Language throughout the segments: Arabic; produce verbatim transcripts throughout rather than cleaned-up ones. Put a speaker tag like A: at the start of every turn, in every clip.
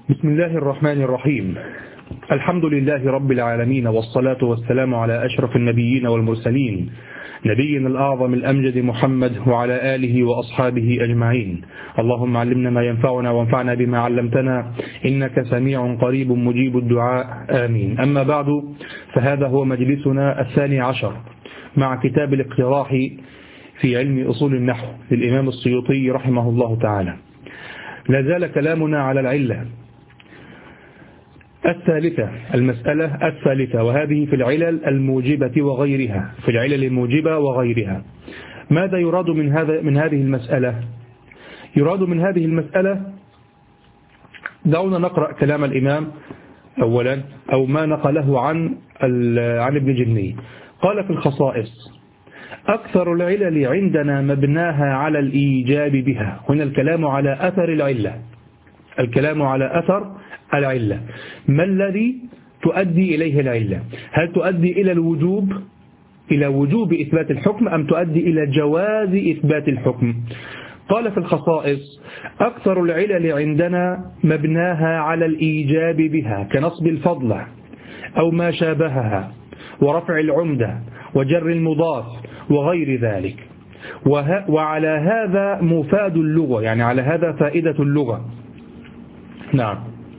A: بسم الله الرحمن الرحيم. الحمد لله رب العالمين، والصلاة والسلام على أشرف النبيين والمرسلين، نبينا الأعظم الأمجد محمد وعلى آله وأصحابه أجمعين. اللهم علمنا ما ينفعنا وانفعنا بما علمتنا، إنك سميع قريب مجيب الدعاء، آمين. أما بعد، فهذا هو مجلسنا الثاني عشر مع كتاب الاقتراح في علم أصول النحو للإمام السيوطي رحمه الله تعالى. لا زال كلامنا على العلة الثالثة، المسألة الثالثة، وهذه في العلل الموجبة وغيرها، في العلل الموجبة وغيرها. ماذا يراد من هذا من هذه المسألة؟ يراد من هذه المسألة، دعونا نقرأ كلام الإمام أولا، أو ما نقله عن عن ابن جني. قال في الخصائص: أكثر العلل عندنا مبناها على الإيجاب بها. هنا الكلام على أثر العلة، الكلام على أثر العلة. ما الذي تؤدي إليه العلة؟ هل تؤدي إلى الوجوب، إلى وجوب إثبات الحكم، أم تؤدي إلى جواز إثبات الحكم؟ قال في الخصائص: أكثر العلل عندنا مبناها على الإيجاب بها، كنصب الفضلة أو ما شابهها، ورفع العمدة، وجر المضاف، وغير ذلك. وه... وعلى هذا مفاد اللغة، يعني على هذا فائدة اللغة. نعم.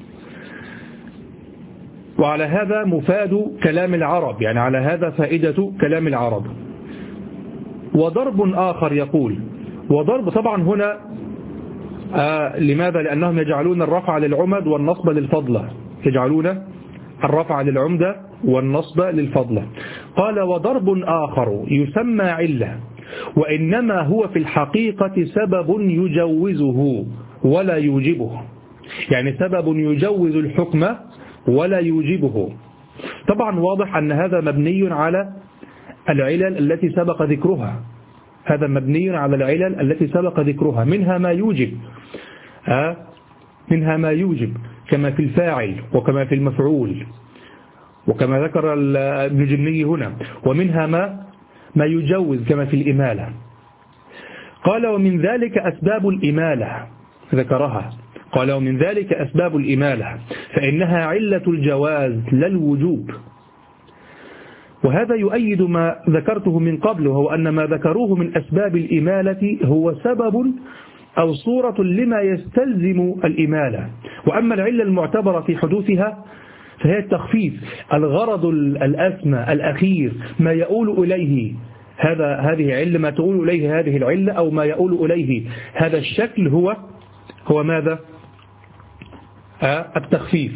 A: وعلى هذا مفاد كلام العرب، يعني على هذا فائدة كلام العرب. وضرب آخر يقول، وضرب طبعا هنا آه لماذا؟ لأنهم يجعلون الرفع للعمد والنصب للفضلة، يجعلون الرفع للعمدة والنصب للفضلة. قال: وضرب آخر يسمى علة، وإنما هو في الحقيقة سبب يجوزه ولا يوجبه، يعني سبب يجوز الحكم ولا يوجبه. طبعا واضح أن هذا مبني على العلل التي سبق ذكرها، هذا مبني على العلل التي سبق ذكرها، منها ما يوجب آه منها ما يوجب كما في الفاعل وكما في المفعول، وكما ذكر ابن جني هنا، ومنها ما ما يجوز كما في الإمالة. قال: ومن ذلك أسباب الإمالة، ذكرها. قال: ومن ذلك أسباب الإمالة، فإنها علة الجواز لا الوجوب. وهذا يؤيد ما ذكرته من قبل، وهو أن ما ذكروه من أسباب الإمالة هو سبب أو صورة لما يستلزم الإمالة. وأما العلة المعتبرة في حدوثها فهي التخفيف، الغرض الأسمى الأخير، ما يؤول إليه هذا هذه علة، ما تؤول إليه هذه العلة، أو ما يؤول إليه هذا الشكل، هو هو ماذا؟ آه التخفيف.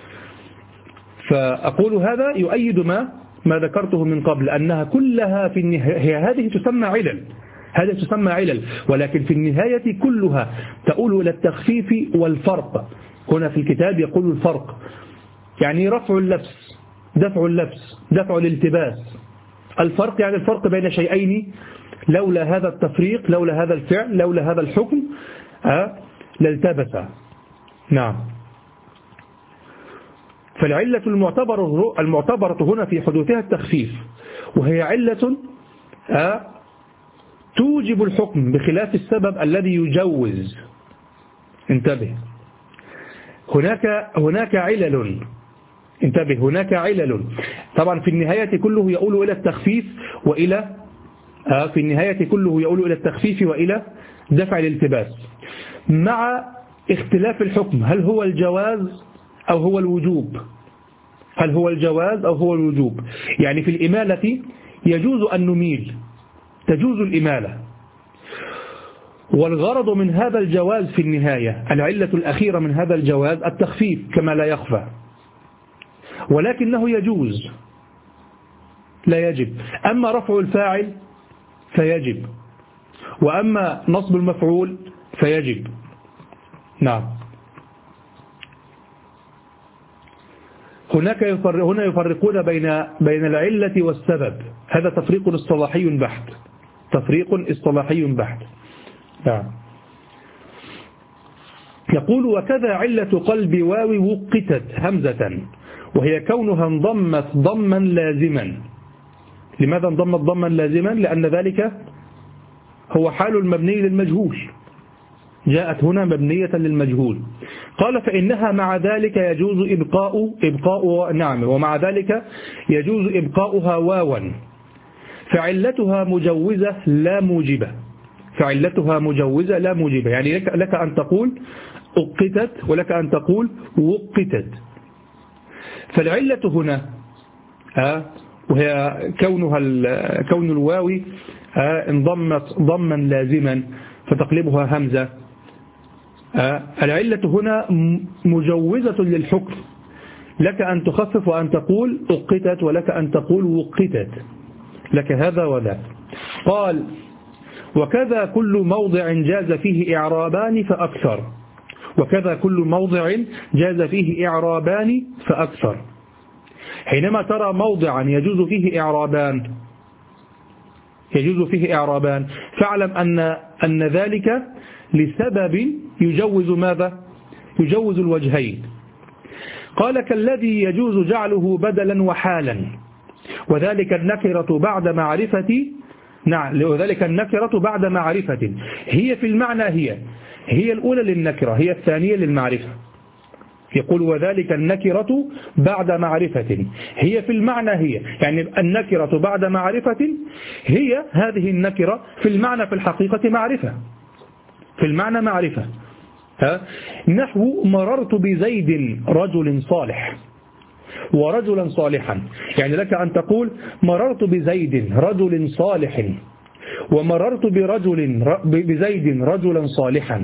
A: فأقول هذا يؤيد ما ما ذكرته من قبل، أنها كلها في النهاية هذه تسمى علل، هذه تسمى علل، ولكن في النهاية كلها تؤول إلى التخفيف والفرق. هنا في الكتاب يقول الفرق، يعني رفع اللبس، دفع اللبس، دفع الالتباس. الفرق يعني الفرق بين شيئين، لولا هذا التفريق، لولا هذا الفعل، لولا هذا الحكم آه لالتبس. نعم. فالعلة المعتبرة المعتبرة هنا في حدوثها التخفيف، وهي علة آه توجب الحكم بخلاف السبب الذي يجوز. انتبه، هناك هناك علل، انتبه هناك علل، طبعا في النهاية كله يؤول إلى التخفيف وإلى آه في النهاية كله يؤول إلى التخفيف وإلى دفع الالتباس، مع اختلاف الحكم، هل هو الجواز أو هو الوجوب، هل هو الجواز أو هو الوجوب. يعني في الإمالة يجوز أن نميل، تجوز الإمالة، والغرض من هذا الجواز في النهاية، العلة الأخيرة من هذا الجواز التخفيف كما لا يخفى، ولكنه يجوز لا يجب. أما رفع الفاعل فيجب، وأما نصب المفعول فيجب. نعم. هناك يفرق هنا يفرقون بين بين العلة والسبب، هذا تفريق اصطلاحي بحت، تفريق اصطلاحي بحت. نعم. يقول: وكذا علة قلب واو وقتت همزة، وهي كونها انضمت ضما لازما. لماذا انضمت ضما لازما؟ لأن ذلك هو حال المبني للمجهول، جاءت هنا مبنية للمجهول. قال فإنها مع ذلك يجوز إبقاء إبقاء نعم ومع ذلك يجوز إبقاؤها واوا فعلتها مجوزة لا موجبة. فعلتها مجوزة لا موجبة، يعني لك, لك أن تقول أقتت ولك أن تقول وقتت. فالعلة هنا آه وهي كونها كون الواو آه انضمت ضما لازما فتقلبها همزة. آه العلة هنا مجوزة للحكم، لك أن تخفف وأن تقول أقتت ولك أن تقول وقتت، لك هذا وذاك. قال وكذا كل موضع جاز فيه إعرابان فأكثر. وكذا كل موضع جاز فيه إعرابان فأكثر. حينما ترى موضعا يجوز فيه إعرابان يجوز فيه إعرابان فاعلم أن أن ذلك لسبب يجوز ماذا؟ يجوز الوجهين. قال كالذي يجوز جعله بدلا وحالا، وذلك النكرة بعد معرفة نعم وذلك النكرة بعد معرفة هي في المعنى هي هي الأولى للنكرة هي الثانية للمعرفة. يقول وذلك النكرة بعد معرفة هي في المعنى هي يعني النكرة بعد معرفة هي هذه النكرة في المعنى في الحقيقة معرفة في المعنى معرفة. ها نحو مررت بزيد رجل صالح ورجلا صالحا، يعني لك أن تقول مررت بزيد رجل صالح ومررت برجل بزيد رجلا صالحا.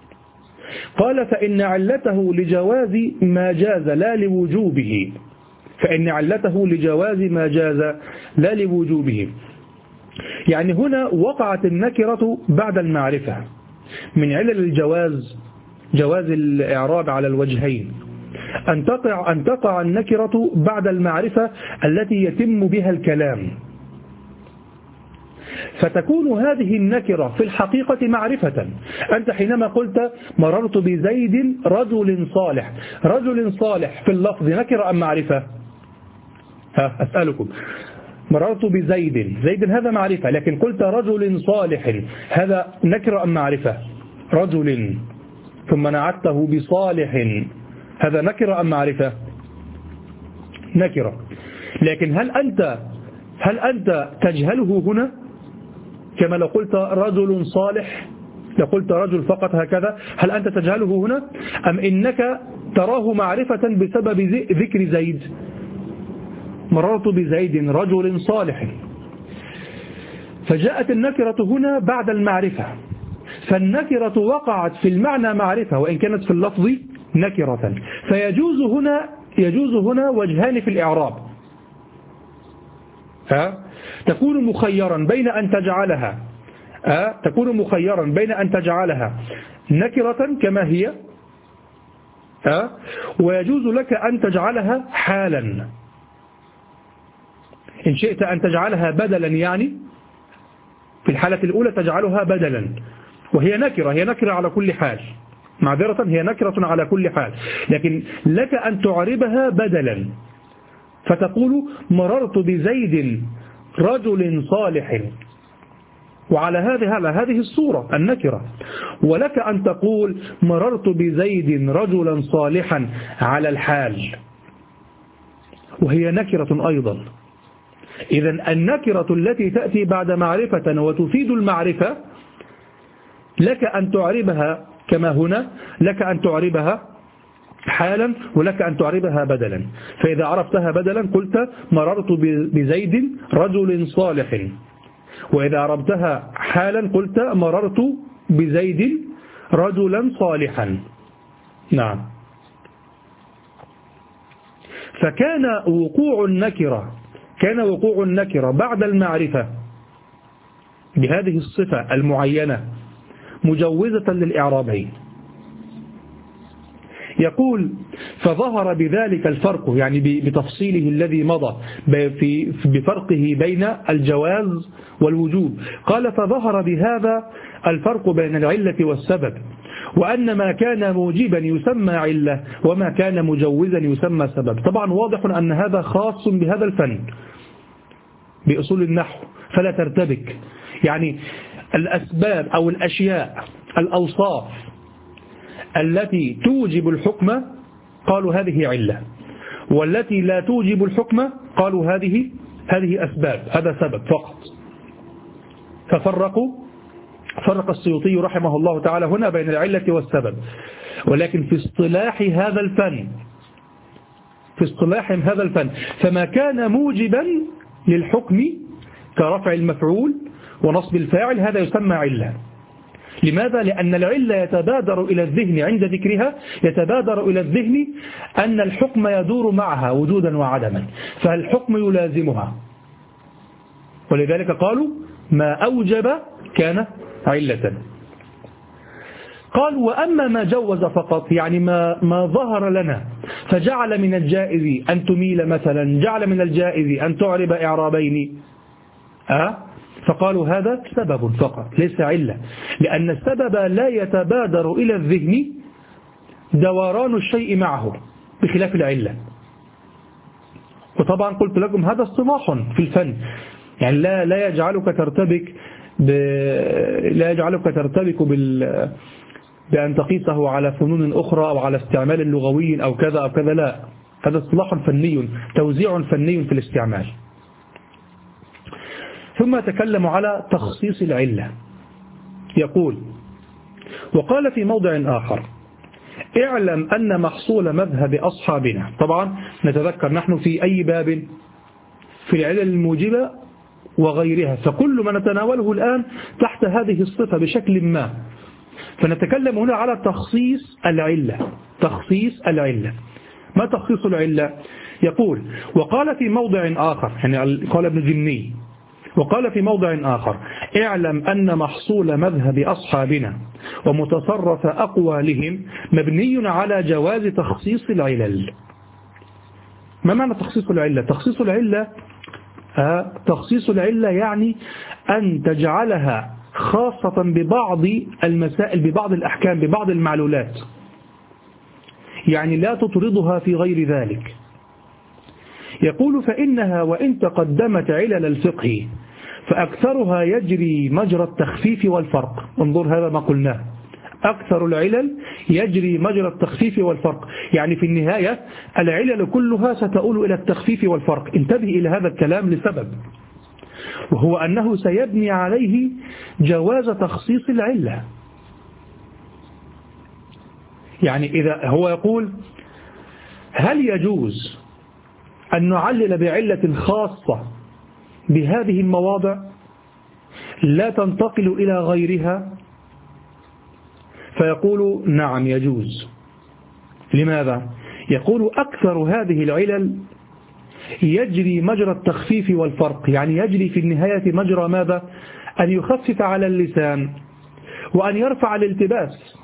A: قال فإن علته لجواز ما جاز لا لوجوبه فإن علته لجواز ما جاز لا لوجوبه يعني هنا وقعت النكرة بعد المعرفة من علل الجواز جواز الإعراب على الوجهين أن تقع, أن تقع النكرة بعد المعرفة التي يتم بها الكلام، فتكون هذه النكرة في الحقيقة معرفة. أنت حينما قلت مررت بزيد رجل صالح، رجل صالح في اللفظ نكرة أم معرفة؟ ها أسألكم، مررت بزيد زيد هذا معرفة، لكن قلت رجل صالح هذا نكرة أم معرفة؟ رجل ثم نعته بصالح هذا نكرة أم معرفة؟ نكرة. لكن هل أنت هل أنت تجهله هنا كما لو قلت رجل صالح لو قلت رجل فقط هكذا، هل أنت تجهله هنا أم إنك تراه معرفة بسبب ذكر زيد؟ مررت بزيد رجل صالح، فجاءت النكرة هنا بعد المعرفة، فالنكرة وقعت في المعنى معرفة وإن كانت في اللفظ نكرة، فيجوز هنا يجوز هنا وجهان في الإعراب. ها تكون مخيرا بين أن تجعلها ها تكون مخيرا بين أن تجعلها نكرة كما هي ها ويجوز لك أن تجعلها حالا. إن شئت أن تجعلها بدلا، يعني في الحالة الأولى تجعلها بدلا وهي نكرة هي نكرة على كل حال، معذرة هي نكرة على كل حال، لكن لك أن تعربها بدلا فتقول مررت بزيد رجل صالح، وعلى هذه على هذه الصورة النكرة، ولك أن تقول مررت بزيد رجلا صالحا على الحال وهي نكرة أيضا. إذن النكرة التي تأتي بعد معرفة وتفيد المعرفة لك أن تعربها كما هنا، لك أن تعربها حالا ولك أن تعربها بدلا. فإذا عرفتها بدلا قلت مررت بزيد رجل صالح، وإذا عربتها حالا قلت مررت بزيد رجلا صالحا. نعم. فكان وقوع النكرة كان وقوع النكرة بعد المعرفة بهذه الصفة المعينة مجوزة للإعرابين. يقول فظهر بذلك الفرق، يعني بتفصيله الذي مضى في بفرقه بين الجواز والوجوب. قال فظهر بهذا الفرق بين العلة والسبب، وأن ما كان موجبا يسمى علة وما كان مجوزا يسمى سبب. طبعا واضح أن هذا خاص بهذا الفن بأصول النحو، فلا ترتبك. يعني الأسباب أو الأشياء الأوصاف التي توجب الحكم قالوا هذه علة، والتي لا توجب الحكم قالوا هذه هذه أسباب، هذا سبب فقط. ففرقوا فرق السيوطي رحمه الله تعالى هنا بين العلة والسبب. ولكن في اصطلاح هذا الفن في اصطلاح هذا الفن فما كان موجبا للحكم كرفع المفعول ونصب الفاعل هذا يسمى علة. لماذا؟ لأن العلة يتبادر إلى الذهن عند ذكرها يتبادر إلى الذهن أن الحكم يدور معها وجودا وعدما، فالحكم يلازمها، ولذلك قالوا ما أوجب كان علة. قال وأما ما جوز فقط، يعني ما, ما ظهر لنا فجعل من الجائز أن تميل مثلا، جعل من الجائز أن تعرب إعرابين، أه؟ فقالوا هذا سبب فقط ليس علة، لأن السبب لا يتبادر إلى الذهن دوران الشيء معه بخلاف العلة. وطبعا قلت لكم هذا اصطلاح في الفن، يعني لا لا يجعلك ترتبك ب... لا يجعلك ترتبك بال بأن تقيسه على فنون أخرى أو على استعمال لغوي أو كذا أو كذا، لا، هذا اصطلاح فني توزيع فني في الاستعمال. ثم تكلم على تخصيص العلة، يقول وقال في موضع آخر اعلم أن محصول مذهب أصحابنا. طبعا نتذكر نحن في أي باب في العلل الموجبة وغيرها، فكل ما نتناوله الآن تحت هذه الصفة بشكل ما، فنتكلم هنا على تخصيص العلة. تخصيص العلة، ما تخصيص العلة؟ يقول وقال في موضع آخر، يعني قال ابن جني وقال في موضع آخر اعلم أن محصول مذهب أصحابنا ومتصرف أقوالهم مبني على جواز تخصيص العلل. ما معنى تخصيص العلة؟ تخصيص العلة آه تخصيص العلة يعني أن تجعلها خاصة ببعض المسائل، ببعض الأحكام، ببعض المعلولات، يعني لا تطردها في غير ذلك. يقول فإنها وإن تقدمت علل الفقه فأكثرها يجري مجرى التخفيف والفرق. انظر هذا ما قلناه، أكثر العلل يجري مجرى التخفيف والفرق، يعني في النهاية العلل كلها ستؤول إلى التخفيف والفرق. انتبه إلى هذا الكلام لسبب، وهو أنه سيبني عليه جواز تخصيص العلة. يعني إذا هو يقول هل يجوز أن نعلل بعلة خاصة بهذه المواضع لا تنتقل إلى غيرها؟ فيقول نعم يجوز. لماذا؟ يقول أكثر هذه العلل يجري مجرى التخفيف والفرق، يعني يجري في النهاية مجرى ماذا؟ أن يخفف على اللسان وأن يرفع الالتباس.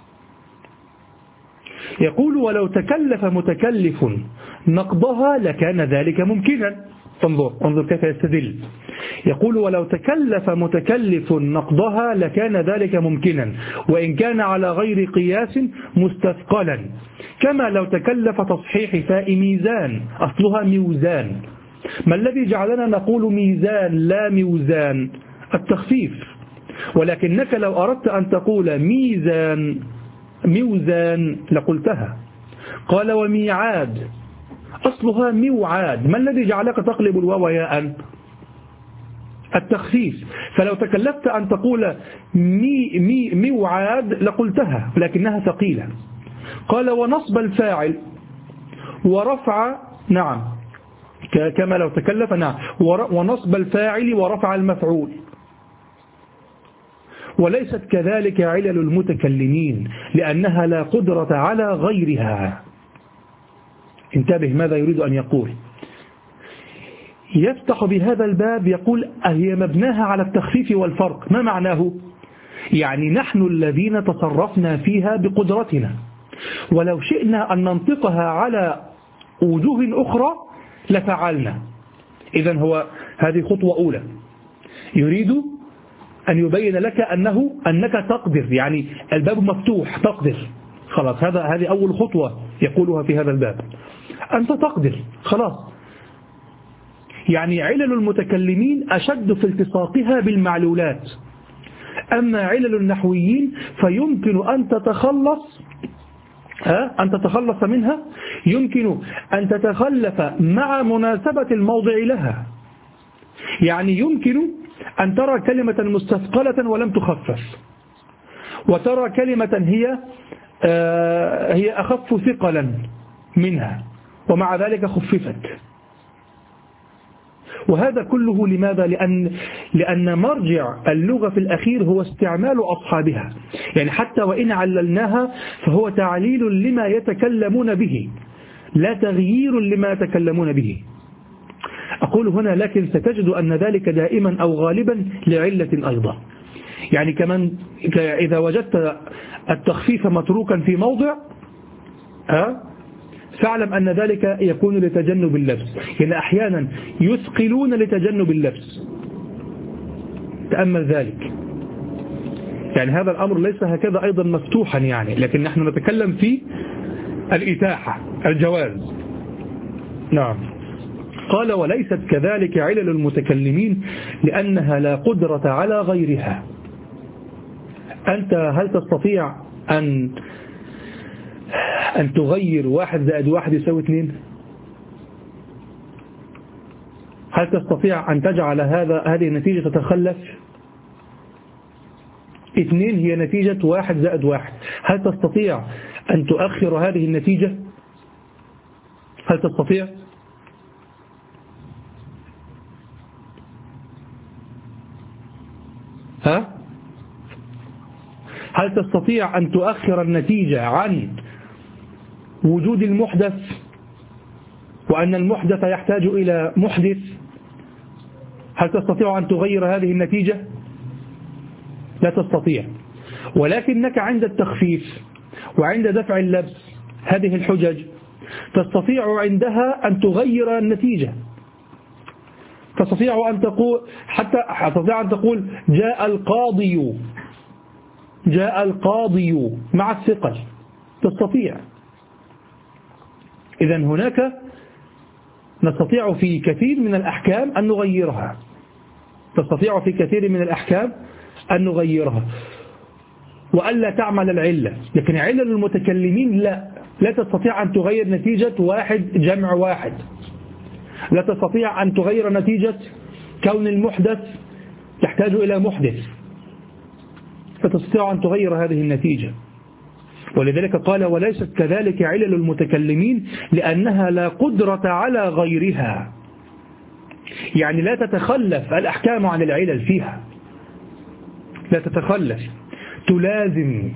A: يقول ولو تكلف متكلف نقضها لكان ذلك ممكنا. انظر انظر كيف يستدل. يقول ولو تكلف متكلف نقضها لكان ذلك ممكنا وإن كان على غير قياس مستثقلا، كما لو تكلف تصحيح فاء ميزان، أصلها ميوزان. ما الذي جعلنا نقول ميزان لا ميوزان؟ التخفيف. ولكنك لو أردت أن تقول ميزان ميوزان لقلتها. قال وميعاد أصلها ميوعاد، ما الذي جعلك تقلب الواو ياء؟ التخفيف. فلو تكلفت أن تقول مي مي ميوعاد لقلتها لكنها ثقيلة. قال ونصب الفاعل ورفع، نعم كما لو تكلف، نعم ونصب الفاعل ورفع المفعول. وليست كذلك علل المتكلمين لأنها لا قدرة على غيرها. انتبه ماذا يريد أن يقول. يفتح بهذا الباب يقول هي مبناها على التخفيف والفرق. ما معناه؟ يعني نحن الذين تصرفنا فيها بقدرتنا، ولو شئنا أن ننطقها على وجوه أخرى لفعلنا. إذن هو هذه خطوة أولى، يريد أن يبين لك أنه أنك تقدر، يعني الباب مفتوح تقدر، خلاص. هذا هذه أول خطوة يقولها في هذا الباب، أنت تقدر خلاص. يعني علل المتكلمين أشد في التصاقها بالمعلولات، أما علل النحويين فيمكن أن تتخلص أن تتخلص منها، يمكن أن تتخلف مع مناسبة الموضع لها. يعني يمكن أن ترى كلمة مستثقلة ولم تخفف، وترى كلمة هي هي أخف ثقلا منها ومع ذلك خففت. وهذا كله لماذا؟ لأن, لأن مرجع اللغة في الأخير هو استعمال أصحابها. يعني حتى وإن عللناها فهو تعليل لما يتكلمون به، لا تغيير لما يتكلمون به. أقول هنا لكن ستجد أن ذلك دائما أو غالبا لعلة أيضا. يعني كمان إذا وجدت التخفيف متروكا في موضع أه فاعلم أن ذلك يكون لتجنب اللبس. يعني أحيانا يثقلون لتجنب اللبس، تأمل ذلك. يعني هذا الأمر ليس هكذا أيضا مفتوحا يعني، لكن نحن نتكلم في الإتاحة، الجواز. نعم. قال وليست كذلك علل المتكلمين لأنها لا قدرة على غيرها. أنت هل تستطيع أن أن تغير واحد زائد واحد يساوي اثنين؟ هل تستطيع أن تجعل هذا هذه النتيجة تتخلف؟ اثنين هي نتيجة واحد زائد واحد. هل تستطيع أن تؤخر هذه النتيجة؟ هل تستطيع؟ ها؟ هل تستطيع أن تؤخر النتيجة عن وجود المحدث وأن المحدث يحتاج إلى محدث؟ هل تستطيع أن تغير هذه النتيجة؟ لا تستطيع. ولكنك عند التخفيف وعند دفع اللبس هذه الحجج تستطيع عندها أن تغير النتيجة. تستطيع أن تقول حتى تستطيع أن تقول جاء القاضي، جاء القاضي مع الثقل، تستطيع. إذن هناك نستطيع في كثير من الأحكام أن نغيرها، تستطيع في كثير من الأحكام أن نغيرها وألا تعمل العلة. لكن علل المتكلمين لا لا تستطيع أن تغير نتيجة واحد جمع واحد، لا تستطيع أن تغير نتيجة كون المحدث يحتاج إلى محدث، لا تستطيع أن تغير هذه النتيجة. ولذلك قال وليست كذلك علل المتكلمين لأنها لا قدرة على غيرها. يعني لا تتخلف الأحكام عن العلل فيها، لا تتخلف، تلازم.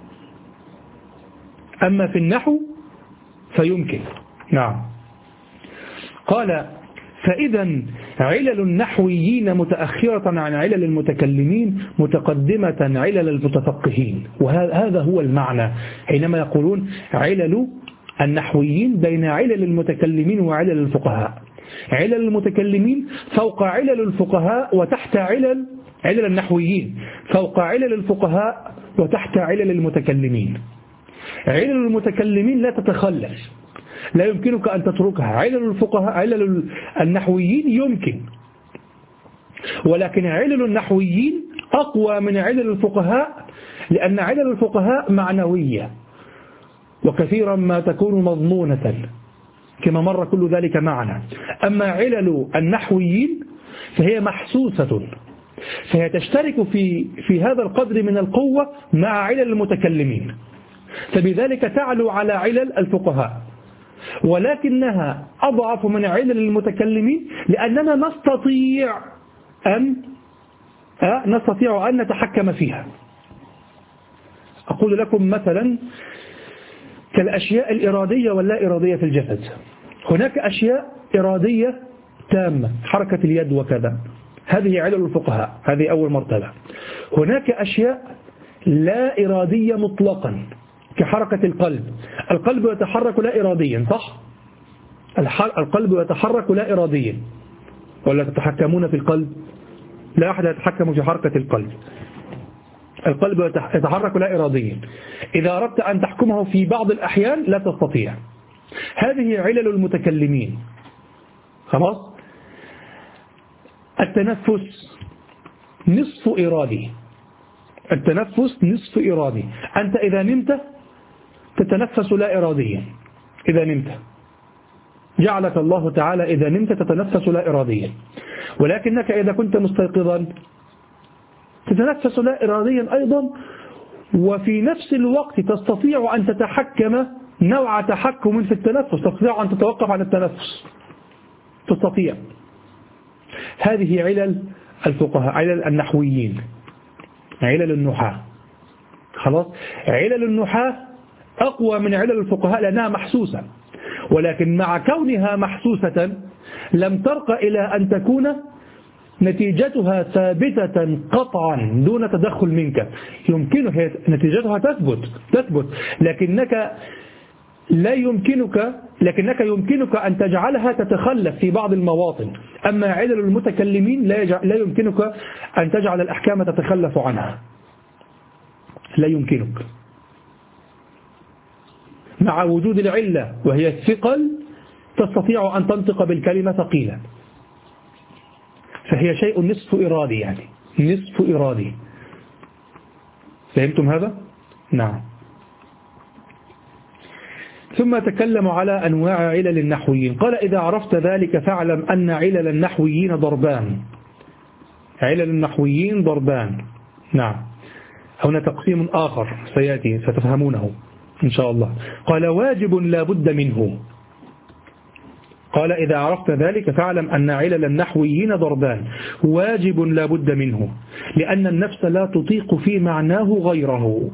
A: أما في النحو فيمكن. نعم. قال فإذا علل النحويين متأخرة عن علل المتكلمين متقدمة علل المتفقهين. وهذا هو المعنى حينما يقولون علل النحويين بين علل المتكلمين وعلل الفقهاء. علل المتكلمين فوق علل الفقهاء وتحت علل علل النحويين، فوق علل الفقهاء وتحت علل المتكلمين. علل المتكلمين لا تتخلف، لا يمكنك أن تتركها. علل الفقهاء علل النحويين يمكن، ولكن علل النحويين أقوى من علل الفقهاء، لأن علل الفقهاء معنوية وكثيرا ما تكون مضمونة كما مر كل ذلك معنا. أما علل النحويين فهي محسوسة، فهي تشترك في في هذا القدر من القوة مع علل المتكلمين، فبذلك تعلو على علل الفقهاء، ولكنها أضعف من علل المتكلمين لأننا نستطيع أن نستطيع أن نتحكم فيها. أقول لكم مثلا كالأشياء الإرادية واللا إرادية في الجسد. هناك أشياء إرادية تامة، حركة اليد وكذا، هذه علل الفقهاء، هذه أول مرتبة. هناك أشياء لا إرادية مطلقا كحركة القلب. القلب يتحرك لا إراديا، صح؟ القلب يتحرك لا إراديا، ولا تتحكمون في القلب؟ لا أحد يتحكم في حركة القلب. القلب يتحرك لا إراديا، إذا أردت أن تحكمه في بعض الأحيان لا تستطيع. هذه علل المتكلمين. خلاص؟ التنفس نصف إرادي، التنفس نصف إرادي. أنت إذا نمت تتنفس لا إراديا إذا نمت، جعلك الله تعالى إذا نمت تتنفس لا إراديا، ولكنك إذا كنت مستيقظا تتنفس لا إراديا أيضا، وفي نفس الوقت تستطيع أن تتحكم نوع تحكم في التنفس، تستطيع أن تتوقف عن التنفس، تستطيع. هذه علل الفقهاء، علل النحويين، علل النحاة. خلاص، علل النحاة أقوى من علل الفقهاء لأنها محسوسة، ولكن مع كونها محسوسة لم ترق إلى أن تكون نتيجتها ثابتة قطعا دون تدخل منك. يمكنها نتيجتها تثبت تثبت لكنك لا يمكنك لكنك يمكنك أن تجعلها تتخلف في بعض المواطن. أما علل المتكلمين لا, لا يمكنك أن تجعل الأحكام تتخلف عنها، لا يمكنك. مع وجود العلة وهي الثقل تستطيع أن تنطق بالكلمة ثقيلة، فهي شيء نصف إرادي، يعني نصف إرادي. فهمتم هذا؟ نعم. ثم تكلم على أنواع علل النحويين. قال إذا عرفت ذلك فاعلم أن علل النحويين ضربان. علل النحويين ضربان. نعم. هنا تقسيم آخر سيأتي ستفهمونه إن شاء الله. قال واجب لا بد منه. قال إذا عرفت ذلك فاعلم أن علل النحويين ضربان، واجب لا بد منه، لأن النفس لا تطيق في معناه غيره.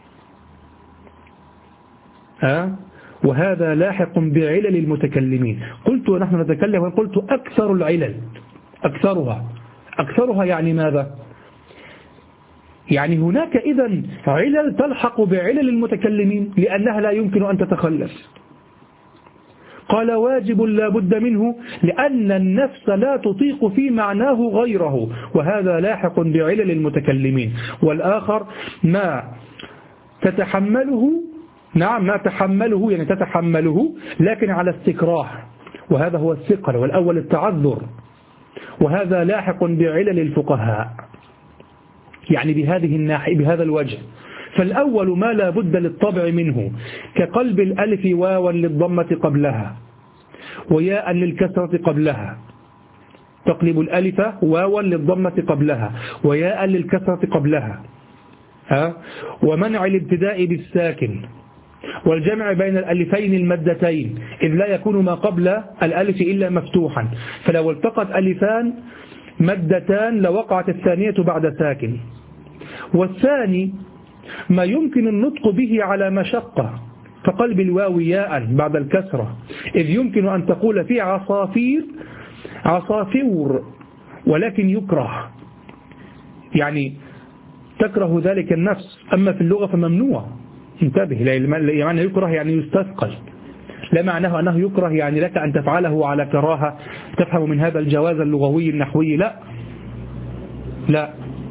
A: ها؟ وهذا لاحق بعلل المتكلمين. قلت ونحن نتكلم قلت أكثر العلل، أكثرها أكثرها يعني ماذا؟ يعني هناك إذن علل تلحق بعلل المتكلمين لأنها لا يمكن أن تتخلف. قال واجب لا بد منه لأن النفس لا تطيق في معناه غيره، وهذا لاحق بعلل المتكلمين. والآخر ما تتحمله، نعم ما تحمله يعني تتحمله لكن على استكراه، وهذا هو الثقل، والأول التعذر، وهذا لاحق بعلل الفقهاء، يعني بهذه الناحية بهذا الوجه. فالأول ما لا بد للطبع منه كقلب الألف واوا للضمة قبلها وياء للكسرة قبلها، تقلب الألف واوا للضمة قبلها وياء للكسرة قبلها، ها؟ ومنع الابتداء بالساكن، والجمع بين الألفين المدتين إذ لا يكون ما قبل الألف إلا مفتوحا، فلو التقت ألفان مدتان لوقعت الثانية بعد ساكن. والثاني ما يمكن النطق به على مشقة كقلب الواو ياء بعد الكسرة، إذ يمكن أن تقول في عصافير عصافور ولكن يكره، يعني تكره ذلك النفس، أما في اللغة فممنوع. انتبه، يعني يكره يعني يستثقل، لا معناه أنه يكره يعني لك أن تفعله على كراهة تفهم من هذا الجواز اللغوي النحوي، لا لا.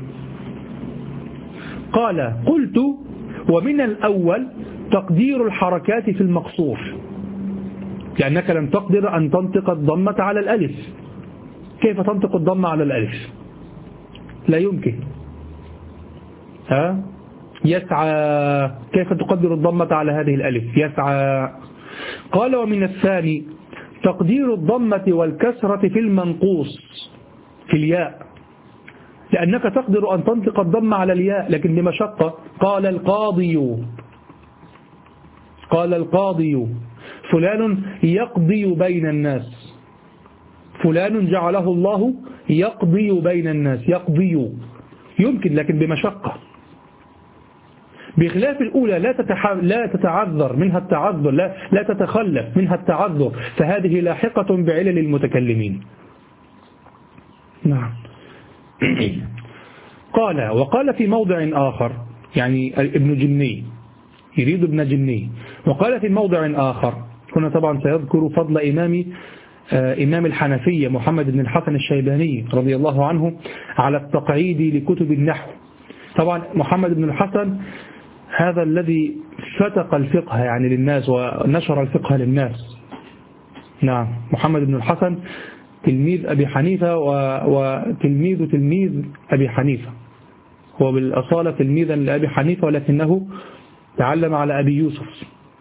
A: قال قلت ومن الأول تقدير الحركات في المقصور، لأنك لم تقدر أن تنطق الضمة على الألف. كيف تنطق الضمة على الألف؟ لا يمكن. ها؟ يسعى، كيف تقدر الضمة على هذه الألف؟ يسعى. قال ومن الثاني تقدير الضمة والكسرة في المنقوص في الياء، لأنك تقدر أن تنطق الضمة على الياء لكن بمشقة. قال القاضي قال القاضي فلان يقضي بين الناس، فلان جعله الله يقضي بين الناس، يقضي يمكن لكن بمشقة، بخلاف الأولى لا تتح... لا تتعذر منها التعذر، لا لا تتخلف منها التعذر، فهذه لاحقة بعلل المتكلمين. نعم. قال وقال في موضع آخر، يعني ابن جني يريد ابن جني، وقال في موضع آخر، هنا طبعا سيذكر فضل إمام إمام الحنفية محمد بن الحسن الشيباني رضي الله عنه على التقعيد لكتب النحو. طبعا محمد بن الحسن هذا الذي فتق الفقه يعني للناس ونشر الفقه للناس. نعم، محمد بن الحسن تلميذ أبي حنيفة وتلميذ تلميذ أبي حنيفة، هو بالأصالة تلميذا لأبي حنيفة ولكنه تعلم على أبي يوسف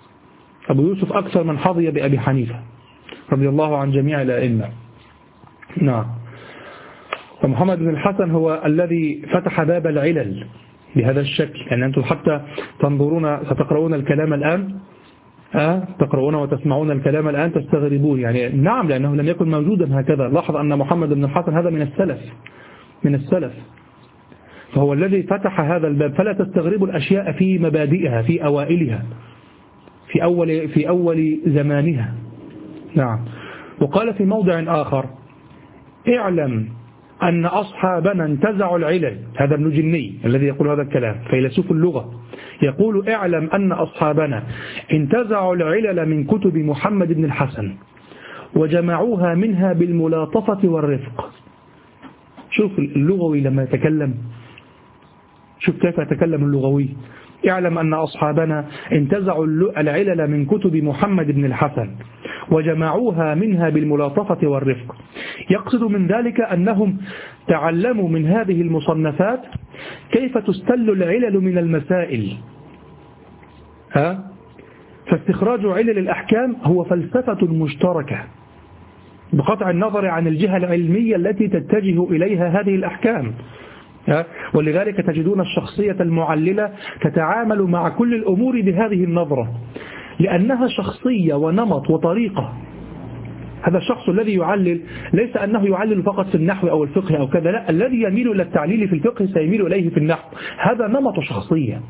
A: أبو يوسف أكثر من حظي بأبي حنيفة رضي الله عن جميع الأئمة. نعم. فمحمد بن الحسن هو الذي فتح باب العلل بهذا الشكل. يعني أنتم حتى تنظرون ستقرؤون الكلام الآن أه؟ تقرؤون وتسمعون الكلام الآن تستغربون. يعني نعم، لأنه لم يكن موجودا هكذا. لاحظ أن محمد بن الحسن هذا من السلف من السلف فهو الذي فتح هذا الباب. فلا تستغربوا الأشياء في مبادئها في أوائلها في أول, في أول زمانها. نعم. وقال في موضع آخر: اعلم أن أصحابنا انتزعوا العلل. هذا ابن جني الذي يقول هذا الكلام، فيلسوف اللغة، يقول: اعلم أن أصحابنا انتزعوا العلل من كتب محمد بن الحسن وجمعوها منها بالملاطفة والرفق. شوف اللغوي لما يتكلم، شوف كيف يتكلم اللغوي. اعلم أن أصحابنا انتزعوا العلل من كتب محمد بن الحسن وجمعوها منها بالملاطفة والرفق. يقصد من ذلك أنهم تعلموا من هذه المصنفات كيف تستل العلل من المسائل. ها؟ فاستخراج علل الأحكام هو فلسفة مشتركة بقطع النظر عن الجهة العلمية التي تتجه إليها هذه الأحكام. ولذلك تجدون الشخصية المعللة تتعامل مع كل الأمور بهذه النظرة، لأنها شخصية ونمط وطريقة. هذا الشخص الذي يعلل ليس أنه يعلل فقط في النحو أو الفقه أو كذا، لا، الذي يميل إلى التعليل في الفقه سيميل إليه في النحو. هذا نمط شخصية.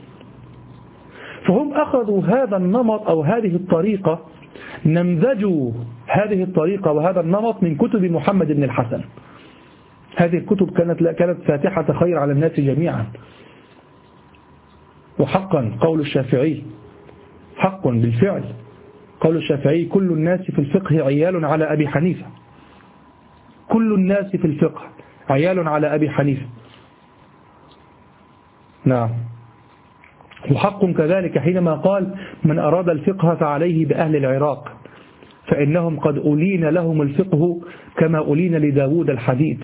A: فهم أخذوا هذا النمط أو هذه الطريقة، نمذجوا هذه الطريقة وهذا النمط من كتب محمد بن الحسن. هذه الكتب كانت كانت فاتحة خير على الناس جميعا. وحقا قول الشافعي، حق بالفعل قول الشافعي: كل الناس في الفقه عيال على أبي حنيفة. كل الناس في الفقه عيال على أبي حنيفة. نعم. وحق كذلك حينما قال: من أراد الفقه فعليه بأهل العراق فإنهم قد أولين لهم الفقه كما أولين لداود الحديد.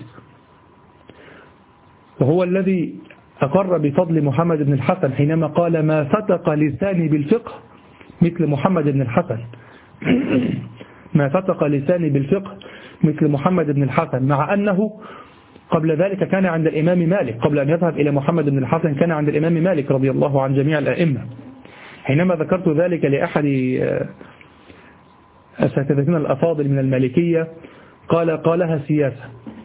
A: وهو الذي أقر بفضل محمد بن الحسن حينما قال: ما فتق لساني بالفقه مثل محمد بن الحسن. ما فتق لساني بالفقه مثل محمد بن الحسن، مع أنه قبل ذلك كان عند الإمام مالك. قبل أن يذهب إلى محمد بن الحسن كان عند الإمام مالك رضي الله عن جميع الأئمة. حينما ذكرت ذلك لأحد أساتذتنا الأفاضل من المالكية قال: قالها سياسة.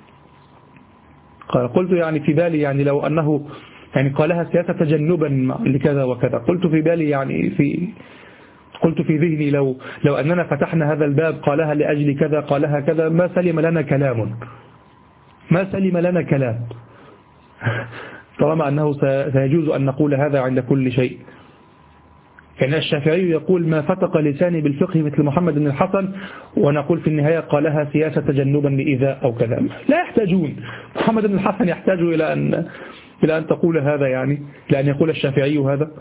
A: قال قلت يعني في بالي يعني لو أنه يعني قالها سياسة تجنبا لكذا وكذا. قلت في بالي يعني في قلت في ذهني لو لو أننا فتحنا هذا الباب قالها لأجل كذا قالها كذا ما سلم لنا كلام ما سلم لنا كلام طالما أنه سيجوز أن نقول هذا عند كل شيء. يعني الشافعي يقول: ما فتق لساني بالفقه مثل محمد بن الحسن، ونقول في النهاية قالها سياسة تجنبا لإيذاء أو كذا. لا يحتاجون. محمد بن الحسن يحتاج إلى أن إلى أن تقول هذا، يعني لأن يقول الشافعي هذا.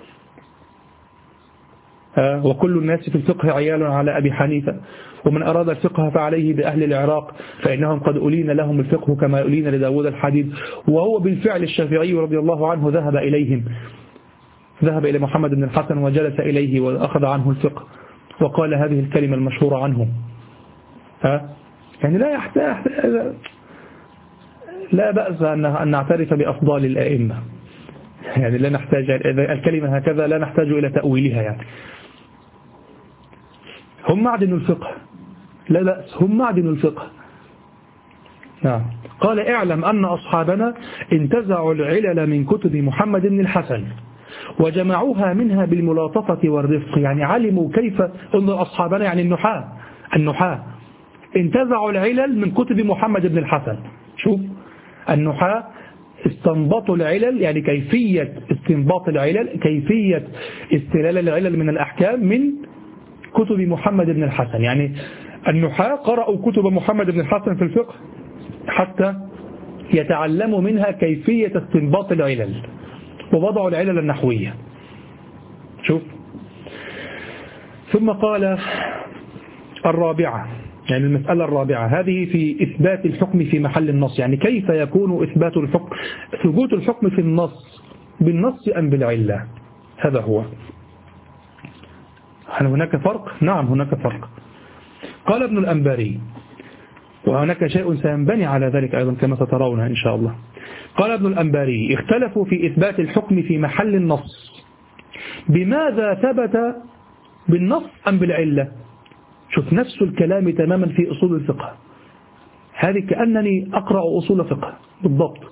A: وكل الناس في الفقه عيال على أبي حنيفة ومن أراد الفقه فعليه بأهل العراق فإنهم قد أولين لهم الفقه كما أولين لداود الحديد. وهو بالفعل الشافعي رضي الله عنه ذهب إليهم، ذهب إلى محمد بن الحسن وجلس إليه وأخذ عنه الفقه وقال هذه الكلمة المشهورة عنه. ها؟ يعني لا يحتاج لا بأس أن نعترف بأفضال الأئمة، يعني لا نحتاج الكلمة هكذا لا نحتاج إلى تأويلها. يعني هم معدن الفقه، لا بأس، هم معدن الفقه. نعم. قال: اعلم أن أصحابنا انتزعوا العلل من كتب محمد بن الحسن وجمعوها منها بالملاطفة والرفق. يعني علموا كيف، انظر أصحابنا يعني النحاة النحاة انتزعوا العلل من كتب محمد بن الحسن. شوف النحاة استنبطوا العلل، يعني كيفية استنباط العلل، كيفية استلال العلل من الأحكام من كتب محمد بن الحسن. يعني النحاة قرأوا كتب محمد بن الحسن في الفقه حتى يتعلموا منها كيفية استنباط العلل ووضعوا العلل النحوية. شوف. ثم قال الرابعة، يعني المسألة الرابعة هذه في إثبات الحكم في محل النص. يعني كيف يكون إثبات الحكم، ثبوت الحكم في النص بالنص أم بالعلة؟ هذا هو هل هناك فرق؟ نعم هناك فرق. قال ابن الأنباري، وهناك شيء سينبني على ذلك أيضا كما سترون إن شاء الله. قال ابن الأنباري: اختلفوا في إثبات الحكم في محل النص، بماذا ثبت، بالنص أم بالعلة؟ شوف نفس الكلام تماما في أصول الفقه، هذه كأنني أقرأ أصول فقه بالضبط.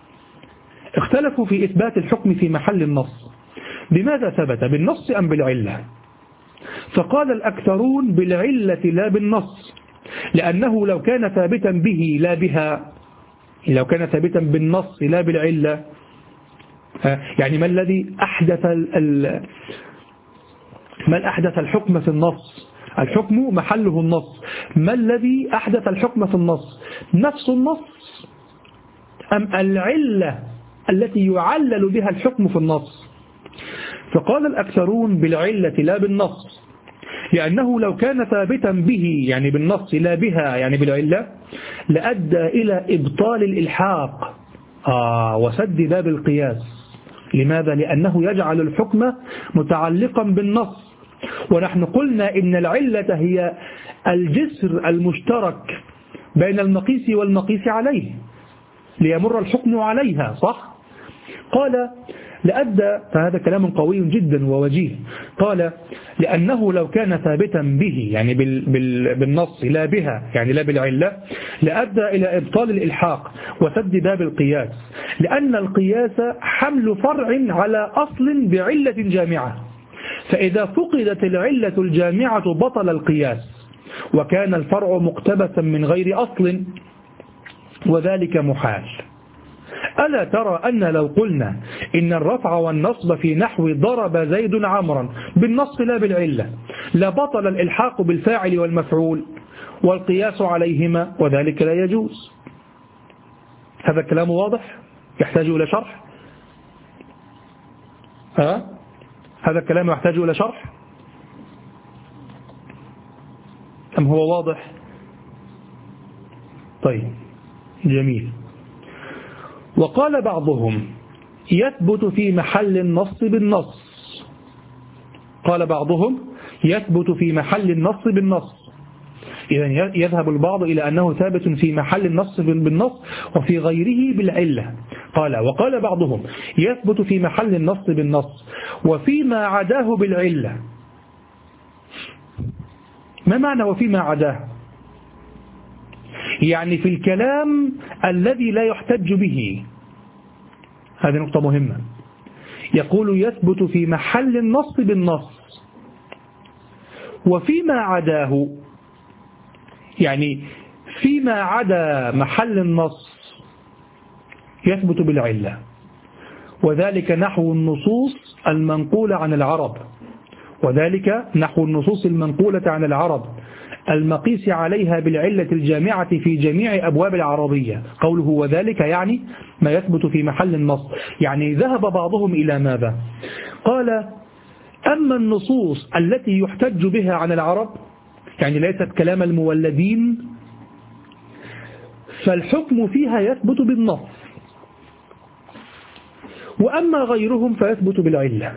A: اختلفوا في إثبات الحكم في محل النص، بماذا ثبت، بالنص أم بالعلة؟ فقال الأكثرون بالعلة لا بالنص، لأنه لو كان ثابتا به لا بها، لو كان ثابتا بالنص لا بالعلة، يعني ما الذي أحدث ال ما أحدث الحكم في النص؟ الحكم محله النص، ما الذي أحدث الحكم في النص؟ نفس النص أم العلة التي يعلل بها الحكم في النص؟ فقال الأكثرون بالعلة لا بالنص، لأنه لو كان ثابتا به يعني بالنص لا بها يعني بالعلة لأدى إلى إبطال الإلحاق آه وسد باب القياس. لماذا؟ لأنه يجعل الحكم متعلقا بالنص، ونحن قلنا إن العلة هي الجسر المشترك بين المقيس والمقيس عليه ليمر الحكم عليها، صح؟ قال لأدى، فهذا كلام قوي جدا ووجيه، قال لأنه لو كان ثابتا به يعني بالنص لا بها يعني لا بالعلة لأدى إلى إبطال الإلحاق وسد باب القياس، لأن القياس حمل فرع على أصل بعلة جامعة، فإذا فقدت العلة الجامعة بطل القياس وكان الفرع مقتبسا من غير أصل، وذلك محال. ألا ترى أن لو قلنا إن الرفع والنصب في نحو ضرب زيد عمرا بالنص لا بالعلة لبطل الإلحاق بالفاعل والمفعول والقياس عليهما، وذلك لا يجوز. هذا الكلام واضح يحتاج إلى شرح؟ ها؟ هذا الكلام يحتاج إلى شرح أم هو واضح؟ طيب جميل. وقال بعضهم يثبت في محل النص بالنص، قال بعضهم يثبت في محل النص بالنص، إذن يذهب البعض إلى أنه ثابت في محل النص بالنص وفي غيره بالعلة. قال وقال بعضهم يثبت في محل النص بالنص وفيما عداه بالعلة. ما معنى وفيما عداه؟ يعني في الكلام الذي لا يحتج به، هذه نقطة مهمة. يقول يثبت في محل النص بالنص وفيما عداه، يعني فيما عدا محل النص يثبت بالعلة، وذلك نحو النصوص المنقولة عن العرب، وذلك نحو النصوص المنقولة عن العرب المقيس عليها بالعلة الجامعة في جميع أبواب العربية. قوله وذلك يعني ما يثبت في محل النص، يعني ذهب بعضهم إلى ماذا؟ قال أما النصوص التي يحتج بها عن العرب يعني ليست كلام المولدين فالحكم فيها يثبت بالنص، وأما غيرهم فيثبت بالعلة،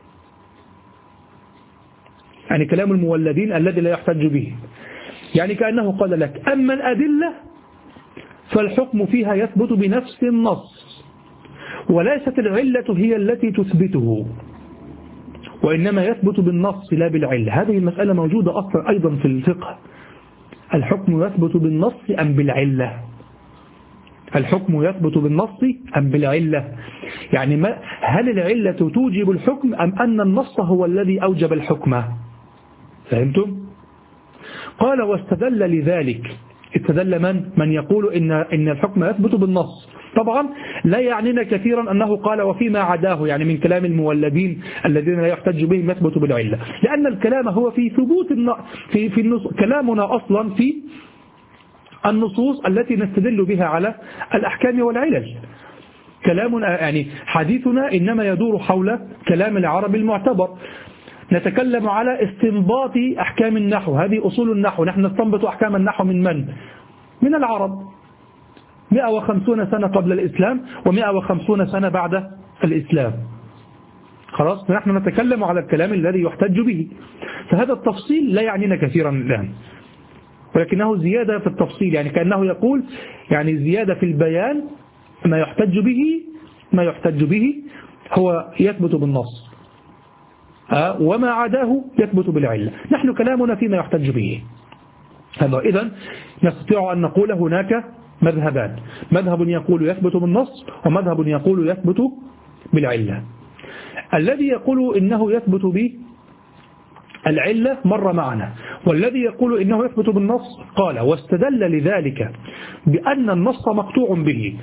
A: يعني كلام المولدين الذي لا يحتج به، يعني كأنه قال لك أما الأدلة فالحكم فيها يثبت بنفس النص، وليست العلة هي التي تثبته، وإنما يثبت بالنص لا بالعلة. هذه المسألة موجودة أصلا أيضا في الفقه، الحكم يثبت بالنص أم بالعلة؟ الحكم يثبت بالنص أم بالعلة؟ يعني ما هل العلة توجب الحكم أم أن النص هو الذي أوجب الحكم؟ فهمتم؟ قال واستدل لذلك، استدل من؟ من يقول إن, إن الحكم يثبت بالنص. طبعا لا يعنينا كثيرا أنه قال وفيما عداه يعني من كلام المولدين الذين لا يحتج بهم يثبت بالعلة، لأن الكلام هو في ثبوت في, في النص. كلامنا أصلا في النصوص التي نستدل بها على الأحكام والعلل. كلامنا يعني حديثنا إنما يدور حول كلام العرب المعتبر. نتكلم على استنباط أحكام النحو، هذه أصول النحو، نحن نستنبط أحكام النحو من من؟ من العرب، مئة وخمسين سنة قبل الإسلام ومئة وخمسين سنة بعد الإسلام. خلاص نحن نتكلم على الكلام الذي يحتج به، فهذا التفصيل لا يعنينا كثيرا الآن، ولكنه زيادة في التفصيل، يعني كأنه يقول يعني زيادة في البيان ما يحتج به ما يحتج به هو يثبت بالنص، أه وما عداه يثبت بالعلة. نحن كلامنا فيما يحتج به. إذن نستطيع أن نقول هناك مذهبان، مذهب يقول يثبت بالنص ومذهب يقول يثبت بالعلة. الذي يقول إنه يثبت بالعلة مر معنا، والذي يقول إنه يثبت بالنص قال واستدل لذلك بأن النص مقطوع به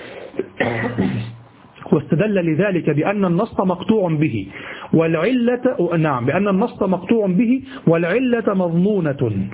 A: واستدل لذلك بأن النص مقطوع به والعلة نعم بأن النص مقطوع به والعلة مضمونة.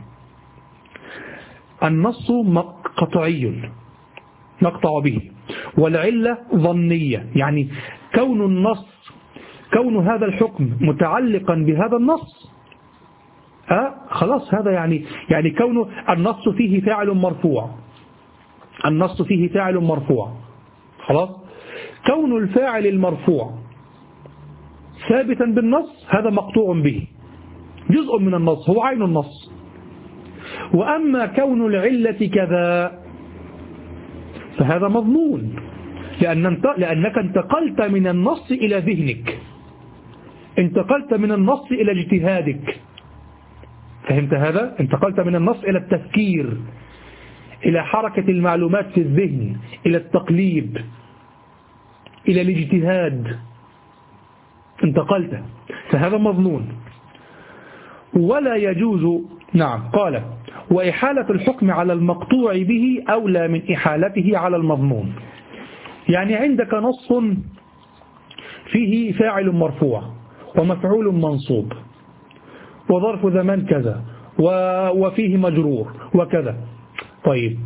A: النص قطعي نقطع به، والعلة ظنية، يعني كون النص كون هذا الحكم متعلقا بهذا النص أه خلاص هذا يعني يعني كون النص فيه فاعل مرفوع النص فيه فاعل مرفوع خلاص كون الفاعل المرفوع ثابتا بالنص هذا مقطوع به، جزء من النص هو عين النص. وأما كون العلة كذا فهذا مضمون، لأن لأنك انتقلت من النص إلى ذهنك، انتقلت من النص إلى اجتهادك، فهمت هذا؟ انتقلت من النص إلى التفكير، إلى حركة المعلومات في الذهن، إلى التقليب، إلى الاجتهاد، انتقلت، فهذا مضمون. ولا يجوز نعم قال وإحالة الحكم على المقطوع به أولى من إحالته على المضمون. يعني عندك نص فيه فاعل مرفوع ومفعول منصوب وظرف زمان كذا وفيه مجرور وكذا، طيب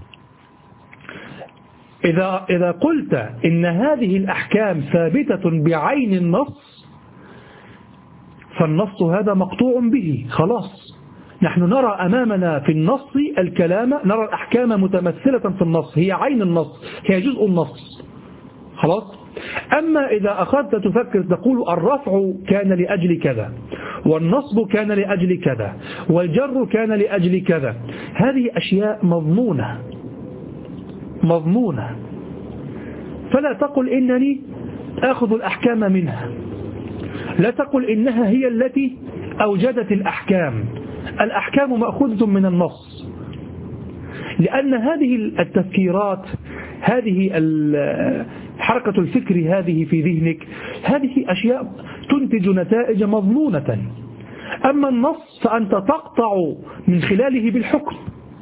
A: إذا إذا قلت إن هذه الأحكام ثابتة بعين النص فالنص هذا مقطوع به، خلاص نحن نرى أمامنا في النص الكلام، نرى الأحكام متمثلة في النص، هي عين النص، هي جزء النص، خلاص. أما إذا أخذت تفكر تقول الرفع كان لأجل كذا والنصب كان لأجل كذا والجر كان لأجل كذا، هذه أشياء مضمونة مضمونة، فلا تقل إنني أخذ الأحكام منها، لا تقل إنها هي التي أوجدت الأحكام، الأحكام مأخوذة من النص، لأن هذه التفكيرات، هذه حركة الفكر هذه في ذهنك، هذه أشياء تنتج نتائج مضمونة. أما النص فأنت تقطع من خلاله بالحكم،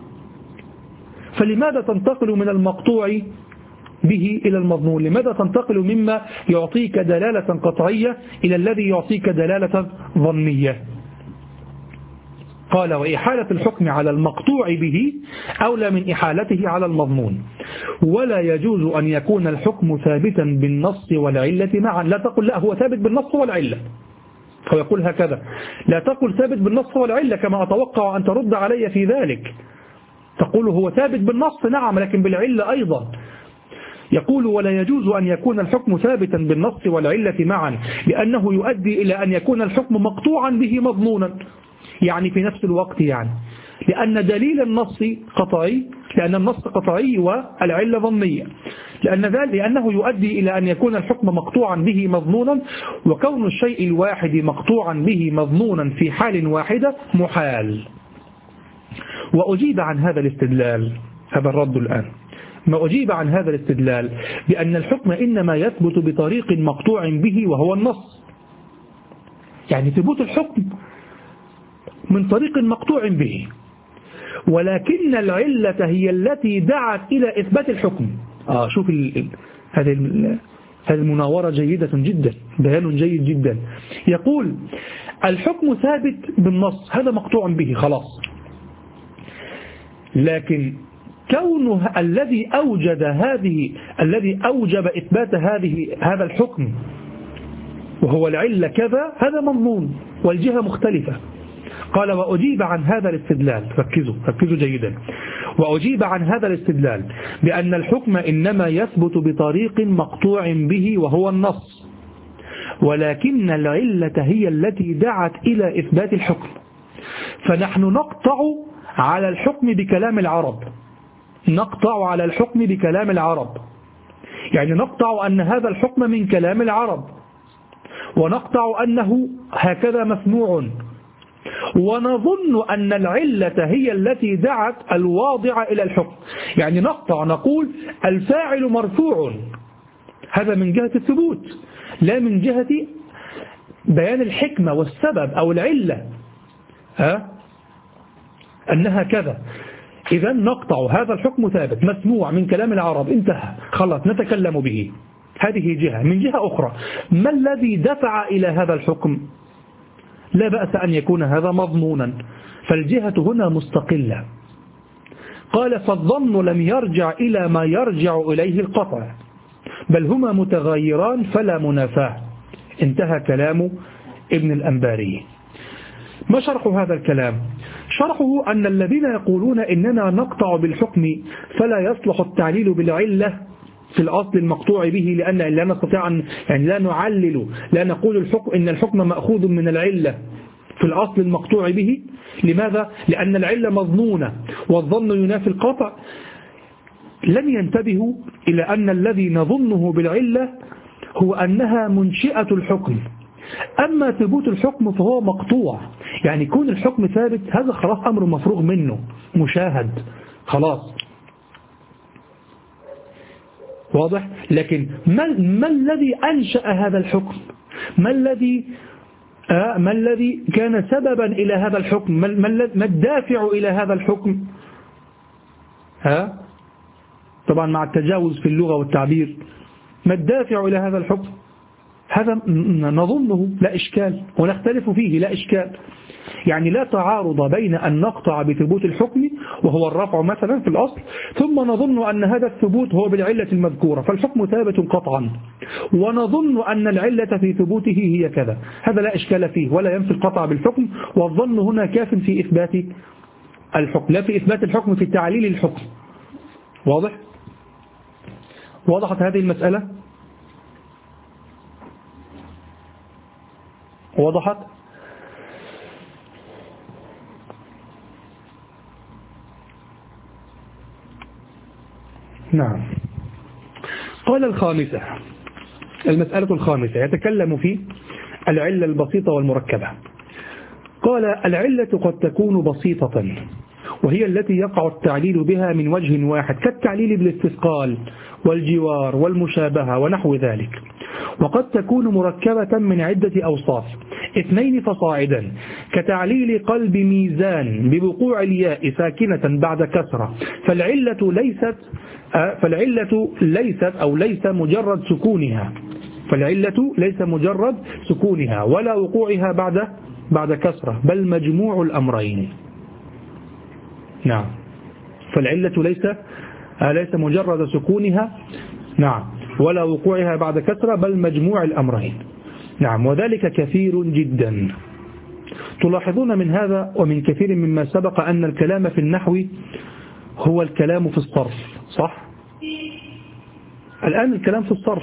A: فلماذا تنتقل من المقطوع به إلى المضمون؟ لماذا تنتقل مما يعطيك دلالة قطعية إلى الذي يعطيك دلالة ظنية؟ قال وإحالة الحكم على المقطوع به أولى من إحالته على المضمون. ولا يجوز أن يكون الحكم ثابتا بالنص والعلة معا. لا تقل لا هو ثابت بالنص والعلة، هو يقول هكذا، لا تقل ثابت بالنص والعلة كما أتوقع أن ترد علي في ذلك، تقول هو ثابت بالنص نعم لكن بالعلة أيضا. يقول ولا يجوز أن يكون الحكم ثابتا بالنص والعلة معا لأنه يؤدي إلى أن يكون الحكم مقطوعا به مضمونا، يعني في نفس الوقت، يعني لأن دليل النص قطعي، لأن النص قطعي والعلة ظنية، لأن ذلك لأنه يؤدي إلى أن يكون الحكم مقطوعا به مضمونا، وكون الشيء الواحد مقطوعا به مضمونا في حال واحدة محال. وأجيب عن هذا الاستدلال، هذا الرد الآن، ما أجيب عن هذا الاستدلال بأن الحكم إنما يثبت بطريق مقطوع به وهو النص، يعني ثبوت الحكم من طريق مقطوع به، ولكن العلة هي التي دعت إلى إثبات الحكم. آه شوف هذه هذه المناورة جيدة جدا، بيان جيد جدا. يقول الحكم ثابت بالنص، هذا مقطوع به خلاص، لكن كونه الذي أوجد هذه الذي أوجب إثبات هذه هذا الحكم وهو العلة كذا، هذا مضمون والجهة مختلفة. قال وأجيب عن هذا الاستدلال، ركزوا ركزوا جيدا، وأجيب عن هذا الاستدلال بأن الحكم إنما يثبت بطريق مقطوع به وهو النص، ولكن العلة هي التي دعت إلى إثبات الحكم. فنحن نقطع على الحكم بكلام العرب، نقطع على الحكم بكلام العرب، يعني نقطع أن هذا الحكم من كلام العرب، ونقطع أنه هكذا مسموع، ونظن أن العلة هي التي دعت الواضع إلى الحكم. يعني نقطع نقول الفاعل مرفوع، هذا من جهة الثبوت، لا من جهة بيان الحكمة والسبب أو العلة، ها؟ أنها كذا. إذا نقطع هذا الحكم ثابت مسموع من كلام العرب، انتهى، خلاص نتكلم به. هذه جهة. من جهة أخرى، ما الذي دفع إلى هذا الحكم؟ لا بأس أن يكون هذا مضمونا، فالجهة هنا مستقلة. قال فالظن لم يرجع إلى ما يرجع إليه القطع، بل هما متغيران فلا منافاة. انتهى كلام ابن الأنباري. ما شرح هذا الكلام؟ شرحه أن الذين يقولون إننا نقطع بالحكم فلا يصلح التعليل بالعلة في الأصل المقطوع به، لأن لا نستطيع أن يعني لا نعلل، لا نقول الحكم إن الحكم مأخوذ من العلة في الأصل المقطوع به. لماذا؟ لأن العلة مظنونة والظن ينافي القطع. لم ينتبهوا إلى أن الذي نظنه بالعلة هو أنها منشئة الحكم، أما ثبوت الحكم فهو مقطوع، يعني كون الحكم ثابت هذا خلاص أمر مفروغ منه مشاهد خلاص واضح. لكن ما, ما الذي أنشأ هذا الحكم؟ ما الذي آه ما الذي كان سببا إلى هذا الحكم؟ ما, ما الدافع إلى هذا الحكم؟ ها طبعا مع التجاوز في اللغة والتعبير، ما الدافع إلى هذا الحكم؟ هذا نظنه لا إشكال، ونختلف فيه لا إشكال. يعني لا تعارض بين أن نقطع بثبوت الحكم وهو الرفع مثلا في الأصل، ثم نظن أن هذا الثبوت هو بالعلة المذكورة، فالحكم ثابت قطعا، ونظن أن العلة في ثبوته هي كذا، هذا لا إشكال فيه ولا ينفي القطع بالحكم. والظن هنا كاف في إثبات الحكم، لا في إثبات الحكم، في تعليل الحكم. واضح؟ وضحت هذه المسألة؟ وضحت؟ نعم. قال الخامسة، المسألة الخامسة يتكلم في العلة البسيطة والمركبة. قال العلة قد تكون بسيطة وهي التي يقع التعليل بها من وجه واحد، كالتعليل بالاستثقال والجوار والمشابهة ونحو ذلك، وقد تكون مركبة من عدة أوصاف اثنين فصاعدا، كتعليل قلب ميزان بوقوع الياء ساكنة بعد كسرة، فالعلة ليست فالعلة ليست أو ليس مجرد سكونها فالعلة ليس مجرد سكونها ولا وقوعها بعد بعد كسرة، بل مجموع الأمرين. نعم، فالعلة ليس ليس مجرد سكونها نعم ولا وقوعها بعد كسرة، بل مجموع الأمرين. نعم، وذلك كثير جدا. تلاحظون من هذا ومن كثير مما سبق أن الكلام في النحو هو الكلام في الصرف، صح؟ الآن الكلام في الصرف،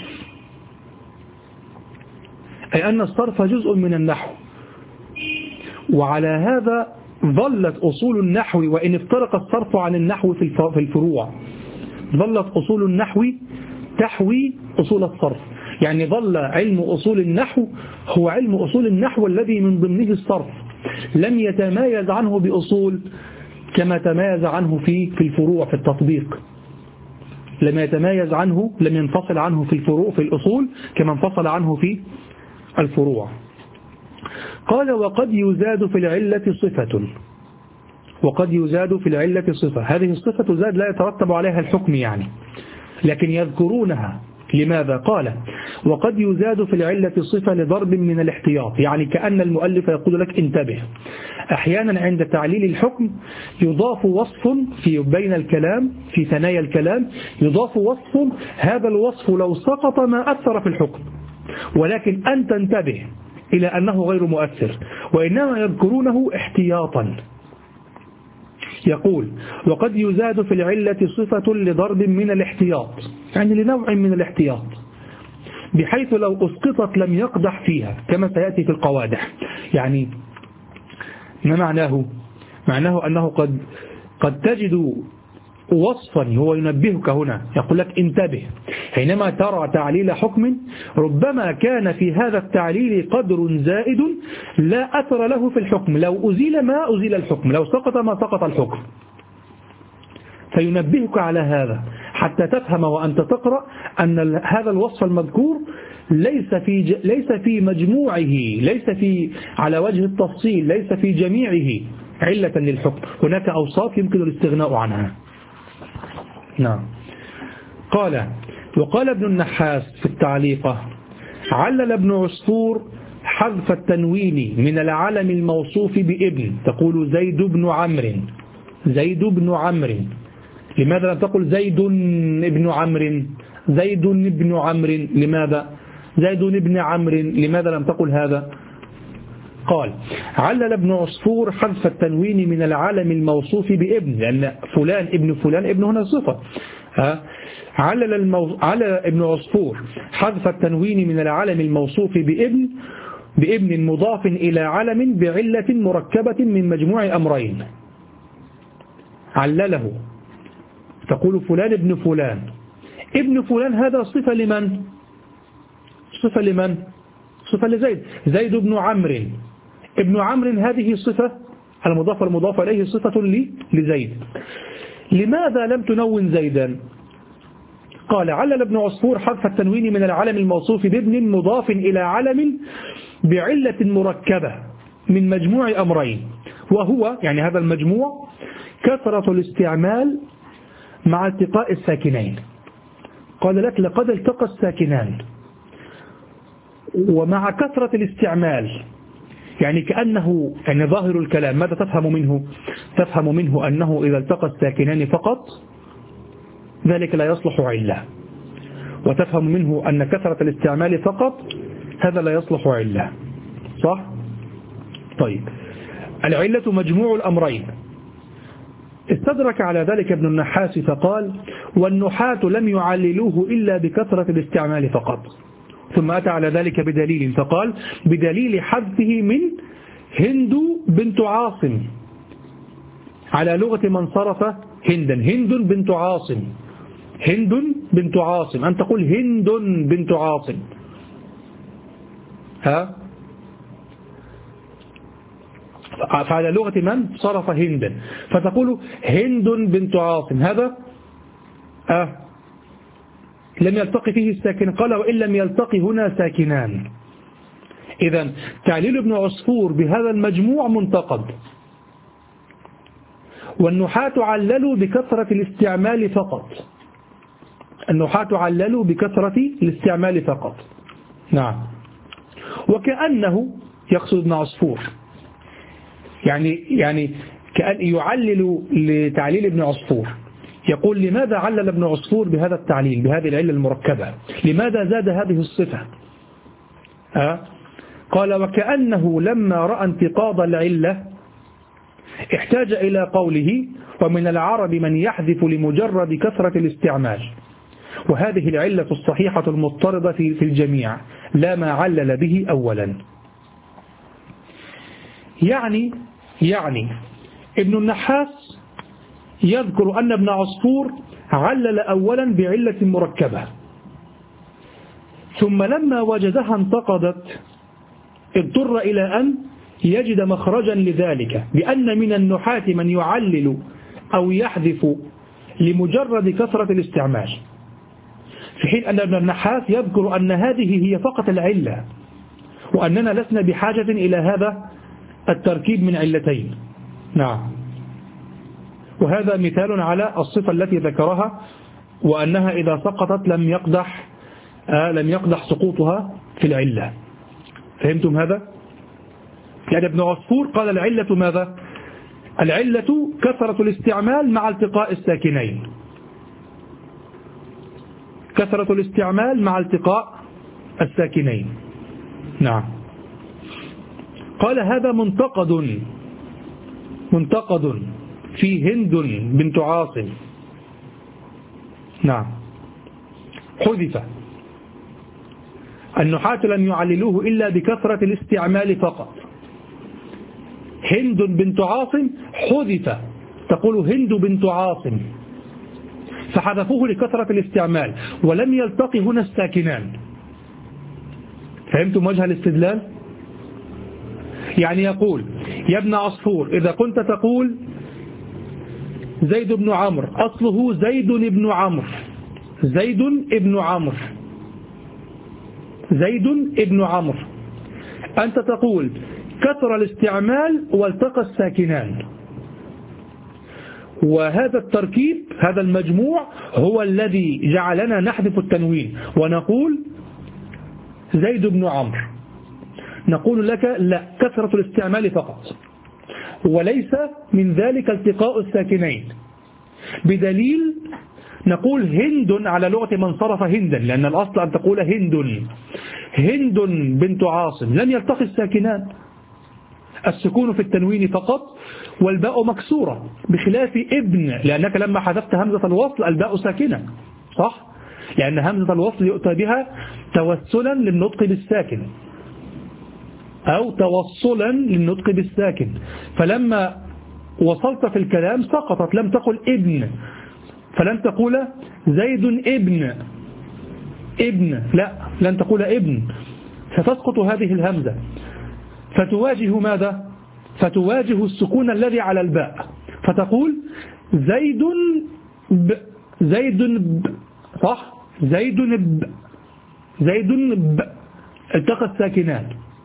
A: أي أن الصرف جزء من النحو، وعلى هذا ظلت أصول النحو وإن افترق الصرف عن النحو في الفروع، ظلت أصول النحو تحوي أصول الصرف. يعني ظل علم أصول النحو هو علم أصول النحو الذي من ضمنه الصرف، لم يتمايز عنه بأصول كما تمايز عنه في في الفروع في التطبيق، لم يتمايز عنه لم ينفصل عنه في الفروع في الأصول كما انفصل عنه في الفروع. قال وقد يزاد في العلة صفة وقد يزاد في العلة صفة هذه الصفة تزاد لا يترتب عليها الحكم يعني، لكن يذكرونها. لماذا؟ قال وقد يزاد في العلة صفة لضرب من الاحتياط، يعني كأن المؤلف يقول لك انتبه، أحيانا عند تعليل الحكم يضاف وصف في بين الكلام في ثنايا الكلام، يضاف وصف هذا الوصف لو سقط ما أثر في الحكم، ولكن أن تنتبه إلى أنه غير مؤثر، وإنما يذكرونه احتياطا. يقول وقد يزاد في العلة صفة لضرب من الاحتياط، يعني لنوع من الاحتياط، بحيث لو أسقطت لم يقدح فيها كما سيأتي في القوادح. يعني ما معناه؟ معناه أنه قد قد تجد وصفا هو ينبهك هنا، يقول لك انتبه، حينما ترى تعليل حكم ربما كان في هذا التعليل قدر زائد لا أثر له في الحكم، لو أزيل ما أزيل الحكم، لو سقط ما سقط الحكم، فينبهك على هذا حتى تفهم وأنت تقرأ أن هذا الوصف المذكور ليس في ج... ليس في مجموعه، ليس في على وجه التفصيل، ليس في جميعه علة للحكم، هناك أوصاف يمكن الاستغناء عنها. نعم. قال وقال ابن النحاس في التعليقة: علل ابن عصفور حذف التنوين من العلم الموصوف بابن، تقول زيد بن عمرو، زيد بن عمرو، لماذا لم تقل زيد بن عمرو؟ زيد بن عمرو لماذا؟ زيد بن عمرو لماذا لم تقل هذا؟ قال: علل ابن عصفور حذف التنوين من العلم الموصوف بابن، لأن فلان ابن فلان ابن هنا صفة. علل, المو... علل ابن عصفور حذف التنوين من العلم الموصوف بابن بابن مضاف إلى علم بعلة مركبة من مجموع أمرين. علله، تقول فلان ابن فلان، ابن فلان هذا صفة لمن؟ صفة لمن؟ صفة لزيد، زيد بن عمرو، ابن عمرو هذه صفة، المضاف المضاف إليه صفة لي لزيد. لماذا لم تنون زيدا؟ قال: علل ابن عصفور حذف التنوين من العلم الموصوف بابن مضاف إلى علم بعلة مركبة من مجموع أمرين، وهو يعني هذا المجموع كثرة الاستعمال مع التقاء الساكنين. قال لك: لقد التقى الساكنان، ومع كثرة الاستعمال، يعني كأنه يعني ظاهر الكلام ماذا تفهم منه؟ تفهم منه أنه إذا التقى الساكنان فقط ذلك لا يصلح علة، وتفهم منه أن كثرة الاستعمال فقط هذا لا يصلح علة، صح؟ طيب، العلة مجموع الأمرين. استدرك على ذلك ابن النحاس فقال: والنحاة لم يعللوه إلا بكثرة الاستعمال فقط. ثم أتى على ذلك بدليل فقال: بدليل حذفه من هند بنت عاصم على لغة من صرف هندا، هند بنت عاصم، هند بنت عاصم، أن تقول هند بنت عاصم، ها؟ فعلى لغة من صرف هندا، فتقول هند بنت عاصم، هذا آه لم يلتقي فيه الساكن. قال: وإن لم يلتقي هنا ساكنان. إذن تعليل ابن عصفور بهذا المجموع منتقد، والنحاة عللوا بكثرة الاستعمال فقط، النحاة عللوا بكثرة الاستعمال فقط. نعم. وكأنه يقصد ابن عصفور، يعني يعني كأن يعلل لتعليل ابن عصفور، يقول: لماذا علل ابن عصفور بهذا التعليل بهذه العلة المركبة؟ لماذا زاد هذه الصفة؟ أه؟ قال: وكأنه لما رأى انتقاض العلة احتاج إلى قوله: ومن العرب من يحذف لمجرد كثرة الاستعمال، وهذه العلة الصحيحة المضطردة في في الجميع لا ما علل به أولا. يعني يعني ابن النحاس يذكر أن ابن عصفور علل أولا بعلة مركبة، ثم لما وجدها انتقدت اضطر إلى أن يجد مخرجا لذلك، بأن من النحاة من يعلل أو يحذف لمجرد كثرة الاستعمال، في حين أن ابن النحاس يذكر أن هذه هي فقط العلة، وأننا لسنا بحاجة إلى هذا التركيب من علتين. نعم. وهذا مثال على الصفة التي ذكرها، وأنها إذا سقطت لم يقدح آه لم يقدح سقوطها في العلة. فهمتم هذا؟ يعني ابن عصفور قال العلة ماذا؟ العلة كثرة الاستعمال مع التقاء الساكنين، كثرة الاستعمال مع التقاء الساكنين. نعم. قال: هذا منتقد منتقد في هند بنت عاصم. نعم. حذف النحاة لم يعللوه إلا بكثرة الاستعمال فقط. هند بنت عاصم حذف، تقول هند بنت عاصم، فحذفوه لكثرة الاستعمال، ولم يلتقي هنا الساكنان. فهمتم وجه الاستدلال؟ يعني يقول يا ابن عصفور إذا كنت تقول زيد بن عمرو، أصله زيد بن عمرو، زيد بن عمرو، زيد بن عمرو، أنت تقول كثر الاستعمال والتقى الساكنان، وهذا التركيب هذا المجموع هو الذي جعلنا نحذف التنوين ونقول زيد بن عمرو. نقول لك لا، كثرة الاستعمال فقط، وليس من ذلك التقاء الساكنين، بدليل نقول هند على لغة من صرف هندا، لأن الأصل أن تقول هند. هند بنت عاصم لم يلتقي الساكنان، السكون في التنوين فقط والباء مكسورة، بخلاف ابن، لأنك لما حذفت همزة الوصل الباء ساكنة، صح؟ لأن همزة الوصل يؤتى بها توسلا للنطق بالساكن أو توصلا للنطق بالساكن، فلما وصلت في الكلام سقطت، لم تقل ابن، فلن تقول زيد ابن ابن، لا، لن تقول ابن، فتسقط هذه الهمزة، فتواجه ماذا؟ فتواجه السكون الذي على الباء، فتقول زيد ب، زيد ب، صح؟ زيد ب، زيد ب، التقى الساكنان،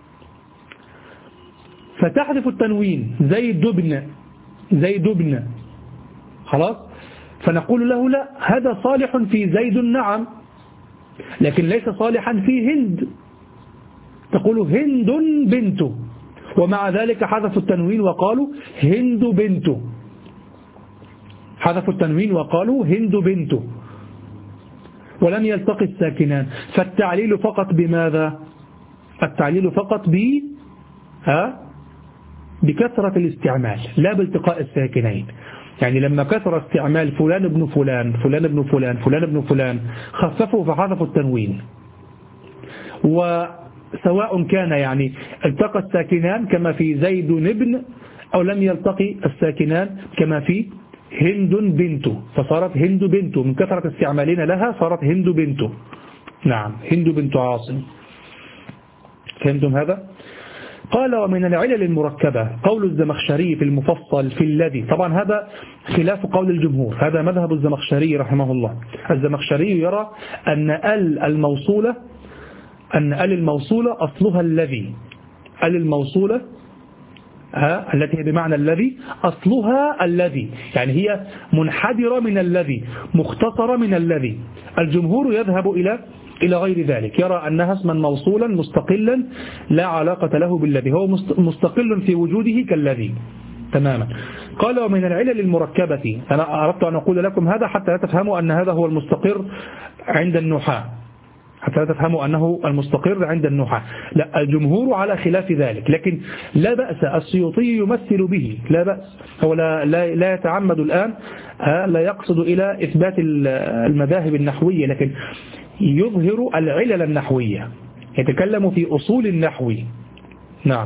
A: فتحذف التنوين زيد بن، زيد بن، خلاص؟ فنقول له لا، هذا صالح في زيد نعم، لكن ليس صالحا في هند، تقول هند بنت، ومع ذلك حذفوا التنوين وقالوا هند بنت، حذفوا التنوين وقالوا هند بنت، ولم يلتقي الساكنان، فالتعليل فقط بماذا؟ التعليل فقط ب ها بكثرة الاستعمال لا بالتقاء الساكنين. يعني لما كثر استعمال فلان ابن فلان فلان ابن فلان فلان ابن فلان خففوا فحذفوا التنوين، وسواء كان يعني التقى الساكنان كما في زيد ابن أو لم يلتقي الساكنان كما في هند بنت، فصارت هند بنت من كثرة استعمالنا لها، صارت هند بنت، نعم هند بنت عاصم. فهمتم هذا؟ قال ومن العلل المركبة قول الزمخشري في المفصل في الذي، طبعا هذا خلاف قول الجمهور، هذا مذهب الزمخشري رحمه الله. الزمخشري يرى أن ال الموصولة أن ال الموصولة أصلها الذي، ال الموصولة ها التي هي بمعنى الذي أصلها الذي، يعني هي منحدرة من الذي، مختصرة من الذي. الجمهور يذهب إلى إلى غير ذلك، يرى أنها اسما موصولا مستقلا لا علاقة له بالذي، هو مستقل في وجوده كالذي تماما. قال ومن العلل المركبة، أنا أردت أن أقول لكم هذا حتى لا تفهموا أن هذا هو المستقر عند النحاة، حتى لا تفهموا أنه المستقر عند النحاة، لا، الجمهور على خلاف ذلك، لكن لا بأس، السيوطي يمثل به، لا بأس، هو لا, لا, لا يتعمد الآن، لا يقصد إلى إثبات المذاهب النحوية، لكن يظهر العلل النحوية، يتكلم في أصول النحو. نعم.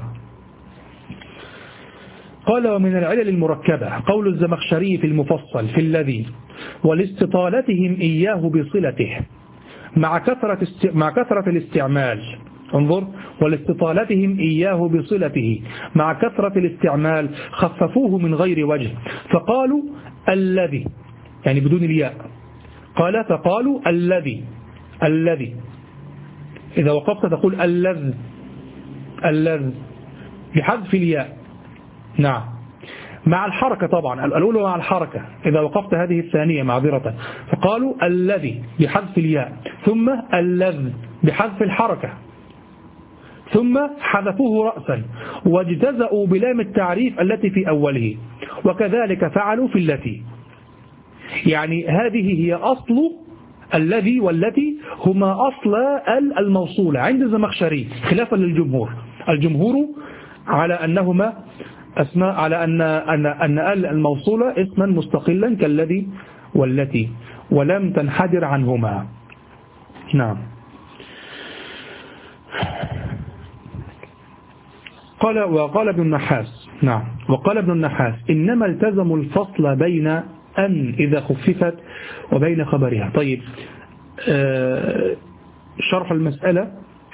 A: قال ومن العلل المركبة قول الزمخشري في المفصل في الذي ولاستطالتهم إياه بصلته مع كثرة است... مع كثرة الاستعمال، انظر، ولاستطالتهم إياه بصلته مع كثرة الاستعمال خففوه من غير وجه فقالوا الذي، يعني بدون الياء، قال فقالوا الذي، الذي إذا وقفت تقول اللذ، اللذ بحذف الياء، نعم، مع الحركة طبعا، الأولى مع الحركة، إذا وقفت هذه الثانية معذرة، فقالوا الذي بحذف الياء، ثم اللذ بحذف الحركة، ثم حذفوه رأسا واجتزأوا بلام التعريف التي في أوله، وكذلك فعلوا في التي. يعني هذه هي أصل الذي والتي، هما أصل ال الموصولة عند الزمخشري خلافا للجمهور. الجمهور على أنهما أسماء، على أن أن أن ال الموصولة اسما مستقلا كالذي والتي، ولم تنحدر عنهما. نعم. قال وقال ابن النحاس نعم وقال ابن النحاس إنما التزموا الفصل بين أن إذا خففت وبين خبرها. طيب آه شرح المسألة.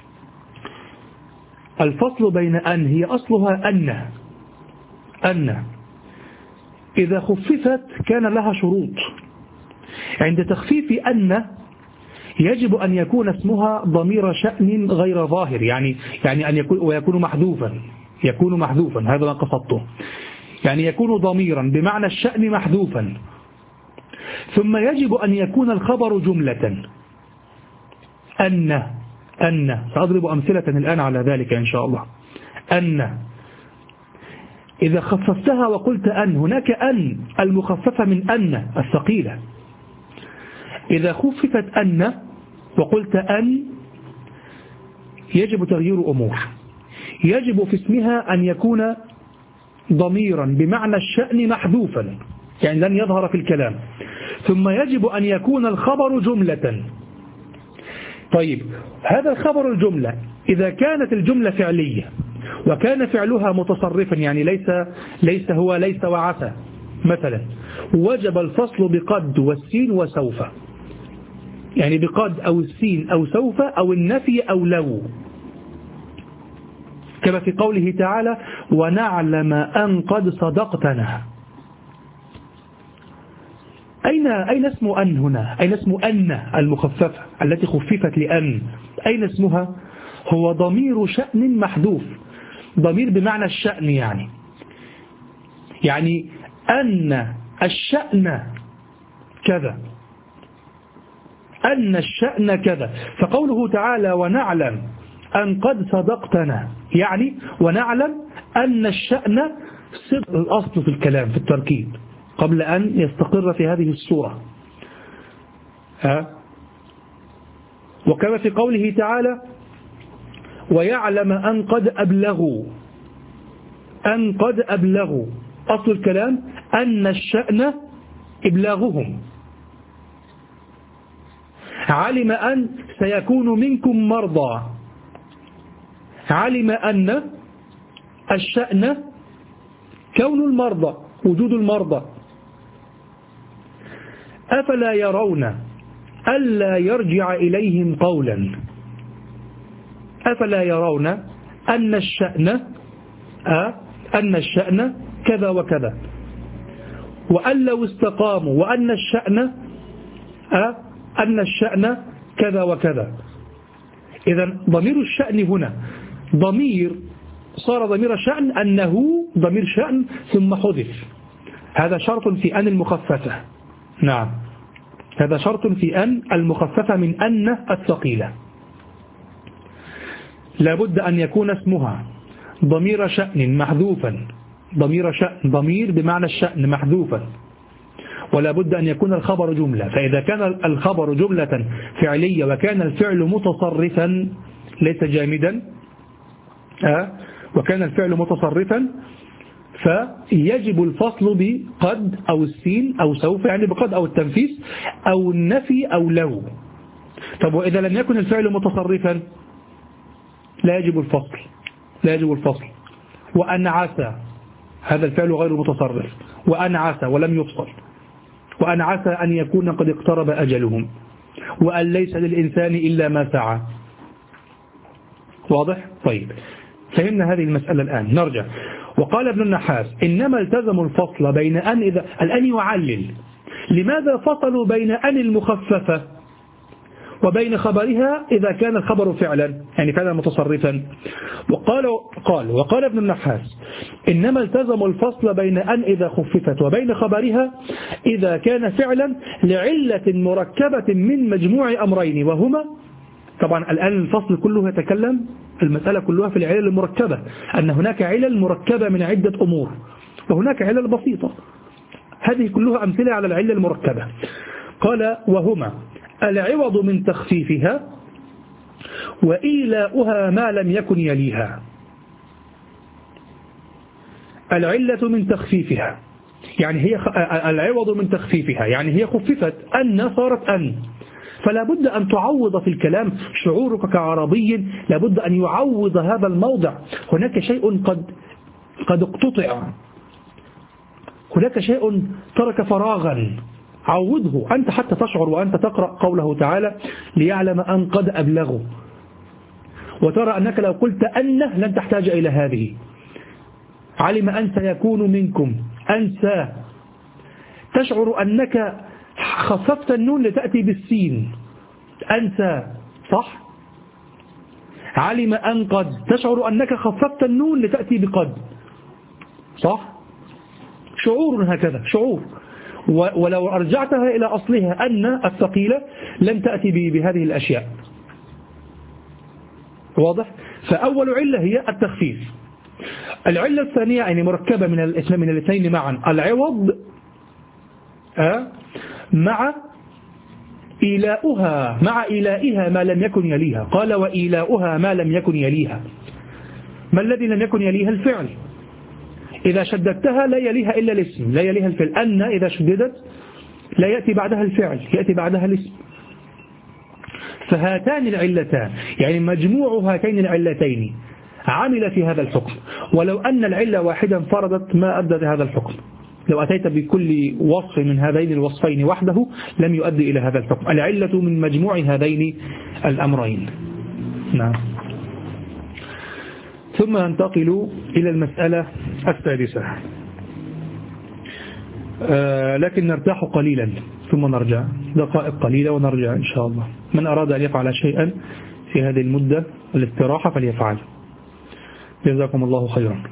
A: الفصل بين أن هي أصلها أن أن إذا خففت كان لها شروط. عند تخفيف أن يجب أن يكون اسمها ضمير شأن غير ظاهر، يعني يعني أن يكون ويكون محذوفا يكون محذوفا هذا ما قصدته، يعني يكون ضميرا بمعنى الشأن محذوفا. ثم يجب أن يكون الخبر جملة أن أن سأضرب أمثلة الآن على ذلك إن شاء الله. أن إذا خففتها وقلت أن، هناك أن المخففة من أن الثقيلة، إذا خففت أن وقلت أن يجب تغيير أمور. يجب في اسمها أن يكون ضميرا بمعنى الشأن محذوفا، يعني لن يظهر في الكلام. ثم يجب أن يكون الخبر جملة. طيب هذا الخبر الجملة إذا كانت الجملة فعلية وكان فعلها متصرفا، يعني ليس ليس هو ليس وعسى مثلا، وجب الفصل بقد والسين وسوف، يعني بقد أو السين أو سوف أو النفي أو لو، كما في قوله تعالى ونعلم أن قد صدقتنا. أين أين اسم أن هنا؟ أين اسم أن المخففة التي خففت لأن؟ أين اسمها؟ هو ضمير شأن محذوف، ضمير بمعنى الشأن، يعني يعني أن الشأن كذا، أن الشأن كذا. فقوله تعالى ونعلم أن قد صدقتنا، يعني ونعلم أن الشأن صدق الأصل في الكلام في التركيب قبل أن يستقر في هذه الصورة. ها؟ وكما في قوله تعالى ويعلم أن قد أبلغوا، أن قد أبلغوا أصل الكلام أن الشأن إبلاغهم. علم أن سيكون منكم مرضى، علم أن الشأن كون المرضى، وجود المرضى. أفلا يرون ألا يرجع إليهم قولا، أفلا يرون أن الشأن أه أن الشأن كذا وكذا، وأن لو استقاموا، وأن الشأن أه أن الشأن كذا وكذا. إذن ضمير الشأن هنا ضمير صار ضمير شأن، أنه ضمير شأن ثم حذف. هذا شرط في أن المخففة. نعم هذا شرط في أن المخففة من أن الثقيلة. لابد أن يكون اسمها ضمير شأن محذوفا، ضمير شأن ضمير بمعنى الشأن محذوفا، ولا بد أن يكون الخبر جملة. فإذا كان الخبر جملة فعلية وكان الفعل متصرفا ليس جامدا أه؟ وكان الفعل متصرفا فيجب الفصل بقد أو السين أو سوف، يعني بقد أو التنفيس أو النفي أو لو. طب وإذا لم يكن الفعل متصرفا لا يجب الفصل، لا يجب الفصل. وأن عسى هذا الفعل غير متصرف، وأن عسى ولم يفصل، وأن عسى أن يكون قد اقترب أجلهم، وأن ليس للإنسان إلا ما سعى. واضح؟ طيب فهمنا هذه المسألة الآن. نرجع. وقال ابن النحاس إنما التزموا الفصل بين أن إذا الآن يعلل لماذا فصلوا بين أن المخففة وبين خبرها إذا كان الخبر فعلا، يعني فعلا متصرفا. وقال قال وقال ابن النحاس إنما التزموا الفصل بين أن إذا خففت وبين خبرها إذا كان فعلا لعلة مركبة من مجموع أمرين، وهما طبعا الآن الفصل كله يتكلم المسألة كلها في العلل المركبة، أن هناك علل مركبة من عدة أمور وهناك علل بسيطة. هذه كلها أمثلة على العلة المركبة. قال وهما العوض من تخفيفها وإيلاؤها ما لم يكن يليها. العلة من تخفيفها يعني هي العوض من تخفيفها، يعني هي خففت أن صارت أن، فلا بد أن تعوض في الكلام. شعورك كعربي لا بد أن يعوض هذا الموضع. هناك شيء قد قد اقتطع، هناك شيء ترك فراغا، عوضه أنت حتى تشعر وأنت تقرأ قوله تعالى ليعلم أن قد أبلغوا، وترى أنك لو قلت أنه لن تحتاج إلى هذه. علم أن سيكون منكم أنسى، تشعر أنك خففت النون لتأتي بالسين أنسى، صح؟ علم أن قد، تشعر أنك خففت النون لتأتي بقد، صح؟ شعور هكذا، شعور. ولو أرجعتها إلى أصلها أن الثقيلة لم تأتي بهذه الأشياء. واضح؟ فأول علة هي التخفيف. العلة الثانية يعني مركبة من الاثنين من الاثنين معا، العوض أه مع إيلاؤها، مع إيلائها ما لم يكن يليها. قال وإيلاؤها ما لم يكن يليها. ما الذي لم يكن يليها؟ الفعل. إذا شددتها لا يليها إلا الاسم، لا يليها الفعل. أن إذا شددت لا يأتي بعدها الفعل، يأتي بعدها الاسم. فهاتان العلتان يعني مجموع هاتين العلتين عمل في هذا الحكم. ولو أن العلة واحدا انفردت ما أدى هذا الحكم. لو أتيت بكل وصف من هذين الوصفين وحده لم يؤدي إلى هذا الحكم. العلة من مجموع هذين الأمرين. نعم. ثم ننتقل إلى المسألة السادسة، آه لكن نرتاح قليلا ثم نرجع، دقائق قليلة ونرجع إن شاء الله. من أراد أن يفعل شيئا في هذه المدة الاستراحة فليفعل. جزاكم الله خيرا.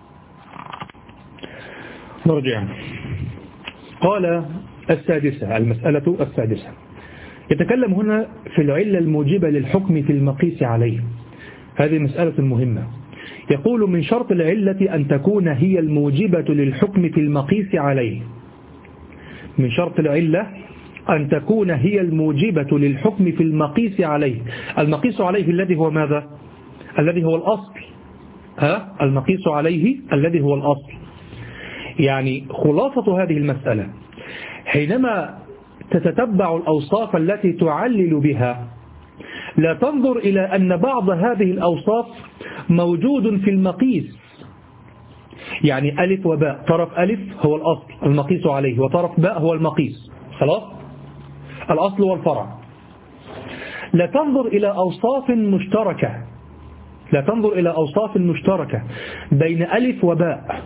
A: نرجع. قال السادسة، المسألة السادسة، يتكلم هنا في العلة الموجبة للحكم في المقيس عليه. هذه مسألة مهمة. يقول من شرط العلة أن تكون هي الموجبة للحكم في المقيس عليه. من شرط العلة أن تكون هي الموجبة للحكم في المقيس عليه. المقيس عليه الذي هو ماذا؟ الذي هو الأصل. ها؟ المقيس عليه الذي هو الأصل. يعني خلاصة هذه المسألة حينما تتتبع الأوصاف التي تعلل بها لا تنظر إلى أن بعض هذه الأوصاف موجود في المقيس. يعني ألف وباء، طرف ألف هو الأصل المقيس عليه، وطرف باء هو المقيس، خلاص؟ الأصل والفرع. لا تنظر إلى أوصاف مشتركة، لا تنظر إلى أوصاف مشتركة بين ألف وباء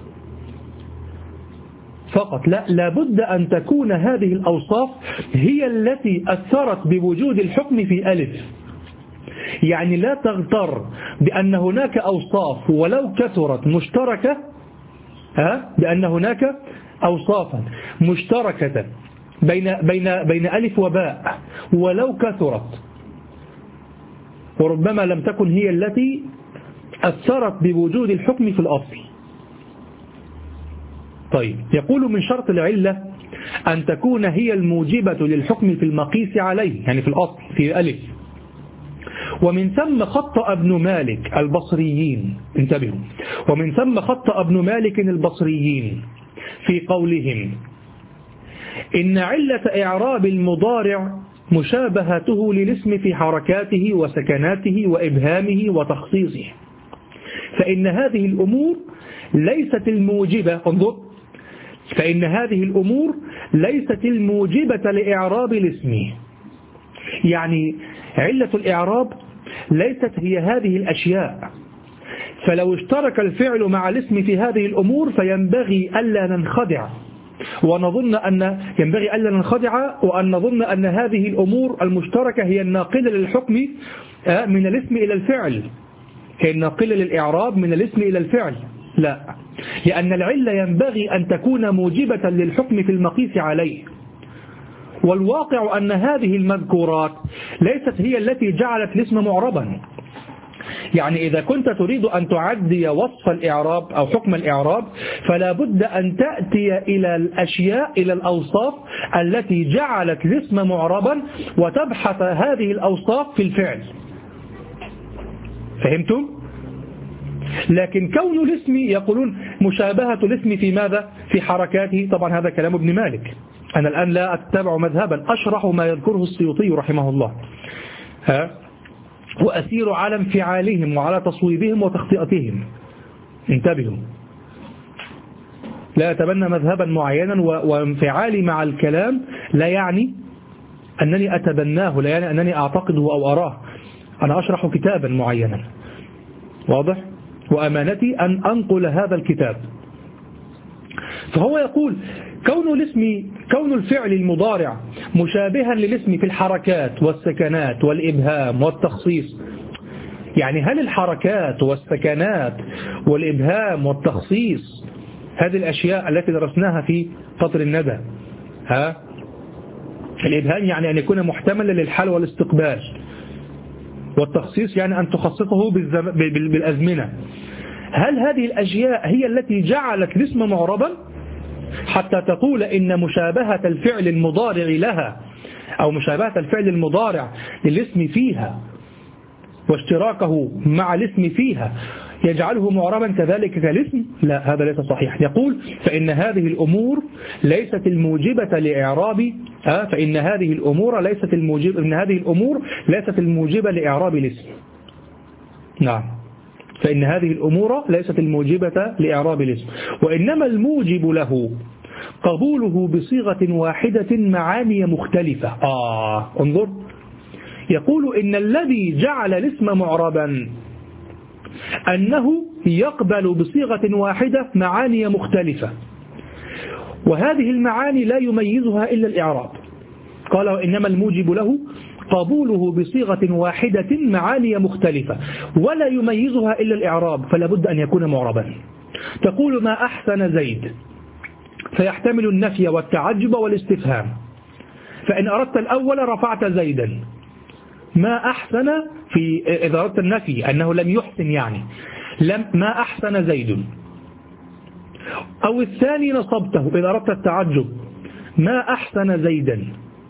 A: فقط، لا، لابد أن تكون هذه الأوصاف هي التي أثرت بوجود الحكم في ألف. يعني لا تغتر بأن هناك أوصاف ولو كثرت مشتركة، ها؟ بأن هناك أوصافا مشتركة بين بين بين ألف وباء ولو كثرت، وربما لم تكن هي التي أثرت بوجود الحكم في الأصل. طيب، يقول من شرط العلة أن تكون هي الموجبة للحكم في المقيس عليه، يعني في الأصل في ألف. ومن ثم خطأ ابن مالك البصريين، انتبهوا، ومن ثم خطأ ابن مالك البصريين في قولهم إن علة إعراب المضارع مشابهته للاسم في حركاته وسكناته وإبهامه وتخصيصه، فإن هذه الأمور ليست الموجبة، انظر، فإن هذه الأمور ليست الموجبة لإعراب الاسم. يعني علة الإعراب ليست هي هذه الأشياء، فلو اشترك الفعل مع الاسم في هذه الأمور فينبغي ألا ننخدع ونظن أن ينبغي ألا ننخدع وأن نظن أن هذه الأمور المشتركة هي الناقلة للحكم من الاسم إلى الفعل، هي الناقلة للإعراب من الاسم إلى الفعل. لا، لأن العلة ينبغي أن تكون موجبة للحكم في المقيس عليه. والواقع أن هذه المذكورات ليست هي التي جعلت الاسم معربا. يعني إذا كنت تريد أن تعدي وصف الإعراب أو حكم الإعراب فلا بد أن تأتي إلى الأشياء، إلى الأوصاف التي جعلت الاسم معربا وتبحث هذه الأوصاف في الفعل. فهمتم؟ لكن كون الاسم يقولون مشابهة الاسم في ماذا؟ في حركاته، طبعا هذا كلام ابن مالك، أنا الآن لا أتبع مذهبا، أشرح ما يذكره السيوطي رحمه الله، ها، وأسير على انفعالهم وعلى تصويبهم وتخطئتهم. انتبهوا، لا أتبنى مذهبا معينا وانفعالي مع الكلام لا يعني أنني أتبناه، لا يعني أنني أعتقده أو أراه. أنا أشرح كتابا معينا، واضح؟ وأمانتي أن أنقل هذا الكتاب. فهو يقول كون الاسم كون الفعل المضارع مشابها للاسم في الحركات والسكنات والإبهام والتخصيص، يعني هل الحركات والسكنات والإبهام والتخصيص هذه الأشياء التي درسناها في قطر الندى، ها، الإبهام يعني أن يكون محتملا للحال والاستقبال، والتخصيص يعني أن تخصصه بالأزمنة، هل هذه الأشياء هي التي جعلت الاسم معربا حتى تقول إن مشابهة الفعل المضارع لها أو مشابهة الفعل المضارع للاسم فيها واشتراكه مع الاسم فيها يجعله معربا كذلك كالاسم؟ لا، هذا ليس صحيح. يقول فإن هذه الأمور ليست الموجبة لإعراب آه فإن هذه الأمور ليست الموجبة إن هذه الأمور ليست الموجبة لإعراب الاسم. نعم، فإن هذه الأمور ليست الموجبة لإعراب الاسم، وإنما الموجب له قبوله بصيغة واحدة معاني مختلفة. آه انظر، يقول إن الذي جعل الاسم معربا أنه يقبل بصيغة واحدة معاني مختلفة، وهذه المعاني لا يميزها إلا الإعراب. قال وإنما الموجب له قبوله بصيغة واحدة معاني مختلفة ولا يميزها إلا الإعراب، فلا بد أن يكون معربا. تقول ما أحسن زيد، فيحتمل النفي والتعجب والاستفهام، فإن أردت الأول رفعت زيدا. ما أحسن في إذا أردت النفي أنه لم يحسن، يعني لم ما أحسن زيد. أو الثاني نصبته إذا أردت التعجب، ما أحسن زيدا.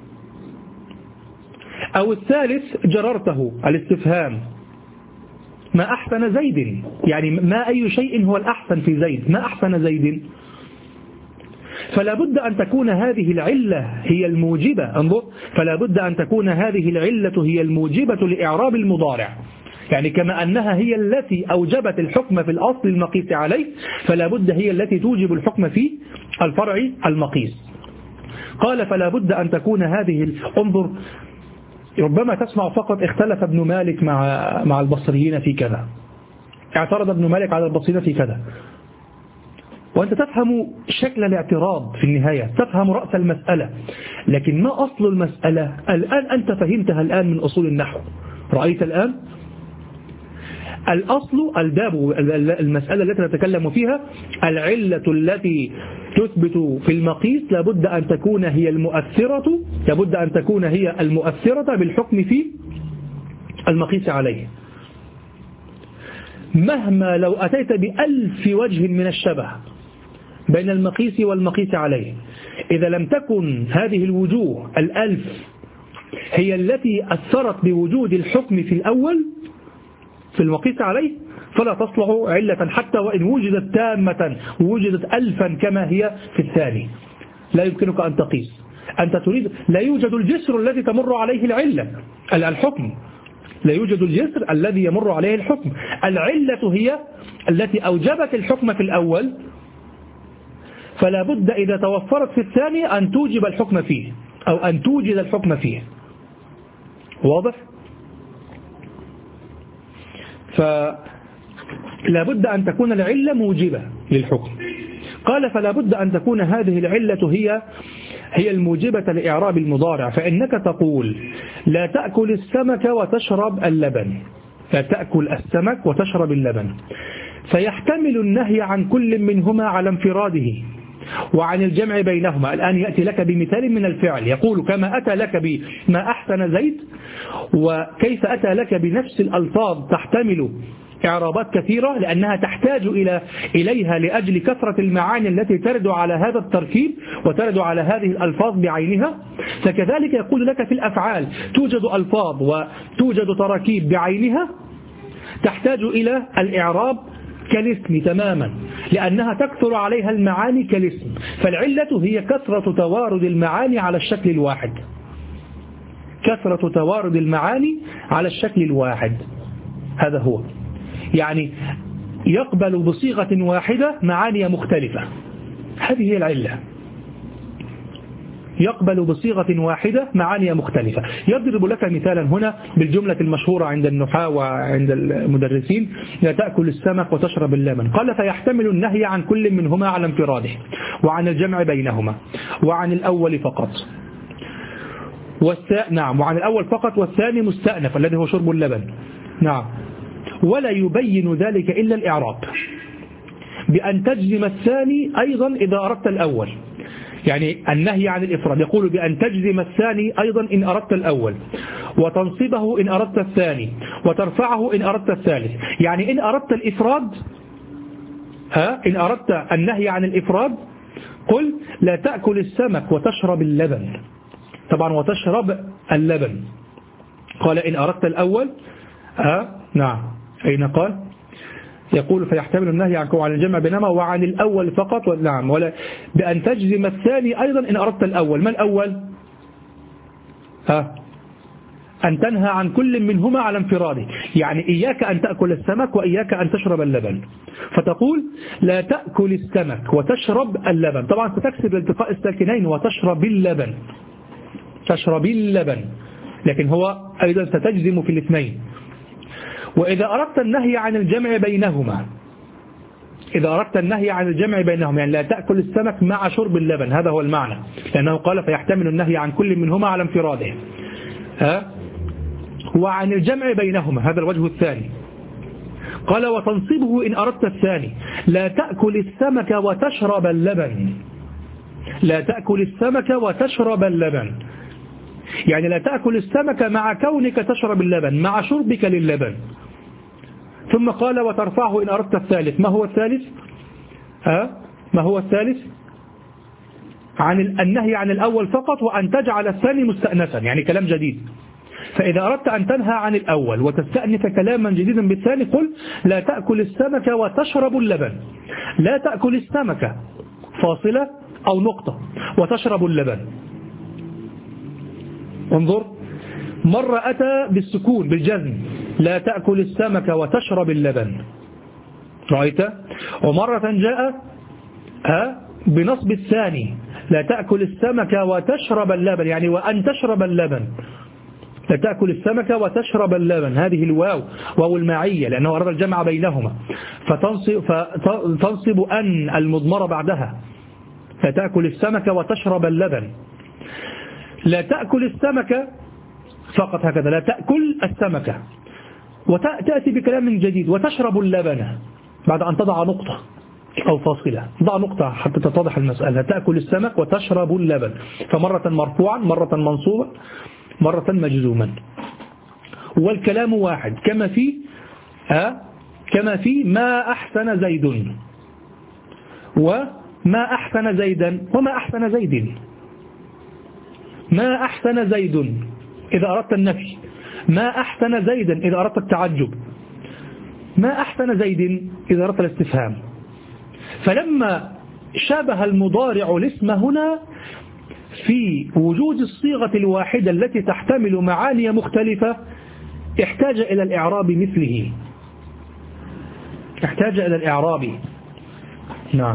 A: أو الثالث جررته الاستفهام، ما أحسن زيد، يعني ما أي شيء هو الأحسن في زيد، ما أحسن زيد. فلا بد أن تكون هذه العلة هي الموجبة، انظر، فلا بد أن تكون هذه العلة هي الموجبة لإعراب المضارع، يعني كما أنها هي التي أوجبت الحكم في الأصل المقيس عليه، فلا بد هي التي توجب الحكم في الفرع المقيس. قال فلا بد أن تكون هذه، انظر، ربما تسمع فقط اختلف ابن مالك مع مع البصريين في كذا، اعترض ابن مالك على البصريين في كذا، وأنت تفهم شكل الاعتراض في النهاية، تفهم رأس المسألة، لكن ما أصل المسألة الآن أنت فهمتها الآن من أصول النحو، رأيت الآن الأصل الباب المسألة التي نتكلم فيها، العلة التي تثبت في المقيس لابد أن تكون هي المؤثرة لابد أن تكون هي المؤثرة بالحكم في المقيس عليه، مهما لو أتيت بألف وجه من الشبه بين المقيس والمقيس عليه، إذا لم تكن هذه الوجوه الألف هي التي أثرت بوجود الحكم في الأول في المقيس عليه فلا تصلح علة، حتى وإن وجدت تامة وجدت ألفا كما هي في الثاني لا يمكنك أن تقيس. أنت تريد، لا يوجد الجسر الذي تمر عليه العلة الحكم، لا يوجد الجسر الذي يمر عليه الحكم، العلة هي التي أوجبت الحكم في الأول، فلا بد إذا توفرت في الثاني أن توجب الحكم فيه أو أن توجد الحكم فيه. واضح؟ فلا بد أن تكون العلة موجبة للحكم. قال فلا بد أن تكون هذه العلة هي هي الموجبة لإعراب المضارع، فإنك تقول لا تأكل السمك وتشرب اللبن، لا تأكل السمك وتشرب اللبن، فيحتمل النهي عن كل منهما على انفراده وعن الجمع بينهما. الآن يأتي لك بمثال من الفعل، يقول كما أتى لك بما أحسن زيد، وكيف أتى لك بنفس الألفاظ تحتمل إعرابات كثيرة لأنها تحتاج إلى إليها لأجل كثرة المعاني التي ترد على هذا التركيب وترد على هذه الألفاظ بعينها، فكذلك يقول لك في الأفعال توجد ألفاظ وتوجد تراكيب بعينها تحتاج إلى الإعراب كالاسم تماما، لأنها تكثر عليها المعاني كالاسم. فالعلة هي كثرة توارد المعاني على الشكل الواحد، كثرة توارد المعاني على الشكل الواحد، هذا هو. يعني يقبل بصيغة واحدة معاني مختلفة، هذه هي العلة. يقبل بصيغة واحدة معاني مختلفة. يضرب لك مثالا هنا بالجملة المشهورة عند النحاة وعند المدرسين: لا تأكل السمك وتشرب اللبن. قال: فيحتمل النهي عن كل منهما على انفراده، وعن الجمع بينهما، وعن الأول فقط والثاني نعم وعن الأول فقط والثاني مستأنف الذي هو شرب اللبن. نعم. ولا يبين ذلك إلا الإعراب، بأن تجزم الثاني أيضا إذا أردت الأول. يعني النهي عن الإفراد يقول بأن تجزم الثاني أيضا إن أردت الأول، وتنصبه إن أردت الثاني، وترفعه إن أردت الثالث. يعني إن أردت الإفراد ها إن أردت النهي عن الإفراد قل: لا تأكل السمك وتشرب اللبن. طبعا وتشرب اللبن. قال: إن أردت الأول ها نعم أين قال؟ يقول: فيحتمل النهي عنكم عن الجمع بينهما وعن الأول فقط. نعم. ولا بأن تجزم الثاني أيضا إن أردت الأول. ما الأول؟ ها أن تنهى عن كل منهما على انفراده. يعني إياك أن تأكل السمك وإياك أن تشرب اللبن، فتقول: لا تأكل السمك وتشرب اللبن. طبعا ستكسب التقاء الساكنين وتشرب اللبن، تشرب اللبن، لكن هو أيضا ستجزم في الاثنين. وإذا أردت النهي عن الجمع بينهما، إذا أردت النهي عن الجمع بينهما يعني لا تأكل السمك مع شرب اللبن، هذا هو المعنى، لأنه قال: فيحتمل النهي عن كل منهما على انفراده. ها؟ وعن الجمع بينهما، هذا الوجه الثاني. قال: وتنصبه إن أردت الثاني: لا تأكل السمك وتشرب اللبن. لا تأكل السمك وتشرب اللبن، يعني لا تأكل السمك مع كونك تشرب اللبن، مع شربك للبن. ثم قال: وترفعه إن أردت الثالث. ما هو الثالث؟ ها؟ ما هو الثالث؟ عن النهي عن الأول فقط، وأن تجعل الثاني مستأنفا، يعني كلام جديد. فإذا أردت أن تنهى عن الأول وتستأنف كلاما جديدا بالثاني قل: لا تأكل السمك وتشرب اللبن. لا تأكل السمك فاصلة أو نقطة وتشرب اللبن. انظر، مرة أتى بالسكون بالجزم: لا تأكل السمك وتشرب اللبن، رأيت؟ ومرة جاء ها بنصب الثاني: لا تأكل السمك وتشرب اللبن، يعني وأن تشرب اللبن. لا تأكل السمك وتشرب اللبن، هذه الواو واو المعية، لأنه أراد الجمع بينهما، فتنصب, فتنصب أن المضمرة بعدها. لا تأكل السمك وتشرب اللبن. لا تأكل السمك فقط هكذا، لا تأكل السمك، وتأتي بكلام جديد: وتشرب اللبن، بعد أن تضع نقطة أو فاصلة، ضع نقطة حتى تتضح المسألة. تأكل السمك وتشرب اللبن، فمرة مرفوعا، مرة منصوبا، مرة مجزوما، والكلام واحد، كما في ها كما في ما أحسن زيد، وما أحسن زيدا، وما أحسن زيد. ما أحسن زيد إذا أردت النفي، ما أحسن زيدا إذا أردت التعجب، ما أحسن زيد إذا أردت الاستفهام. فلما شابه المضارع الاسم هنا في وجود الصيغة الواحدة التي تحتمل معاني مختلفة، احتاج إلى الإعراب مثله، احتاج إلى الإعراب. نعم.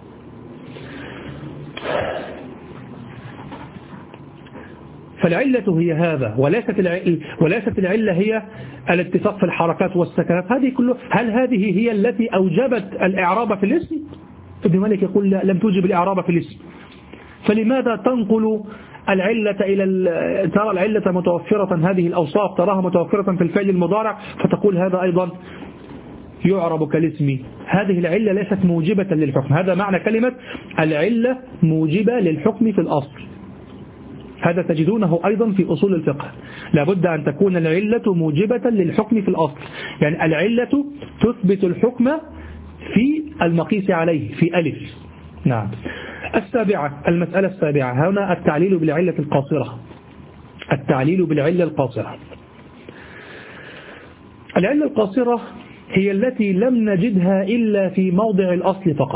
A: فالعلة هي هذا، وليست العلة, وليست العلة هي الاتفاق في الحركات والسكنات. هذه كله، هل هذه هي التي أوجبت الإعراب في الاسم؟ ابن مالك يقول لا، لم توجب الإعراب في الاسم. فلماذا تنقل العلة إلى ترى العلة متوفرة، هذه الأوصاف تراها متوفرة في الفعل المضارع، فتقول هذا أيضا يعرب كالاسم؟ هذه العلة ليست موجبة للحكم. هذا معنى كلمة العلة موجبة للحكم في الأصل. هذا تجدونه أيضا في أصول الفقه، لابد أن تكون العلة موجبة للحكم في الأصل، يعني العلة تثبت الحكم في المقيس عليه في ألف. نعم. السابعة، المسألة السابعة هنا التعليل بالعلة القاصرة. التعليل بالعلة القاصرة. العلة القاصرة هي التي لم نجدها إلا في موضع الأصل فقط.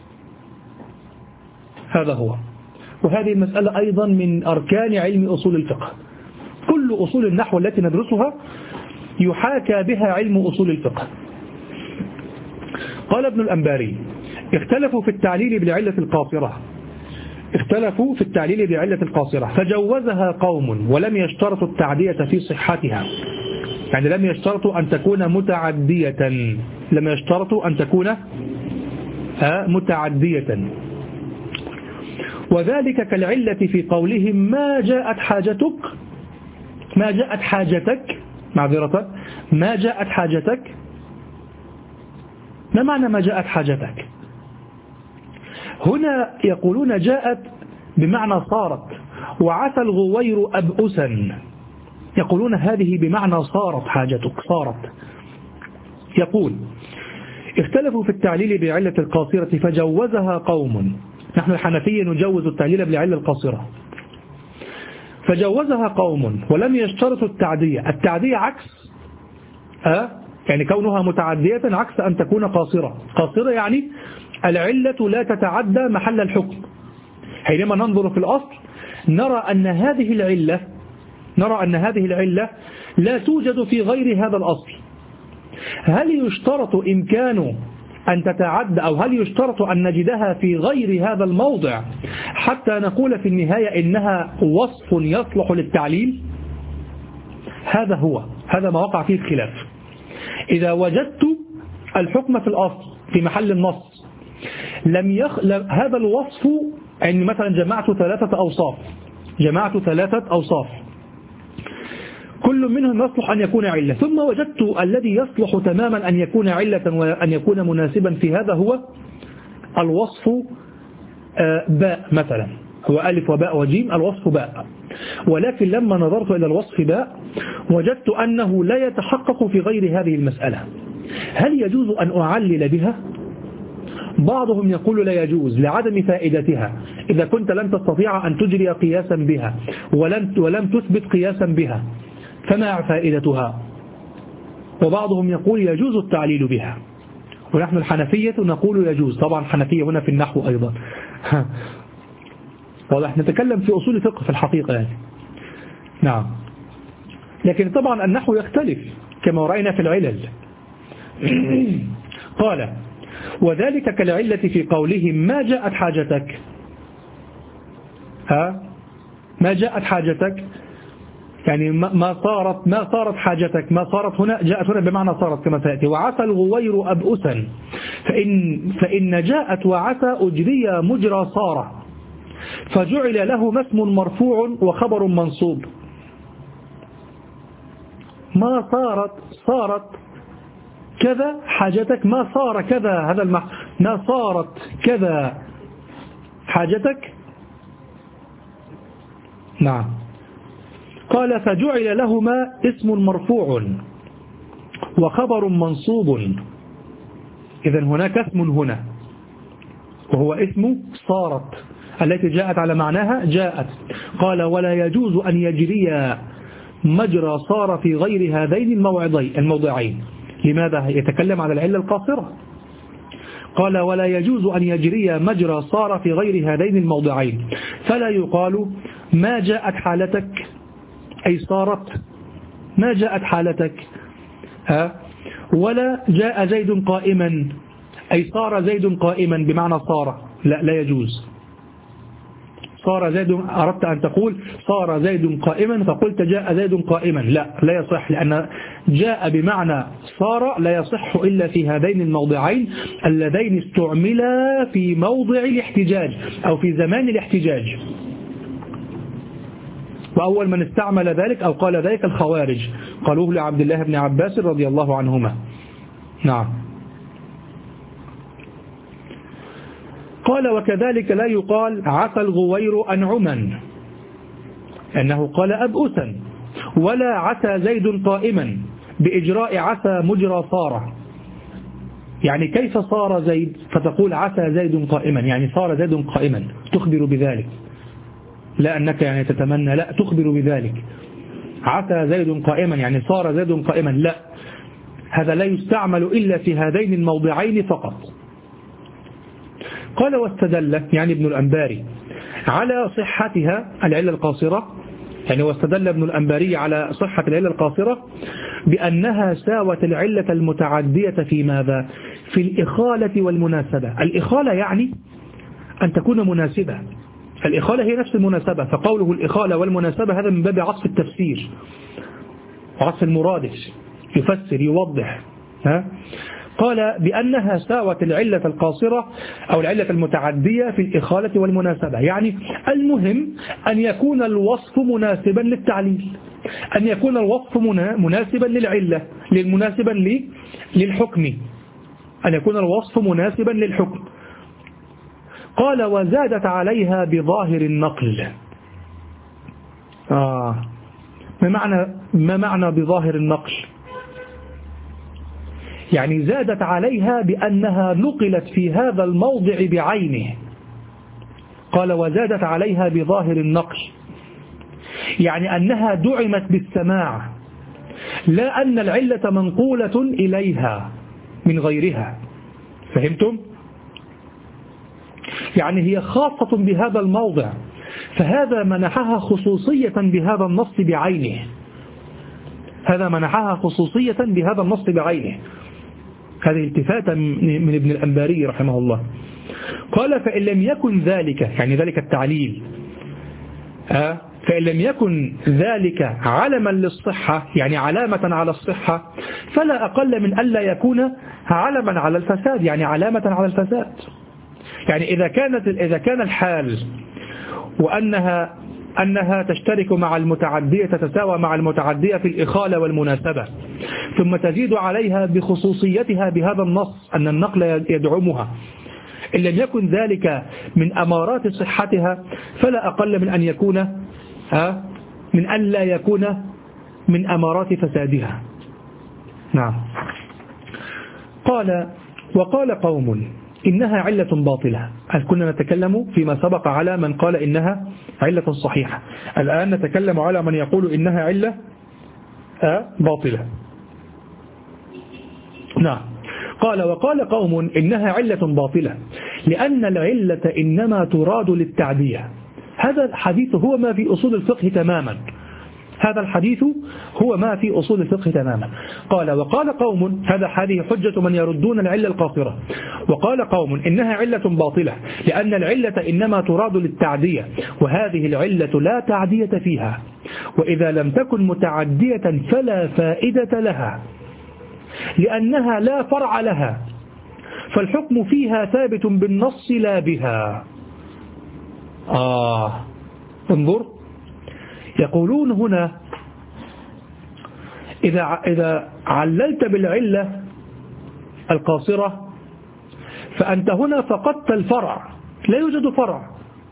A: هذا هو. وهذه المسألة أيضا من أركان علم أصول الفقه. كل أصول النحو التي ندرسها يحاكى بها علم أصول الفقه. قال ابن الأنباري: اختلفوا في التعليل بالعلة القاصرة اختلفوا في التعليل بعلة القاصرة فجوزها قوم ولم يشترطوا التعدية في صحتها. يعني لم يشترطوا أن تكون متعدية لم يشترطوا أن تكون متعدية وذلك كالعلة في قولهم ما جاءت حاجتك ما جاءت حاجتك معذرة ما جاءت حاجتك. ما معنى ما جاءت حاجتك؟ هنا يقولون جاءت بمعنى صارت، وعسى الغوير أبؤسا، يقولون هذه بمعنى صارت حاجتك صارت. يقول: اختلفوا في التعليل بعلة القاصرة فجوزها قوم. نحن الحنفية نجوز التعليل بالعلة القاصرة. فجوزها قوم ولم يشترطوا التعدية. التعدية عكس أه؟ يعني كونها متعدية عكس أن تكون قاصرة. قاصرة يعني العلة لا تتعدى محل الحكم. حينما ننظر في الأصل نرى أن هذه العلة نرى أن هذه العلة لا توجد في غير هذا الأصل. هل يشترط إمكان أن تتعدى أو هل يشترط أن نجدها في غير هذا الموضع حتى نقول في النهاية إنها وصف يصلح للتعليل؟ هذا هو هذا ما وقع فيه الخلاف. إذا وجدت الحكم في الأصل في محل النص لم يخ... هذا الوصف، يعني مثلا جمعت ثلاثة أوصاف جمعت ثلاثة أوصاف كل منهم يصلح أن يكون علة، ثم وجدت الذي يصلح تماما أن يكون علة وأن يكون مناسبا في هذا هو الوصف باء مثلا، هو ألف وباء وجيم، الوصف باء. ولكن لما نظرت إلى الوصف باء وجدت أنه لا يتحقق في غير هذه المسألة. هل يجوز أن أعلل بها؟ بعضهم يقول لا يجوز لعدم فائدتها. إذا كنت لن تستطيع أن تجري قياسا بها ولم, ولم تثبت قياسا بها فما فائدتها؟ وبعضهم يقول يجوز التعليل بها. ونحن الحنفية نقول يجوز. طبعا الحنفية هنا في النحو أيضا واضح، نتكلم في أصول فقه في الحقيقة يعني. نعم، لكن طبعا النحو يختلف كما رأينا في العلل. قال: وذلك كالعلة في قولهم ما جاءت حاجتك. ها ما جاءت حاجتك يعني ما صارت ما صارت حاجتك. ما صارت هنا جاءت هنا بمعنى صارت كما تأتي. وعسى الغوير أبؤسا فإن, فإن جاءت وعسى أجري مجرى صار فجعل له اسم مرفوع وخبر منصوب. ما صارت صارت كذا حاجتك، ما صار كذا هذا المح... ما صارت كذا حاجتك. نعم. قال: فجعل لهما اسم مرفوع وخبر منصوب. إذن هناك اسم هنا وهو اسم صارت التي جاءت على معناها جاءت. قال: ولا يجوز أن يجري مجرى صار في غير هذين الموضعين. لماذا؟ يتكلم على العلة القاصرة. قال: ولا يجوز أن يجري مجرى صار في غير هذين الموضعين، فلا يقال ما جاءت حالتك أي صارت ما جاءت حالتك، ها ولا جاء زيد قائما أي صار زيد قائما بمعنى صار. لا لا يجوز. صار زيد أردت أن تقول صار زيد قائما فقلت جاء زيد قائما، لا لا يصح، لأن جاء بمعنى صار لا يصح إلا في هذين الموضعين اللذين استعملا في موضع الاحتجاج أو في زمان الاحتجاج. وأول من استعمل ذلك أو قال ذلك الخوارج، قالوه لعبد الله بن عباس رضي الله عنهما. نعم. قال: وكذلك لا يقال عسى الغوير أنعما أنه قال أبؤسا، ولا عسى زيد قائما بإجراء عسى مجرى صار. يعني كيف صار زيد فتقول عسى زيد قائما، يعني صار زيد قائما تخبر بذلك، لا أنك يعني تتمنى، لا تخبر بذلك. عسى زيد قائما يعني صار زيد قائما، لا هذا لا يستعمل إلا في هذين الموضعين فقط. قال واستدل يعني ابن الأنباري على صحتها العلة القاصرة، يعني واستدل ابن الأنباري على صحة العلة القاصرة بأنها ساوت العلة المتعدية في ماذا؟ في الإخالة والمناسبة. الإخالة يعني أن تكون مناسبة، الإخالة هي نفس المناسبة، فقوله الإخالة والمناسبة هذا من باب عطف التفسير، عطف المرادف، يفسر يوضح. ها؟ قال بأنها ساوت العلة القاصرة أو العلة المتعدية في الإخالة والمناسبة، يعني المهم أن يكون الوصف مناسبا للتعليل، أن يكون الوصف مناسبا للعلة، للمناسبا للحكم، أن يكون الوصف مناسبا للحكم. قال وزادت عليها بظاهر النقل. آه ما معنى ما معنى بظاهر النقل؟ يعني زادت عليها بأنها نقلت في هذا الموضع بعينه. قال وزادت عليها بظاهر النقل، يعني أنها دعمت بالسماع، لا أن العلة منقولة إليها من غيرها. فهمتم؟ يعني هي خاصة بهذا الموضع، فهذا منحها خصوصية بهذا النص بعينه، هذا منحها خصوصية بهذا النص بعينه. هذه التفاتة من ابن الأنباري رحمه الله. قال فإن لم يكن ذلك، يعني ذلك التعليل، أه؟ فإن لم يكن ذلك علما للصحة، يعني علامة على الصحة، فلا أقل من ألا يكون علما على الفساد، يعني علامة على الفساد. يعني إذا كانت إذا كان الحال وأنها أنها تشترك مع المتعدية، تتساوى مع المتعدية في الإخالة والمناسبة، ثم تزيد عليها بخصوصيتها بهذا النص أن النقل يدعمها، إن لم يكن ذلك من أمارات صحتها فلا أقل من أن يكون ها من أن لا يكون من أمارات فسادها. نعم. قال وقال قوم إنها علة باطلة. هل كنا نتكلم فيما سبق على من قال إنها علة صحيحة، الآن نتكلم على من يقول إنها علة باطلة. نعم. قال وقال قوم إنها علة باطلة لأن العلة إنما تراد للتعدية. هذا الحديث هو ما في أصول الفقه تماما، هذا الحديث هو ما في أصول الفقه تماما. قال وقال قوم، هذا هذه حجة من يردون العلة القاصرة. وقال قوم إنها علة باطلة لأن العلة إنما تراد للتعدية، وهذه العلة لا تعدية فيها، وإذا لم تكن متعدية فلا فائدة لها لأنها لا فرع لها، فالحكم فيها ثابت بالنص لا بها. آه انظر، يقولون هنا إذا إذا عللت بالعلة القاصرة فأنت هنا فقدت الفرع، لا يوجد فرع،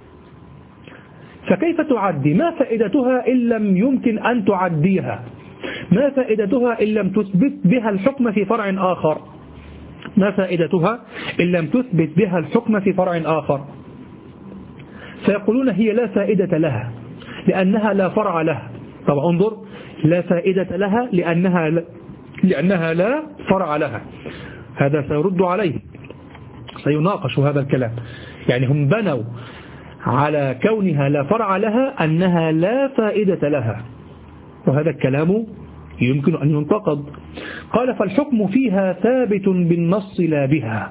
A: فكيف تعدي؟ ما فائدتها إن لم يمكن أن تعديها؟ ما فائدتها إن لم تثبت بها الحكم في فرع آخر؟ ما فائدتها إن لم تثبت بها الحكم في فرع آخر؟ فيقولون هي لا فائدة لها لأنها لا فرع لها. طبعا انظر، لا فائدة لها لأنها لا لأنها لا فرع لها، هذا سيرد عليه، سيناقش هذا الكلام. يعني هم بنوا على كونها لا فرع لها أنها لا فائدة لها، وهذا الكلام يمكن أن ينتقد. قال فالحكم فيها ثابت بالنص لا بها.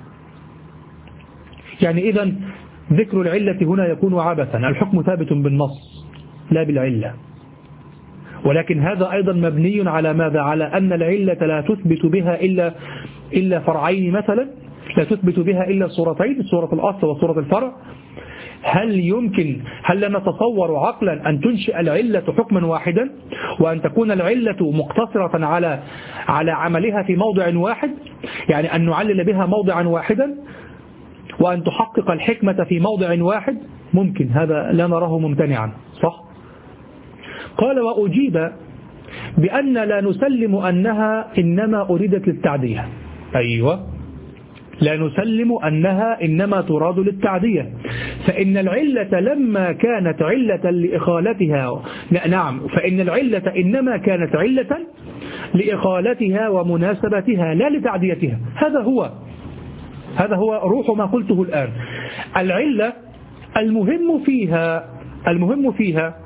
A: يعني إذن ذكر العلة هنا يكون عبثا، الحكم ثابت بالنص لا بالعلة. ولكن هذا أيضا مبني على ماذا؟ على أن العلة لا تثبت بها إلا إلا فرعين مثلا، لا تثبت بها إلا صورتين، صورة الأصل وصورة الفرع. هل يمكن هل نتصور عقلا أن تنشئ العلة حكما واحدا وأن تكون العلة مقتصرة على على عملها في موضع واحد، يعني أن نعلل بها موضعا واحدا وأن تحقق الحكمة في موضع واحد؟ ممكن، هذا لا نراه ممتنعا، صح؟ قال وأجيب بأن لا نسلم أنها إنما أريدت للتعدية. أيوة، لا نسلم أنها إنما تراد للتعدية، فإن العلة لما كانت علة لإخالتها، نعم، فإن العلة إنما كانت علة لإخالتها ومناسبتها لا لتعديتها. هذا هو هذا هو روح ما قلته الآن. العلة المهم فيها المهم فيها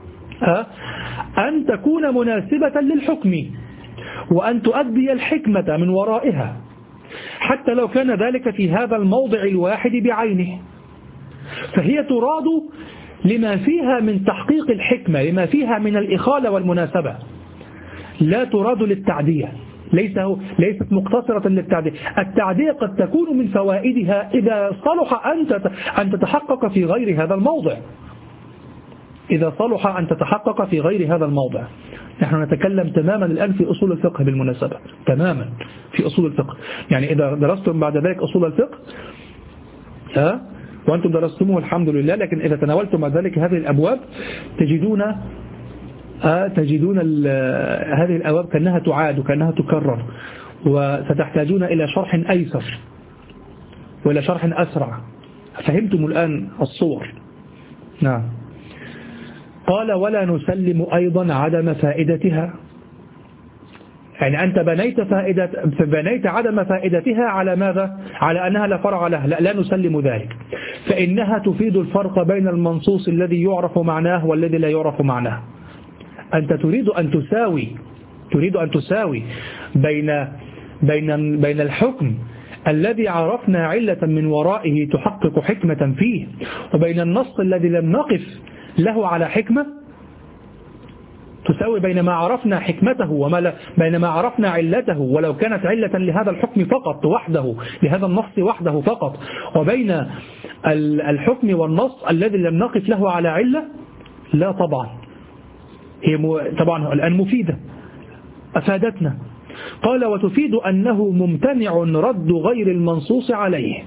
A: أن تكون مناسبة للحكم وأن تؤدي الحكمة من ورائها، حتى لو كان ذلك في هذا الموضع الواحد بعينه، فهي تراد لما فيها من تحقيق الحكمة، لما فيها من الإخالة والمناسبة، لا تراد للتعدية، ليس ليست مقتصرة للتعدية. التعدية قد تكون من فوائدها إذا صلح أن تتحقق في غير هذا الموضع، إذا صلح أن تتحقق في غير هذا الموضع. نحن نتكلم تماما الآن في أصول الفقه بالمناسبة، تماما في أصول الفقه. يعني إذا درستم بعد ذلك أصول الفقه ها وأنتم درستموه الحمد لله، لكن إذا تناولتم بعد ذلك هذه الأبواب تجدون آه تجدون هذه الأبواب كأنها تعاد وكأنها تكرر، وستحتاجون إلى شرح أيسر وإلى شرح أسرع. فهمتم الآن الصور؟ نعم. قال ولا نسلم أيضا عدم فائدتها، يعني أنت بنيت فائدة بنيت عدم فائدتها على ماذا؟ على أنها لا فرع لها. لا, لا نسلم ذلك، فإنها تفيد الفرق بين المنصوص الذي يعرف معناه والذي لا يعرف معناه. أنت تريد أن تساوي تريد أن تساوي بين بين بين الحكم الذي عرفنا علة من ورائه تحقق حكمة فيه، وبين النص الذي لم نقف له على حكمة، تساوي بين ما عرفنا حكمته وما بين ما عرفنا علته ولو كانت علة لهذا الحكم فقط وحده، لهذا النص وحده فقط، وبين الحكم والنص الذي لم نقف له على علة. لا طبعا، هي طبعا الآن مفيدة، أفادتنا. قال وتفيد أنه ممتنع رد غير المنصوص عليه،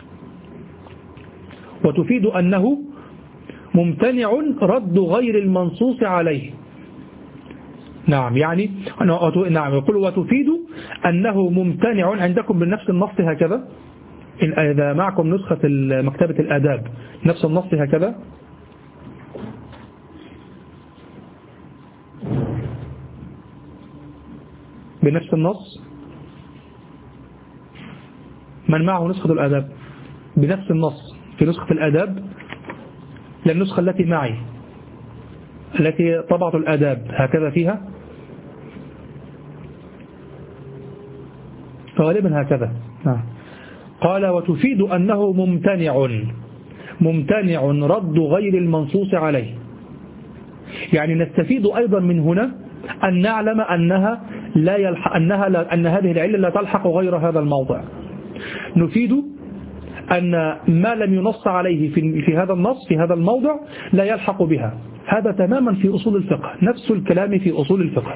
A: وتفيد أنه ممتنع رد غير المنصوص عليه. نعم، يعني نعم يقول وتفيد أنه ممتنع. عندكم بنفس النص هكذا، إذا معكم نسخة مكتبة الآداب نفس النص هكذا، بنفس النص، من معه نسخة الآداب بنفس النص في نسخة الآداب، للنسخة التي معي التي طبعت الآداب هكذا فيها غالبا هكذا. قال وتفيد أنه ممتنع ممتنع رد غير المنصوص عليه، يعني نستفيد أيضا من هنا أن نعلم أنها لا يلحق أنها لا أن هذه العلة لا تلحق غير هذا الموضع. نفيد أن ما لم ينص عليه في في هذا النص في هذا الموضع لا يلحق بها. هذا تماما في أصول الفقه، نفس الكلام في أصول الفقه.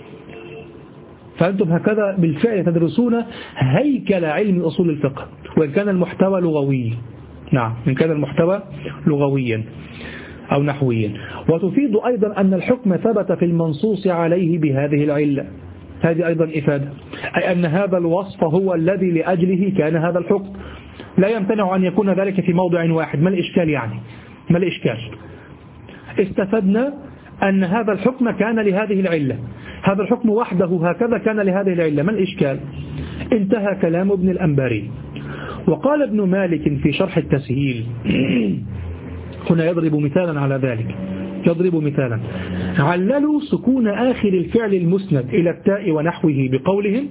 A: فأنتم هكذا بالفعل تدرسون هيكل علم أصول الفقه، وإن كان المحتوى لغوي. نعم، إن كان المحتوى لغويا أو نحويا. وتفيد أيضا أن الحكم ثبت في المنصوص عليه بهذه العلة، هذه أيضا إفادة، أي أن هذا الوصف هو الذي لأجله كان هذا الحكم، لا يمتنع أن يكون ذلك في موضع واحد. ما الإشكال يعني؟ ما الإشكال؟ استفدنا أن هذا الحكم كان لهذه العلة، هذا الحكم وحده هكذا كان لهذه العلة، ما الإشكال؟ انتهى كلام ابن الأنباري. وقال ابن مالك في شرح التسهيل هنا يضرب مثالا على ذلك، يضرب مثالا: عللوا سكون آخر الفعل المسند إلى التاء ونحوه بقولهم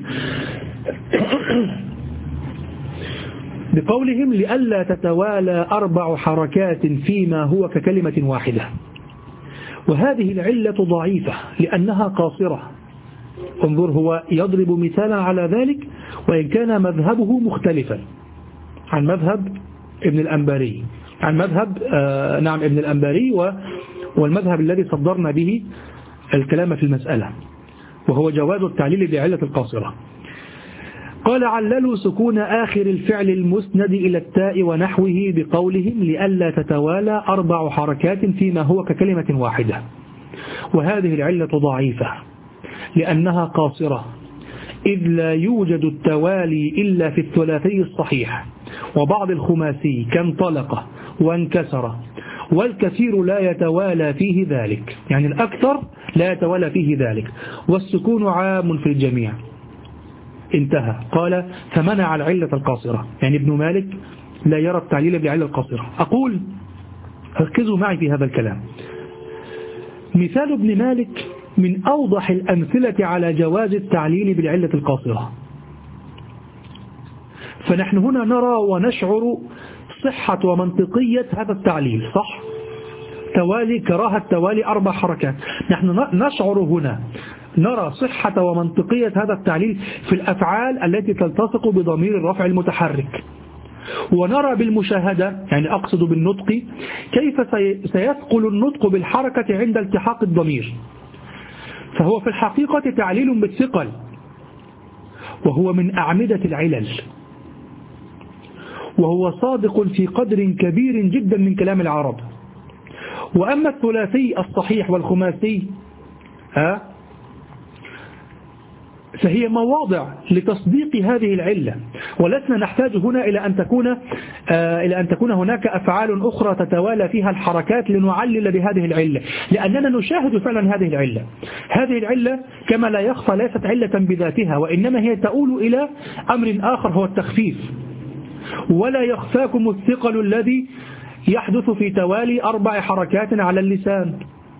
A: بقولهم لئلا تتوالى أربع حركات فيما هو ككلمة واحدة. وهذه العلة ضعيفة لأنها قاصرة. انظر، هو يضرب مثالا على ذلك وإن كان مذهبه مختلفا عن مذهب ابن الأنباري، عن مذهب آه نعم ابن الأنباري والمذهب الذي صدرنا به الكلام في المسألة، وهو جواز التعليل بعلة القاصرة. قال عللوا سكون آخر الفعل المسند إلى التاء ونحوه بقولهم لئلا تتوالى أربع حركات فيما هو ككلمة واحدة. وهذه العلة ضعيفة لأنها قاصرة، إذ لا يوجد التوالي إلا في الثلاثي الصحيح وبعض الخماسي كانطلق وانكسر والكثير لا يتوالى فيه ذلك، يعني الأكثر لا يتوالى فيه ذلك، والسكون عام في الجميع. انتهى. قال فمنع العلة القاصرة، يعني ابن مالك لا يرى التعليل بالعلة القاصرة. أقول ركزوا معي في هذا الكلام. مثال ابن مالك من أوضح الأمثلة على جواز التعليل بالعلة القاصرة. فنحن هنا نرى ونشعر صحة ومنطقية هذا التعليل، صح؟ توالي كراهة توالي أربع حركات، نحن نشعر هنا نرى صحة ومنطقية هذا التعليل في الأفعال التي تلتصق بضمير الرفع المتحرك، ونرى بالمشاهدة، يعني أقصد بالنطق، كيف سيثقل النطق بالحركة عند التحاق الضمير. فهو في الحقيقة تعليل بالثقل، وهو من أعمدة العلل، وهو صادق في قدر كبير جدا من كلام العرب. وأما الثلاثي الصحيح والخماسي ها فهي مواضع لتصديق هذه العلة، ولسنا نحتاج هنا إلى أن تكون آه إلى أن تكون هناك أفعال أخرى تتوالى فيها الحركات لنعلل بهذه العلة، لأننا نشاهد فعلا هذه العلة. هذه العلة كما لا يخفى ليست علة بذاتها، وإنما هي تؤول إلى أمر آخر هو التخفيف. ولا يخفاكم الثقل الذي يحدث في توالي أربع حركات على اللسان،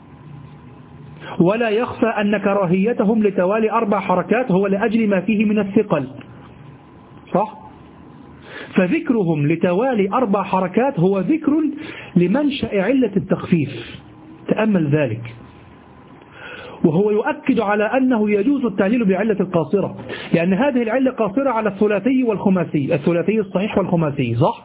A: ولا يخفى أن كراهيتهم لتوالي أربع حركات هو لأجل ما فيه من الثقل، صح؟ فذكرهم لتوالي أربع حركات هو ذكر لمنشأ علة التخفيف، تأمل ذلك. وهو يؤكد على أنه يجوز التعليل بعلة القاصرة، لأن هذه العلة قاصرة على الثلاثي والخماسي، الثلاثي الصحيح والخماسي، صح؟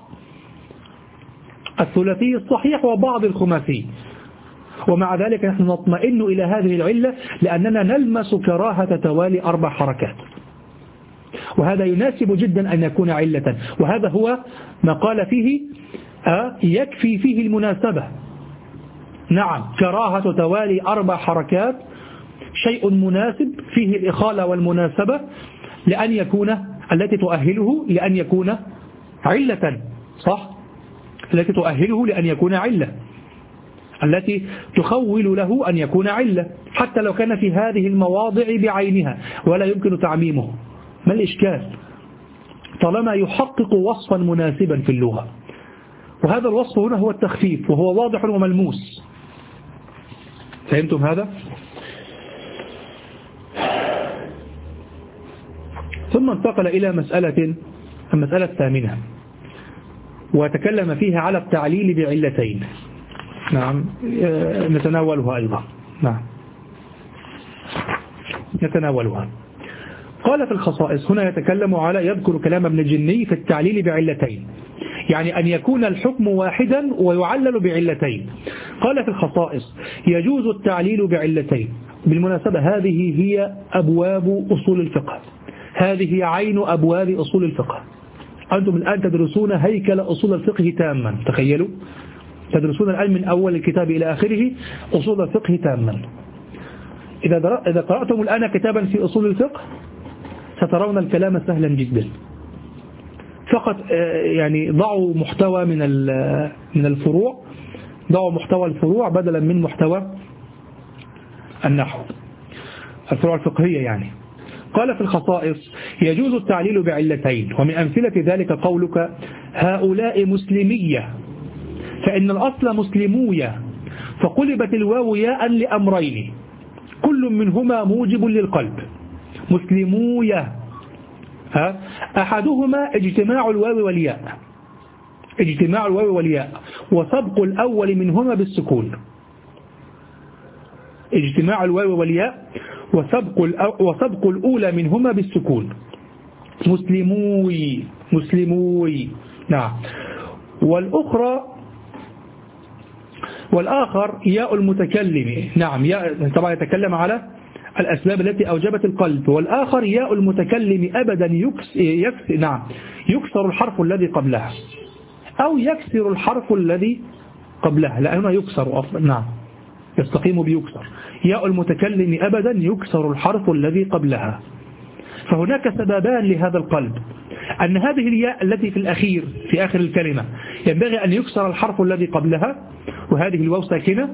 A: الثلاثي الصحيح وبعض الخماسي. ومع ذلك نحن نطمئن إلى هذه العلة لأننا نلمس كراهة توالي أربع حركات، وهذا يناسب جدا أن يكون علة، وهذا هو ما قال فيه آه يكفي فيه المناسبة. نعم، كراهة توالي أربع حركات شيء مناسب فيه الإخالة والمناسبة لأن يكون التي تؤهله لأن يكون علة، صح؟ التي تؤهله لأن يكون علة، التي تخول له أن يكون علة، حتى لو كان في هذه المواضع بعينها ولا يمكن تعميمه. ما الإشكال طالما يحقق وصفا مناسبا في اللغة؟ وهذا الوصف هنا هو التخفيف، وهو واضح وملموس. فهمتم هذا؟ ثم انتقل إلى مسألة المسألة الثامنة، وتكلم فيها على التعليل بعلتين. نعم، نتناولها أيضا. نعم، نتناولها. قال في الخصائص، هنا يتكلم على يذكر كلام ابن الجني في التعليل بعلتين، يعني أن يكون الحكم واحدا ويعلل بعلتين. قال في الخصائص يجوز التعليل بعلتين. بالمناسبة هذه هي أبواب أصول الفقه، هذه عين أبواب أصول الفقه. أنتم الآن تدرسون هيكل أصول الفقه تاما، تخيلوا، تدرسون الآن من أول الكتاب إلى آخره أصول الفقه تاما. إذا إذا قرأتم الآن كتابا في أصول الفقه سترون الكلام سهلا جدا، فقط يعني ضعوا محتوى من من الفروع، ضعوا محتوى الفروع بدلا من محتوى النحو، الفروع الفقهية يعني. قال في الخصائص يجوز التعليل بعلتين، ومن أمثلة ذلك قولك هؤلاء مسلمية، فإن الأصل مسلموية، فقلبت الواو ياء لأمرين كل منهما موجب للقلب. مسلموية، ها أحدهما اجتماع الواو والياء، اجتماع الواو والياء وسبق الأول منهما بالسكون، اجتماع الواو والياء وسبق وسبق الأولى منهما بالسكون. مسلموي، مسلموي، نعم. والأخرى والآخر ياء المتكلم، نعم، ياء طبعا يتكلم على الأسباب التي أوجبت القلب. والآخر ياء المتكلم أبدا يكس يكس نعم يكسر الحرف الذي قبلها، أو يكسر الحرف الذي قبلها، لأنه يكسر أصلا، نعم، يستقيم بيكسر. ياء المتكلم أبدا يكسر الحرف الذي قبلها. فهناك سببان لهذا القلب، أن هذه الياء التي في الأخير في آخر الكلمة ينبغي أن يكسر الحرف الذي قبلها وهذه الواو ساكنة،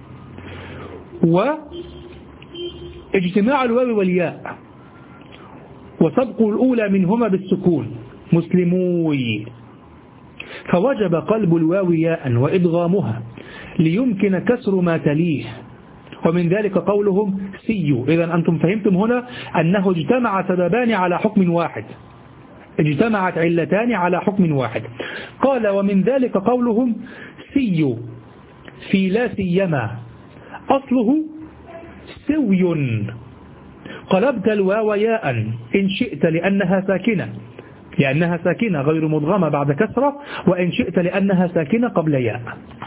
A: واجتماع الواو والياء، وسبق الأولى منهما بالسكون مسلموي، فوجب قلب الواو ياء وإدغامها ليمكن كسر ما تليه، ومن ذلك قولهم سيو. إذا أنتم فهمتم هنا أنه اجتمع سببان على حكم واحد، اجتمعت علتان على حكم واحد. قال ومن ذلك قولهم سيو في لا سيما، أصله سوي، قلبت الواو ياء إن شئت لأنها ساكنة لأنها ساكنة غير مدغمة بعد كسرة، وإن شئت لأنها ساكنة قبل ياء،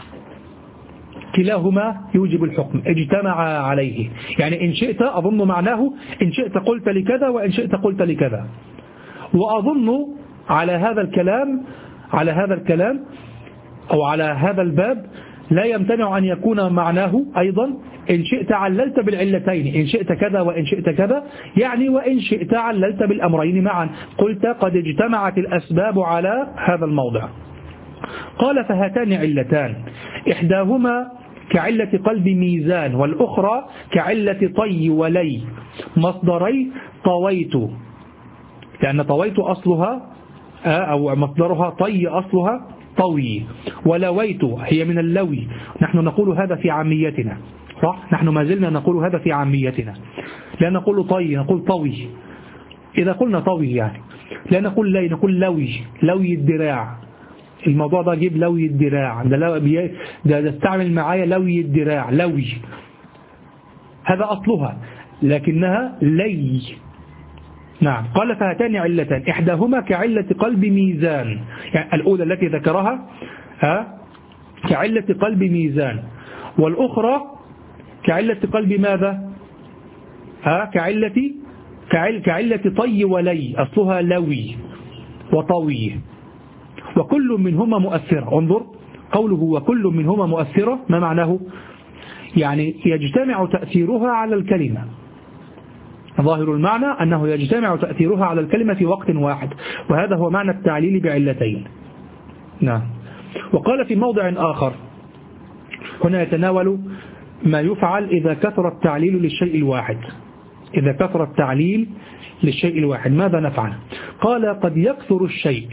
A: كلاهما يوجب الحكم، اجتمع عليه. يعني إن شئت أظن معناه إن شئت قلت لكذا وإن شئت قلت لكذا. وأظن على هذا الكلام على هذا الكلام أو على هذا الباب لا يمتنع أن يكون معناه أيضا إن شئت عللت بالعلتين، إن شئت كذا وإن شئت كذا، يعني وإن شئت عللت بالأمرين معا، قلت قد اجتمعت الأسباب على هذا الموضع. قال فهاتان علتان، إحداهما كعلة قلب ميزان، والأخرى كعلة طي ولي، مصدري طويت، لأن طويت أصلها أو مصدرها طي أصلها طوي، ولويت هي من اللوي، نحن نقول هذا في عاميتنا، صح؟ نحن ما زلنا نقول هذا في عاميتنا، لا نقول طي، نقول طوي. إذا قلنا طوي يعني لا نقول لي، نقول لوي، لوي الدراع. الموضوع ده جيب لوي الدراع، ده, لو ده, ده استعمل معايا لوي الدراع، لوي هذا أصلها لكنها لي. نعم. قال فهاتان علتان، إحداهما كعلة قلب ميزان، يعني الأولى التي ذكرها ها كعلة قلب ميزان، والأخرى كعلة قلب ماذا؟ ها كعلة كعل كعلة طي ولي، أصلها لوي وطوي، وكل منهما مؤثرة. انظر قوله وكل منهما مؤثرة، ما معناه؟ يعني يجتمع تأثيرها على الكلمة، ظاهر المعنى أنه يجتمع تأثيرها على الكلمة في وقت واحد، وهذا هو معنى التعليل بعلتين. نعم. وقال في موضع آخر، هنا يتناول ما يفعل إذا كثر التعليل للشيء الواحد، إذا كثر التعليل للشيء الواحد ماذا نفعل؟ قال قد يكثر الشيء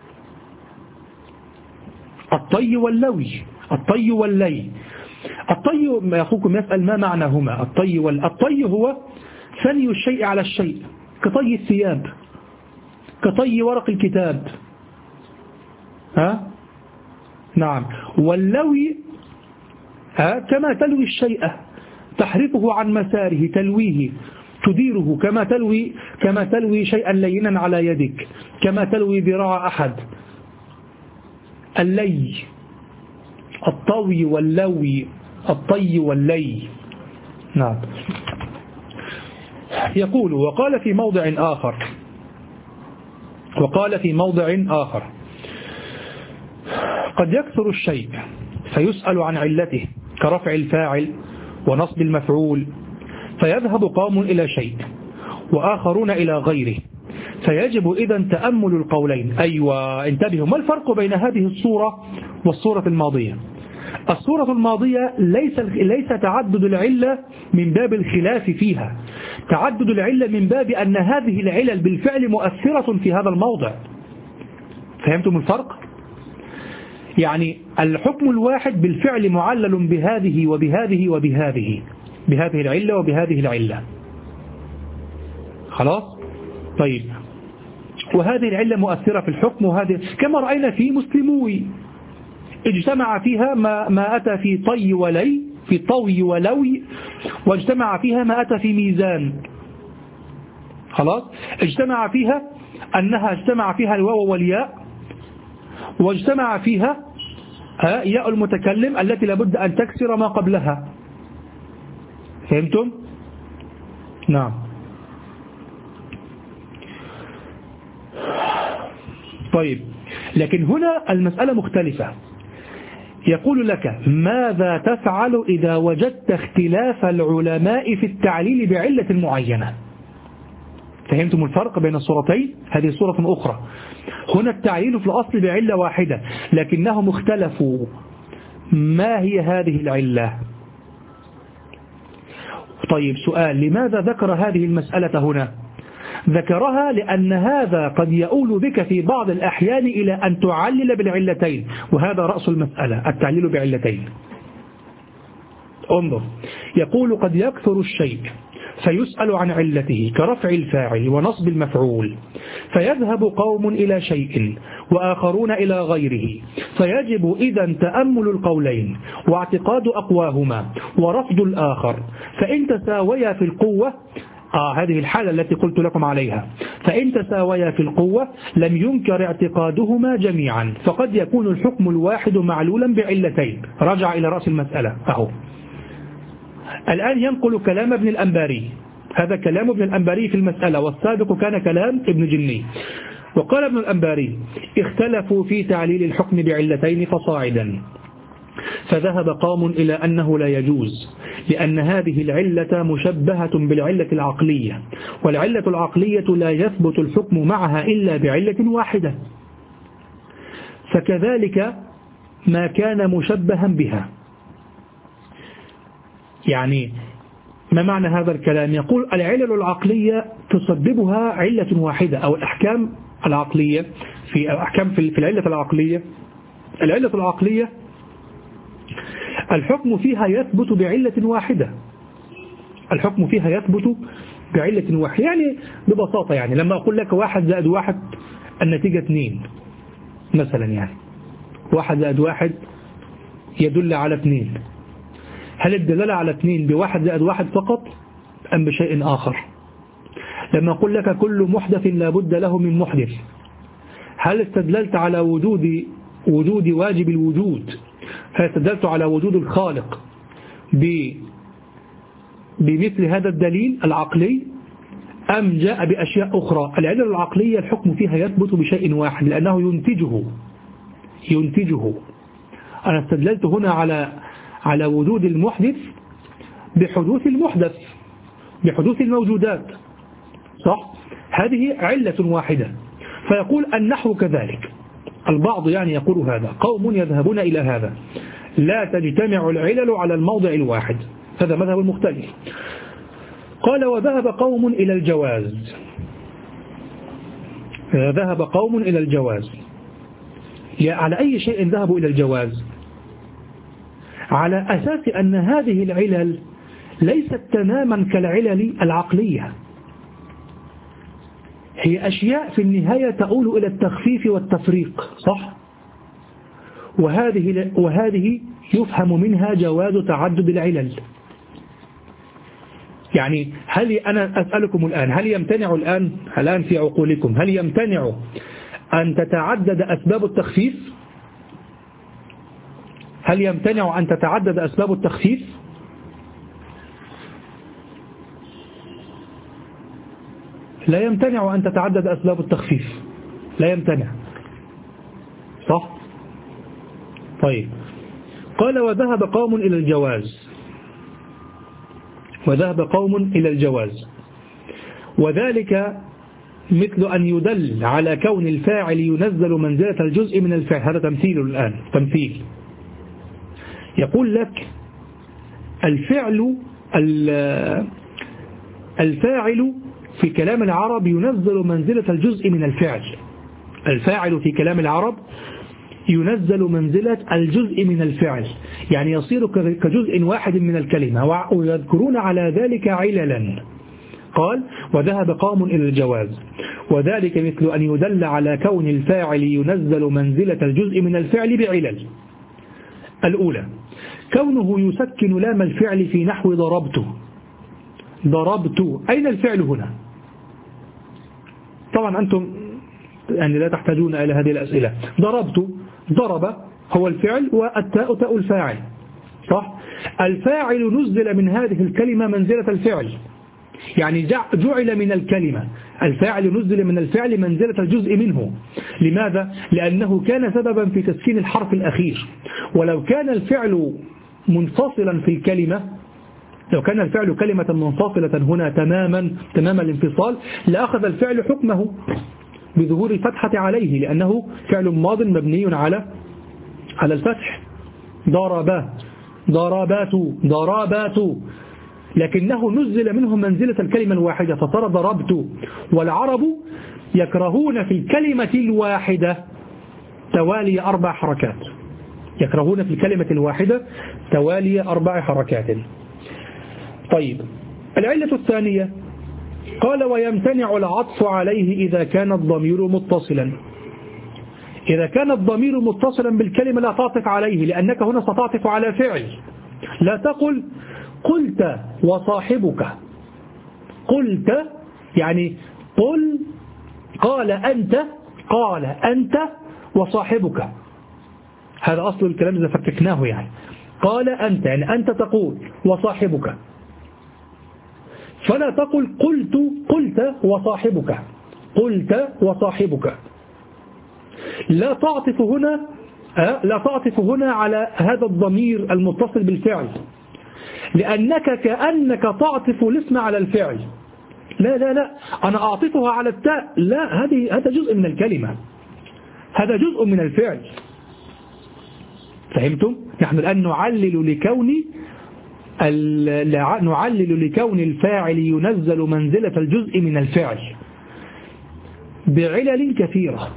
A: الطي واللوي، الطي واللي. الطي أخوكم يسأل ما معناهما الطي وال الطي هو ثني الشيء على الشيء، كطي الثياب، كطي ورق الكتاب، ها؟ نعم. واللوي ها كما تلوي الشيء، تحرفه عن مساره، تلويه، تديره، كما تلوي كما تلوي شيئا لينا على يدك، كما تلوي ذراع أحد. اللي، الطوي واللوي، الطي واللي. نعم. يقول وقال في موضع آخر وقال في موضع آخر قد يكثر الشيء فيسأل عن علته، كرفع الفاعل ونصب المفعول، فيذهب قوم إلى شيء وآخرون إلى غيره، فيجب إذن تأمل القولين. أيوة، انتبهوا، ما الفرق بين هذه الصورة والصورة الماضية؟ الصورة الماضية ليس ليس تعدد العلة من باب الخلاف فيها، تعدد العلة من باب أن هذه العلل بالفعل مؤثرة في هذا الموضع. فهمتم الفرق؟ يعني الحكم الواحد بالفعل معلل بهذه وبهذه وبهذه، بهذه العلة وبهذه العلة. خلاص؟ طيب، وهذه العلة مؤثرة في الحكم، وهذه كما رأينا في مسلموي اجتمع فيها ما, ما أتى في طي ولي، في طوي ولوي، واجتمع فيها ما أتى في ميزان. خلاص؟ اجتمع فيها أنها اجتمع فيها الواو والياء، واجتمع فيها ياء المتكلم التي لابد أن تكسر ما قبلها. فهمتم؟ نعم. طيب، لكن هنا المسألة مختلفة. يقول لك ماذا تفعل إذا وجدت اختلاف العلماء في التعليل بعلة معينة؟ فهمتم الفرق بين الصورتين؟ هذه صورة أخرى. هنا التعليل في الأصل بعلة واحدة لكنهم اختلفوا ما هي هذه العلة. طيب سؤال، لماذا ذكر هذه المسألة هنا؟ ذكرها لأن هذا قد يؤول بك في بعض الأحيان إلى أن تعلل بالعلتين، وهذا رأس المسألة، التعليل بعلتين. انظر، يقول قد يكثر الشيء فيسأل عن علته كرفع الفاعل ونصب المفعول، فيذهب قوم إلى شيء وآخرون إلى غيره، فيجب إذا تأمل القولين واعتقاد أقواهما ورفض الآخر، فإن تساويا في القوة آه هذه الحالة التي قلت لكم عليها، فإن تساويا في القوة لم ينكر اعتقادهما جميعا، فقد يكون الحكم الواحد معلولا بعلتين. رجع إلى رأس المسألة أهو. الآن ينقل كلام ابن الأنباري، هذا كلام ابن الأنباري في المسألة، والسابق كان كلام ابن جني. وقال ابن الأنباري اختلفوا في تعليل الحكم بعلتين فصاعدا، فذهب قوم إلى أنه لا يجوز، لأن هذه العلة مشبهة بالعلة العقلية، والعلة العقلية لا يثبت الحكم معها إلا بعلة واحدة، فكذلك ما كان مشبها بها. يعني ما معنى هذا الكلام؟ يقول العلل العقلية تسببها علة واحدة، أو الأحكام العقلية في أحكام في العلة العقلية، العلة العقلية الحكم فيها يثبت بعلة واحدة، الحكم فيها يثبت بعلة واحدة. يعني ببساطة، يعني لما أقول لك واحد زائد واحد النتيجة اثنين مثلا، يعني واحد زائد واحد يدل على اثنين، هل الدلالة على اثنين بواحد زائد واحد فقط أم بشيء آخر؟ لما أقول لك كل محدث لا بد له من محدث، هل استدللت على وجود وجود واجب الوجود، هل استدللت على وجود الخالق بمثل هذا الدليل العقلي أم جاء بأشياء أخرى؟ العلة العقلية الحكم فيها يثبت بشيء واحد لأنه ينتجه ينتجه أنا استدللت هنا على على وجود المحدث بحدوث المحدث، بحدوث الموجودات، صح؟ هذه علة واحدة. فيقول النحو كذلك، البعض يعني يقول هذا، قوم يذهبون إلى هذا، لا تجتمع العلل على الموضع الواحد، هذا مذهب مختلف. قال وذهب قوم إلى الجواز، ذهب قوم إلى الجواز. على أي شيء ذهبوا إلى الجواز؟ على أساس أن هذه العلل ليست تماما كالعلل العقلية، هي أشياء في النهاية تؤول إلى التخفيف والتفريق، صح؟ وهذه وهذه يفهم منها جواز تعدد العلل. يعني هل أنا أسألكم الآن، هل يمتنع الآن الآن في عقولكم هل يمتنع أن تتعدد أسباب التخفيف؟ هل يمتنع أن تتعدد أسباب التخفيف؟ لا يمتنع أن تتعدد أسباب التخفيف، لا يمتنع، صح؟ طيب، قال وذهب قوم إلى الجواز، وذهب قوم إلى الجواز، وذلك مثل أن يدل على كون الفاعل ينزل منزلة الجزء من الفعل. هذا تمثيل الآن، تمثيل. يقول لك الفعل الفاعل في كلام العرب ينزل منزلة الجزء من الفعل، الفاعل في كلام العرب ينزل منزلة الجزء من الفعل، يعني يصير كجزء واحد من الكلمة، ويذكرون على ذلك عللا. قال وذهب قوم إلى الجواز، وذلك مثل أن يدل على كون الفاعل ينزل منزلة الجزء من الفعل بعلل. الأولى كونه يسكن لام الفعل في نحو ضربت، ضربت أين الفعل هنا؟ طبعا أنتم يعني لا تحتاجون إلى هذه الأسئلة. ضربت، ضرب هو الفعل والتاء تاء الفاعل، صح؟ الفاعل نزل من هذه الكلمة منزلة الفعل، يعني جعل من الكلمة، الفاعل نزل من الفعل منزلة الجزء منه. لماذا؟ لأنه كان سببا في تسكين الحرف الأخير، ولو كان الفعل منفصلا في الكلمة لو كان الفعل كلمة منفصلة هنا تماما تمام الانفصال لأخذ الفعل حكمه بظهور الفتحة عليه، لأنه فعل ماض مبني على على الفتح. ضرب ضربات ضربات، لكنه نزل منه منزلة الكلمة الواحدة فصار ضربت. والعرب يكرهون في الكلمة الواحدة توالي أربع حركات، يكرهون في الكلمة الواحدة توالي أربع حركات. طيب العلة الثانية قال ويمتنع العطف عليه إذا كان الضمير متصلا. إذا كان الضمير متصلا بالكلمة لا تعطف عليه، لأنك هنا ستعطف على فعل. لا تقل قلت وصاحبك، قلت يعني قل، قال أنت، قال أنت وصاحبك، هذا أصل الكلام إذا فككناه. يعني قال أنت يعني أنت تقول وصاحبك، فلا تقل قلت قلت وصاحبك، قلت وصاحبك. لا تعطف هنا لا تعطف هنا على هذا الضمير المتصل بالفعل، لأنك كأنك تعطف الاسم على الفعل. لا لا لا أنا أعطفها على التاء، لا، هذه هذا جزء من الكلمة، هذا جزء من الفعل. فهمتم؟ نحن الآن نعلل لكون نعلل لكون الفاعل ينزل منزلة الجزء من الفعل بعلل كثيرة.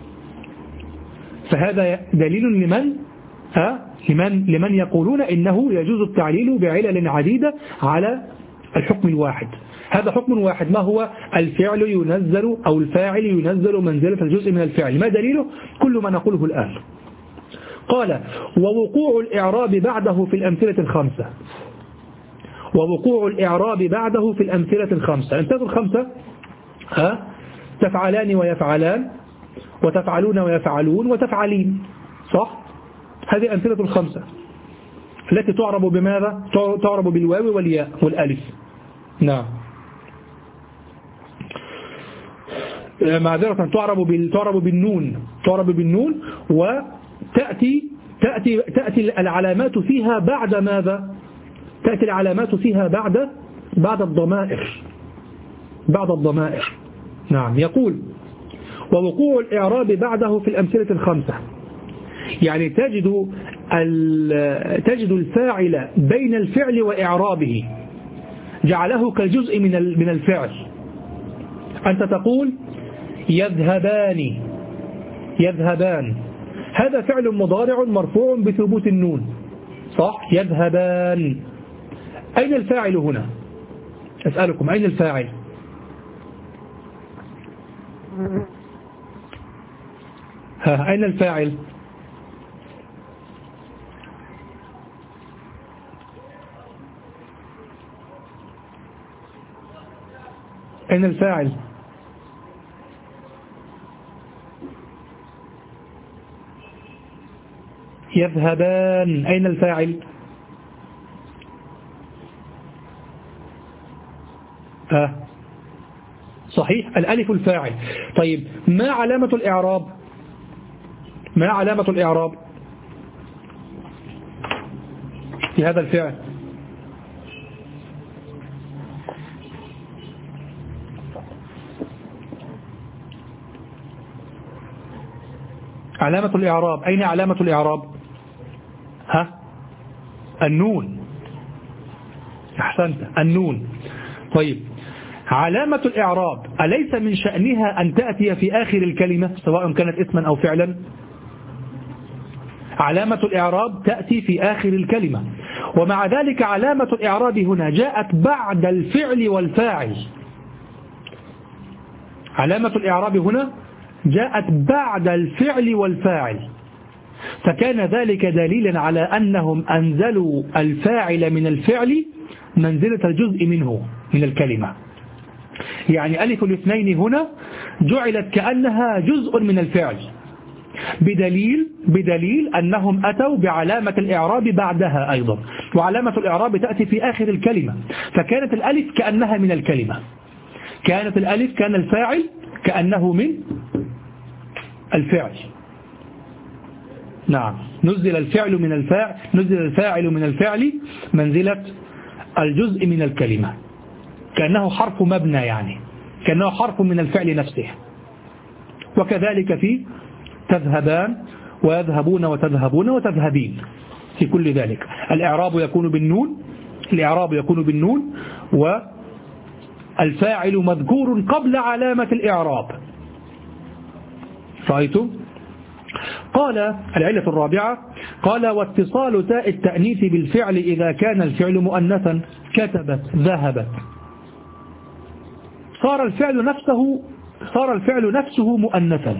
A: فهذا دليل لمن ها لمن لمن يقولون إنه يجوز التعليل بعلل عديدة على الحكم الواحد. هذا حكم واحد، ما هو؟ الفعل ينزل أو الفاعل ينزل منزلة الجزء من الفعل. ما دليله؟ كل ما نقوله الآن. قال ووقوع الإعراب بعده في الأمثلة الخمسة، ووقوع الإعراب بعده في الأمثلة الخمسة. الأمثلة الخمسة ها تفعلان ويفعلان وتفعلون ويفعلون وتفعلين، صح؟ هذه أمثلة الخمسة التي تعرب بماذا؟ تعرب بالواو والياء والألف. نعم، معذرة تعرب بال تعرب بالنون تعرب بالنون وتأتي تأتي تأتي العلامات فيها بعد ماذا؟ تأتي العلامات فيها بعد بعد الضمائر بعد الضمائر. نعم، يقول ووقوع الإعراب بعده في الأمثلة الخمسة، يعني تجد تجد الفاعل بين الفعل وإعرابه جعله كالجزء من من الفعل. أنت تقول يذهبان يذهبان، هذا فعل مضارع مرفوع بثبوت النون، صح؟ يذهبان. أين الفاعل هنا؟ أسألكم أين الفاعل؟ ها أين الفاعل؟ أين الفاعل؟ يذهبان، أين الفاعل؟ ها صحيح، الألف الفاعل. طيب ما علامة الإعراب؟ ما علامة الإعراب في هذا الفعل؟ علامة الإعراب، أين علامة الإعراب؟ ها النون، أحسنت، النون. طيب علامة الإعراب أليس من شأنها أن تأتي في آخر الكلمة سواء كانت اسما أو فعلا؟ علامة الإعراب تأتي في آخر الكلمة، ومع ذلك علامة الإعراب هنا جاءت بعد الفعل والفاعل. علامة الإعراب هنا جاءت بعد الفعل والفاعل، فكان ذلك دليلا على أنهم أنزلوا الفاعل من الفعل منزلة الجزء منه من الكلمة. يعني ألف الاثنين هنا جعلت كأنها جزء من الفعل، بدليل بدليل أنهم أتوا بعلامة الإعراب بعدها أيضا، وعلامة الإعراب تأتي في آخر الكلمة، فكانت الألف كأنها من الكلمة، كانت الألف كان الفاعل كأنه من الفعل. نعم، نزل الفعل من الفاعل نزل الفاعل من الفعل منزلة الجزء من الكلمة، كأنه حرف مبنى، يعني كأنه حرف من الفعل نفسه. وكذلك في تذهبان ويذهبون وتذهبون وتذهبين، في كل ذلك الإعراب يكون بالنون، الإعراب يكون بالنون، والفاعل مذكور قبل علامة الإعراب. رأيتم؟ قال العلة الرابعة، قال واتصال تاء التأنيث بالفعل إذا كان الفعل مؤنثا، كتبت ذهبت، صار الفعل نفسه صار الفعل نفسه مؤنثا.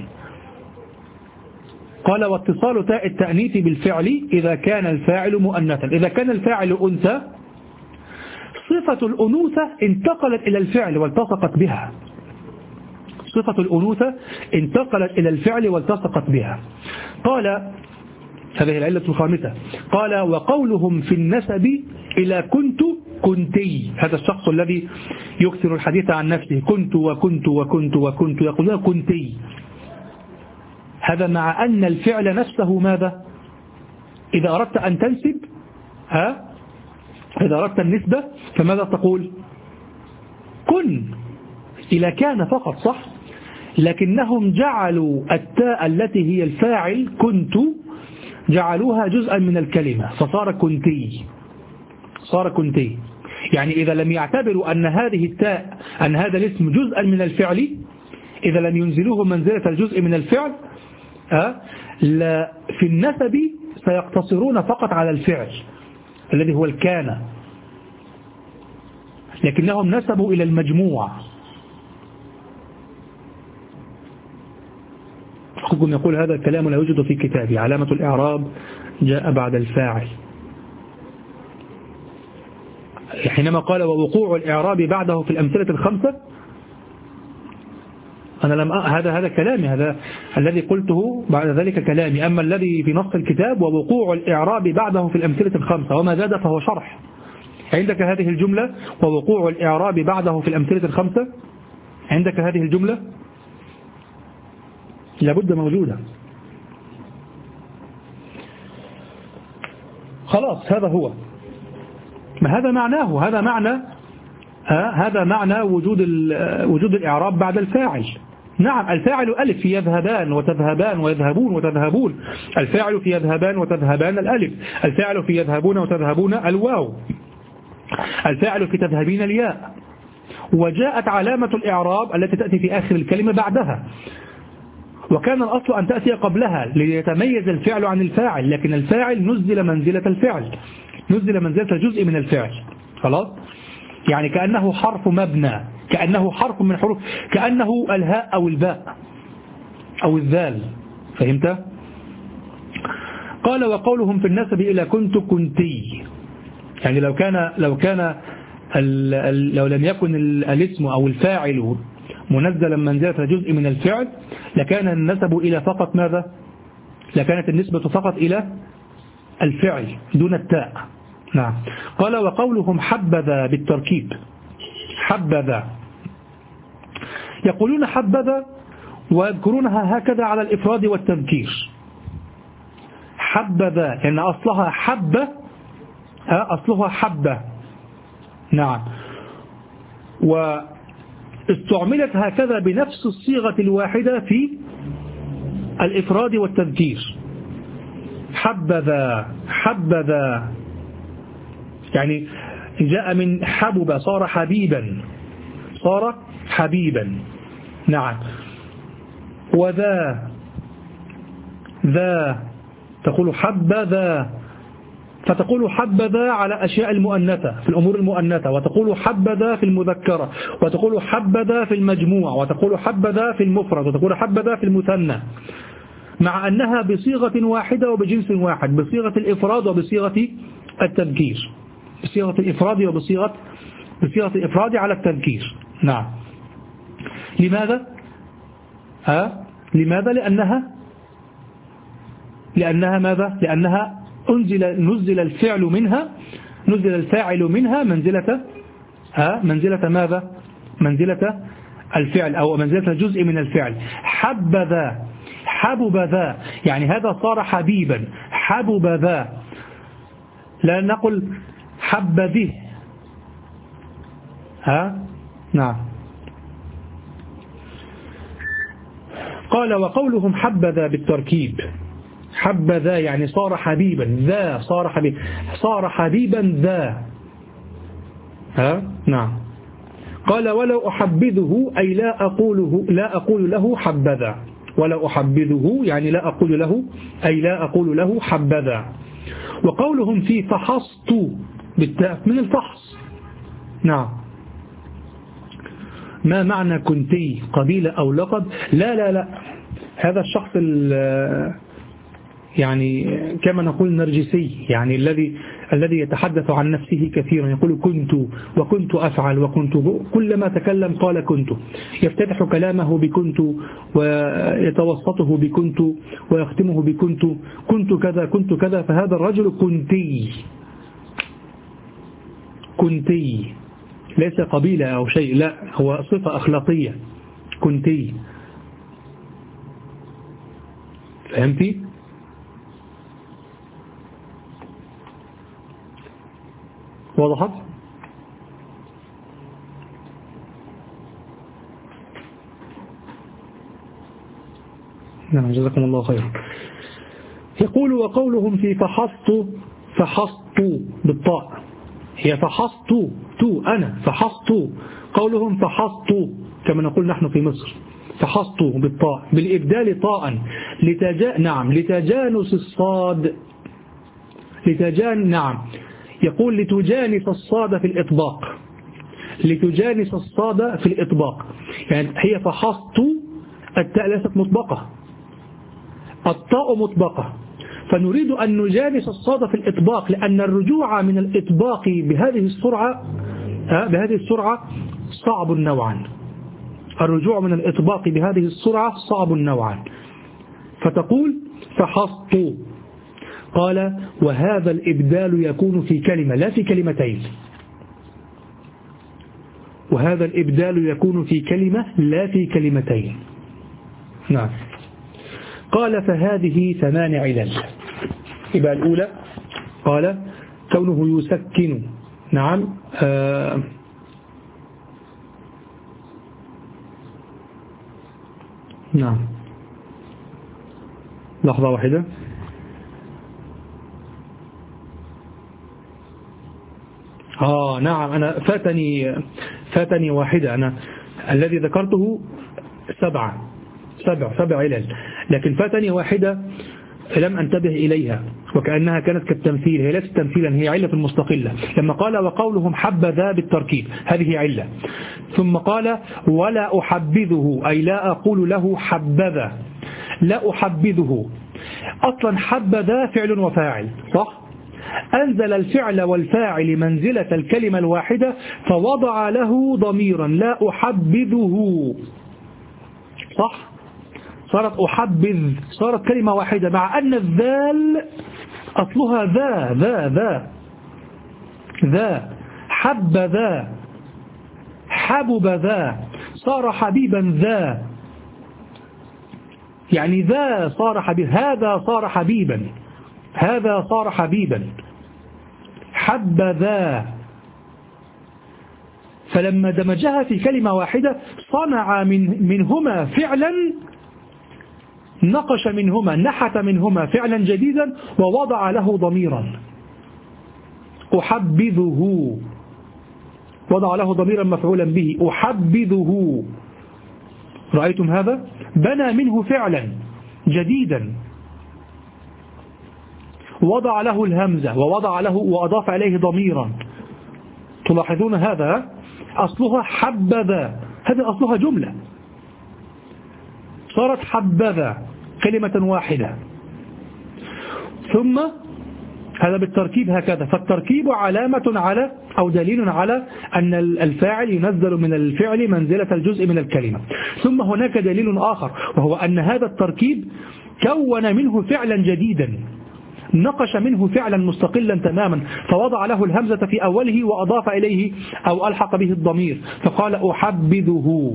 A: قال واتصال تاء التأنيث بالفعل إذا كان الفاعل مؤنثا، إذا كان الفاعل أنثى صفة الأنوثة انتقلت إلى الفعل والتصقت بها، صفة الأنوثة انتقلت إلى الفعل والتصقت بها. قال هذه العلة الخامسة، قال وقولهم في النسب إلى كنت كنتي، هذا الشخص الذي يكثر الحديث عن نفسه، كنت وكنت وكنت وكنت، يقولون كنتي، هذا مع أن الفعل نفسه ماذا؟ إذا أردت أن تنسب، ها إذا أردت النسبة فماذا تقول؟ كن إلى كان فقط، صح؟ لكنهم جعلوا التاء التي هي الفاعل كنت جعلوها جزءا من الكلمة، فصار كنتي، صار كنتي. يعني إذا لم يعتبروا أن هذه التاء أن هذا الاسم جزءا من الفعل، إذا لم ينزلوه منزلة الجزء من الفعل، أه؟ لا في النسب سيقتصرون فقط على الفعل الذي هو الكان، لكنهم نسبوا إلى المجموع. أخوكم يقول هذا الكلام لا يوجد في كتابي، علامة الإعراب جاء بعد الفاعل. حينما قال ووقوع الإعراب بعده في الأمثلة الخمسة، أنا لم أ... هذا هذا كلامي، هذا الذي قلته بعد ذلك كلامي. أما الذي في نص الكتاب ووقوع الإعراب بعده في الأمثلة الخمسة وما زاد فهو شرح. عندك هذه الجملة ووقوع الإعراب بعده في الأمثلة الخمسة، عندك هذه الجملة لابد موجودة. خلاص هذا هو، ما هذا معناه، هذا معنى آه هذا معنى وجود وجود الإعراب بعد الفاعل. نعم الفاعل ألف في يذهبان وتذهبان ويذهبون وتذهبون، الفاعل في يذهبان وتذهبان الألف، الفاعل في يذهبون وتذهبون الواو، الفاعل في تذهبين الياء، وجاءت علامة الإعراب التي تأتي في آخر الكلمة بعدها، وكان الأصل أن تأتي قبلها ليتميز الفعل عن الفاعل، لكن الفاعل نزل منزلة الفعل، نزل منزلة الجزء من الفعل. خلاص، يعني كأنه حرف مبنى، كأنه حرف من حروف، كأنه الهاء أو الباء أو الذال. فهمت؟ قال وقولهم في النسب إلى كنت كنتي، يعني لو كان لو كان ال ال لو لم يكن الاسم أو الفاعل منزلا منزلة جزء من الفعل لكان النسب إلى فقط ماذا؟ لكانت النسبة فقط إلى الفعل دون التاء. نعم. قال وقولهم حبذا بالتركيب، حبذا يقولون حبذا ويذكرونها هكذا على الإفراد والتذكير، حبذا لأن يعني أصلها حبة، أصلها حبة. نعم. واستعملت هكذا بنفس الصيغة الواحدة في الإفراد والتذكير، حبذا حبذا، يعني جاء من حبب صار حبيبا، صار حبيبا. نعم. وذا ذا تقول حبذا، فتقول حبذا على أشياء المؤنثة في الأمور المؤنثة، وتقول حبذا في المذكرة، وتقول حبذا في المجموع، وتقول حبذا في المفرد، وتقول حبذا في المثنى، مع أنها بصيغة واحدة وبجنس واحد، بصيغة الإفراد وبصيغة التذكير، بصيغة الإفراد وبصيغة بصيغة الإفراد على التذكير. نعم. لماذا؟ ها؟ لماذا؟ لأنها لأنها ماذا؟ لأنها أنزل نزل الفعل منها، نزل الفاعل منها منزلة ها؟ منزلة ماذا؟ منزلة الفعل أو منزلة جزء من الفعل. حبذا حبب ذا، يعني هذا صار حبيبا، حبب ذا، لا نقل حب به ها نعم. قال وقولهم حبذا بالتركيب، حبذا يعني صار حبيبا، ذا صار حبيبا، صار حبيبا ذا، ها نعم. قال ولا أحبذه أي لا أقوله، لا أقول له حبذا، ولا أحبذه يعني لا أقول له أي لا أقول له حبذا. وقولهم في فحصت بالتاء من الفحص، نعم. ما معنى كنتي قبيلة أو لقب؟ لا لا لا، هذا الشخص يعني كما نقول نرجسي، يعني الذي الذي يتحدث عن نفسه كثيرا، يقول كنت وكنت أفعل وكنت، كلما تكلم قال كنت، يفتتح كلامه بكنت ويتوسطه بكنت ويختمه بكنت، كنت كذا كنت كذا. فهذا الرجل كنتي، كنتي ليس قبيلة أو شيء، لا هو صفة أخلاقية، كنتي. فهمتي؟ وضحت؟ نعم جزاكم الله خير. يقول وقولهم في فحصت، فحصت بالطاء، هي فحصت تو أنا فحصت، قولهم فحصت كما نقول نحن في مصر، فحصت بالطاء بالإبدال طاء لتجا نعم لتجانس الصاد، لتجان نعم. يقول لتجانس الصاد في الإطباق، لتجانس الصاد في الإطباق، يعني هي فحصت، التاء ليست مطبقة، الطاء مطبقة، فنريد أن نجانس الصاد في الإطباق، لأن الرجوع من الإطباق بهذه السرعة بهذه السرعة صعب نوعا، الرجوع من الإطباق بهذه السرعة صعب نوعا، فتقول فحصت. قال وهذا الإبدال يكون في كلمة لا في كلمتين، وهذا الإبدال يكون في كلمة لا في كلمتين، نعم. قال فهذه ثمان علل. يبقى الأولى قال كونه يسكن، نعم آه نعم لحظة واحدة. آه نعم أنا فاتني فاتني واحدة، أنا الذي ذكرته سبعة سبع سبع علل، لكن فاتني واحدة لم أنتبه إليها وكأنها كانت كالتمثيل، هي ليست تمثيلا، هي علة مستقلة. لما قال وقولهم حبذا بالتركيب هذه علة، ثم قال ولا أحبذه أي لا أقول له حبذا، لا أحبذه أصلا حبذا فعل وفاعل صح؟ أنزل الفعل والفاعل منزلة الكلمة الواحدة فوضع له ضميرا لا أحبذه صح؟ صارت أحبذ، صارت كلمة واحدة، مع أن الذال أصلها ذا ذا ذا ذا حب ذا حبب ذا، صار حبيبا ذا، يعني ذا صار حبيب، هذا صار حبيبا، هذا صار حبيبا، حب ذا. فلما دمجها في كلمة واحدة صنع من منهما فعلا، نقش منهما نحت منهما فعلا جديدا ووضع له ضميرا أحبذه، وضع له ضميرا مفعولا به أحبذه. رأيتم هذا؟ بنى منه فعلا جديدا، وضع له الهمزة ووضع له وأضاف إليه ضميرا. تلاحظون هذا؟ أصلها حبذا، هذا أصلها جملة صارت حبذا كلمة واحدة. ثم هذا بالتركيب هكذا، فالتركيب علامة على أو دليل على أن الفاعل ينزل من الفعل منزلة الجزء من الكلمة. ثم هناك دليل آخر وهو أن هذا التركيب كون منه فعلا جديدا، نقش منه فعلا مستقلا تماما، فوضع له الهمزة في أوله وأضاف إليه أو ألحق به الضمير، فقال أحبذه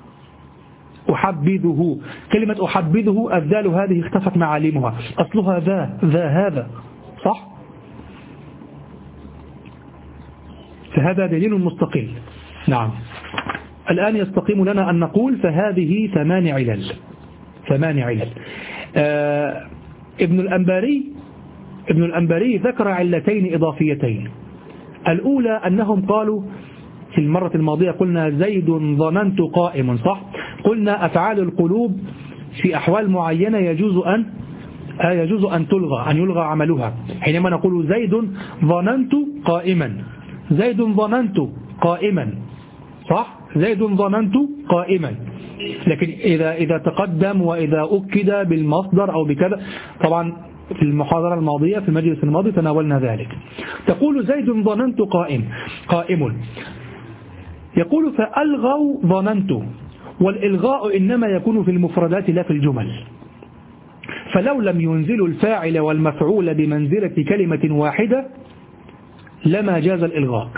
A: أحبذه. كلمة أحبذه الذال هذه اختفت معالمها، أصلها ذا ذا هذا صح؟ فهذا دليل مستقل. نعم. الآن يستقيم لنا أن نقول فهذه ثمان علل ثمان علل آه ابن الأنباري ابن الأنباري ذكر علتين إضافيتين. الأولى أنهم قالوا في المرة الماضية قلنا زيد ظننت قائم، صح؟ قلنا أفعال القلوب في أحوال معينة يجوز أن يجوز أن تلغى، أن يلغى عملها. حينما نقول زيد ظننت قائما، زيد ظننت قائما، صح؟ زيد ظننت قائما. لكن إذا إذا تقدم وإذا أكد بالمصدر أو بكذا، طبعا في المحاضرة الماضية في المجلس الماضي تناولنا ذلك. تقول زيد ظننت قائم قائم يقول فألغوا ظننت، والإلغاء إنما يكون في المفردات لا في الجمل. فلو لم ينزلوا الفاعل والمفعول بمنزلة كلمة واحدة لما جاز الإلغاء.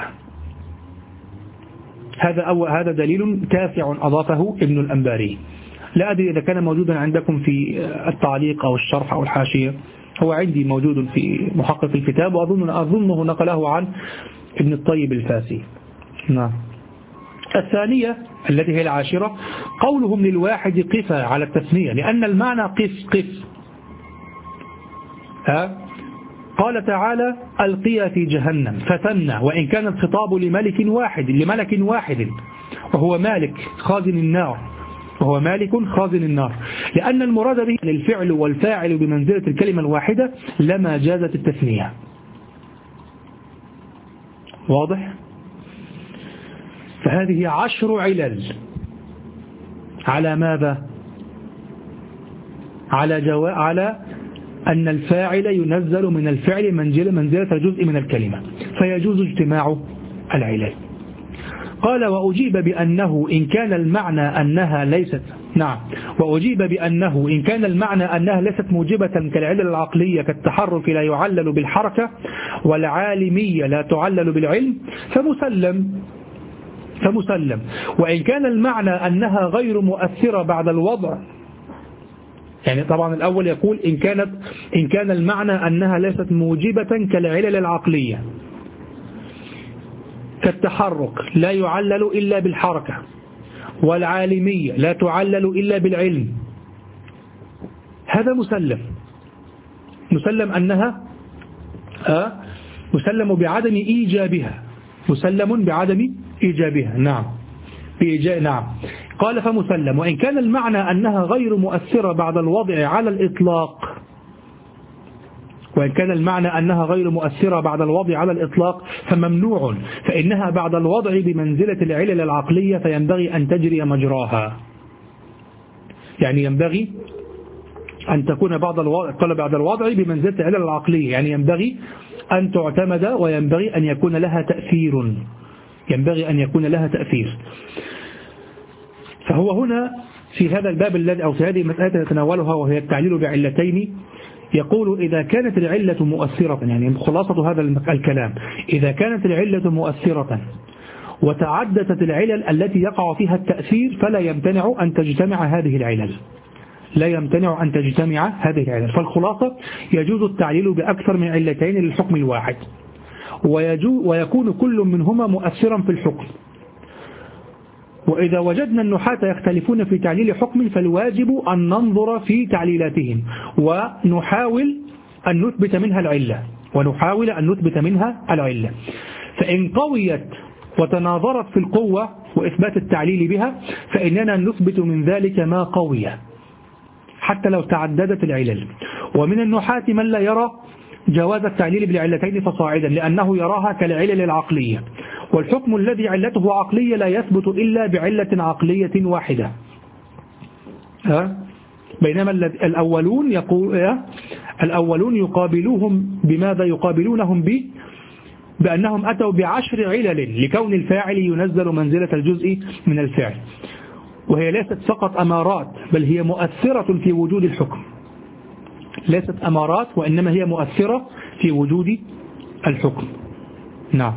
A: هذا أو هذا دليل تاسع أضافه ابن الأنباري. لا أدري إذا كان موجودا عندكم في التعليق أو الشرح أو الحاشية، هو عندي موجود في محقق الكتاب، وأظن أظنه نقله عن ابن الطيب الفاسي. نعم. الثانية التي هي العاشرة قولهم للواحد قف على التثنية، لأن المعنى قف قف. ها؟ قال تعالى ألقي في جهنم فثنى، وإن كان الخطاب لملك واحد لملك واحد وهو مالك خازن النار وهو مالك خازن النار، لأن المراد به للفعل والفاعل بمنزلة الكلمة الواحدة لما جازت التثنية. واضح؟ فهذه عشر علل على ماذا؟ على جوا... على أن الفاعل ينزل من الفعل منزلة منزلة جزء من الكلمة، فيجوز اجتماع العلل. قال وأجيب بأنه إن كان المعنى أنها ليست نعم وأجيب بأنه إن كان المعنى أنها ليست موجبة كالعلل العقلية كالتحرك لا يعلل بالحركة والعالمية لا تعلل بالعلم فمسلم فمسلم وإن كان المعنى أنها غير مؤثرة بعد الوضع، يعني طبعا الأول يقول إن كانت إن كان المعنى أنها ليست موجبة كالعلل العقلية كالتحرك لا يعلل إلا بالحركة والعالمية لا تعلل إلا بالعلم، هذا مسلم مسلم أنها آه مسلم بعدم إيجابها مسلم بعدم إيجابها. نعم بإيجاب نعم. قال فمسلم وإن كان المعنى أنها غير مؤثرة بعد الوضع على الإطلاق وإن كان المعنى أنها غير مؤثرة بعد الوضع على الإطلاق فممنوع، فإنها بعد الوضع بمنزلة العلل العقلية فينبغي أن تجري مجراها. يعني ينبغي أن تكون بعد الوضع قال بعد الوضع بمنزلة العلل العقلية، يعني ينبغي أن تعتمد وينبغي أن يكون لها تأثير ينبغي أن يكون لها تأثير. فهو هنا في هذا الباب الذي أو في هذه المسألة نتناولها وهي التعليل بعلتين، يقول إذا كانت العلة مؤثرة، يعني خلاصة هذا الكلام، إذا كانت العلة مؤثرة وتعددت العلل التي يقع فيها التأثير فلا يمتنع أن تجتمع هذه العلل لا يمتنع أن تجتمع هذه العلل. فالخلاصة يجوز التعليل بأكثر من علتين للحكم الواحد، ويكون كل منهما مؤثرا في الحكم. وإذا وجدنا النحاة يختلفون في تعليل حكم فالواجب أن ننظر في تعليلاتهم ونحاول أن نثبت منها العلة ونحاول أن نثبت منها العلة فإن قويت وتناظرت في القوة وإثبات التعليل بها فإننا نثبت من ذلك ما قوي حتى لو تعددت العلل. ومن النحاة من لا يرى جواز التعليل بالعلتين فصاعدا لأنه يراها كالعلل العقلية، والحكم الذي علته عقلية لا يثبت إلا بعلة عقلية واحدة. ها؟ بينما الأولون يقول الأولون يقابلوهم بماذا يقابلونهم به بأنهم أتوا بعشر علل لكون الفاعل ينزل منزلة الجزء من الفعل، وهي ليست فقط أمارات بل هي مؤثرة في وجود الحكم، ليست أمارات وإنما هي مؤثرة في وجود الحكم. نعم.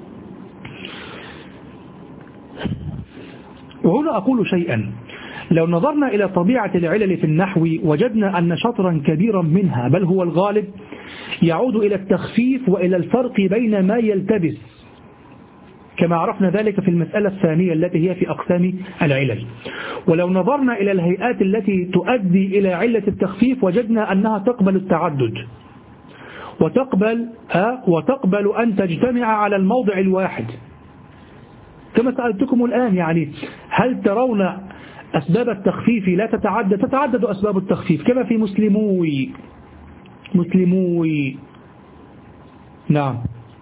A: وهنا أقول شيئا، لو نظرنا إلى طبيعة العلل في النحو وجدنا أن شطرا كبيرا منها بل هو الغالب يعود إلى التخفيف وإلى الفرق بين ما يلتبس كما عرفنا ذلك في المسألة الثانية التي هي في أقسام العلل. ولو نظرنا إلى الهيئات التي تؤدي إلى علة التخفيف وجدنا أنها تقبل التعدد وتقبل أه وتقبل أن تجتمع على الموضع الواحد، كما سألتكم الآن. يعني هل ترون أسباب التخفيف لا تتعدد؟ تتعدد أسباب التخفيف كما في مسلموي مسلموي نعم.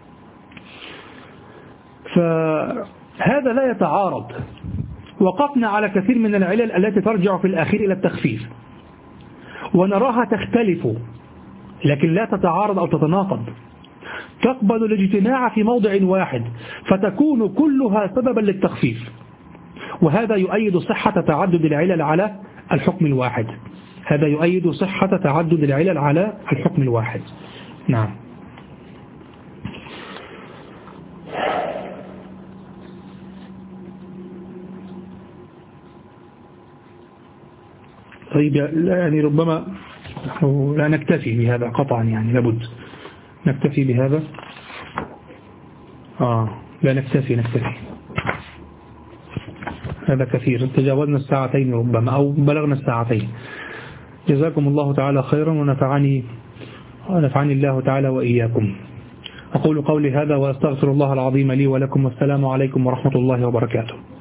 A: فهذا لا يتعارض. وقفنا على كثير من العلل التي ترجع في الأخير إلى التخفيف ونراها تختلف لكن لا تتعارض أو تتناقض، تقبل الاجتماع في موضع واحد فتكون كلها سببا للتخفيف، وهذا يؤيد صحة تعدد العلل على الحكم الواحد. هذا يؤيد صحة تعدد العلل على الحكم الواحد. نعم. طيب يعني ربما لا نكتفي بهذا قطعا، يعني لابد نكتفي بهذا. آه لا نكتفي نكتفي هذا كثير، تجاوزنا الساعتين ربما أو بلغنا الساعتين. جزاكم الله تعالى خيرا ونفعني ونفعني الله تعالى وإياكم. أقول قولي هذا وأستغفر الله العظيم لي ولكم، والسلام عليكم ورحمة الله وبركاته.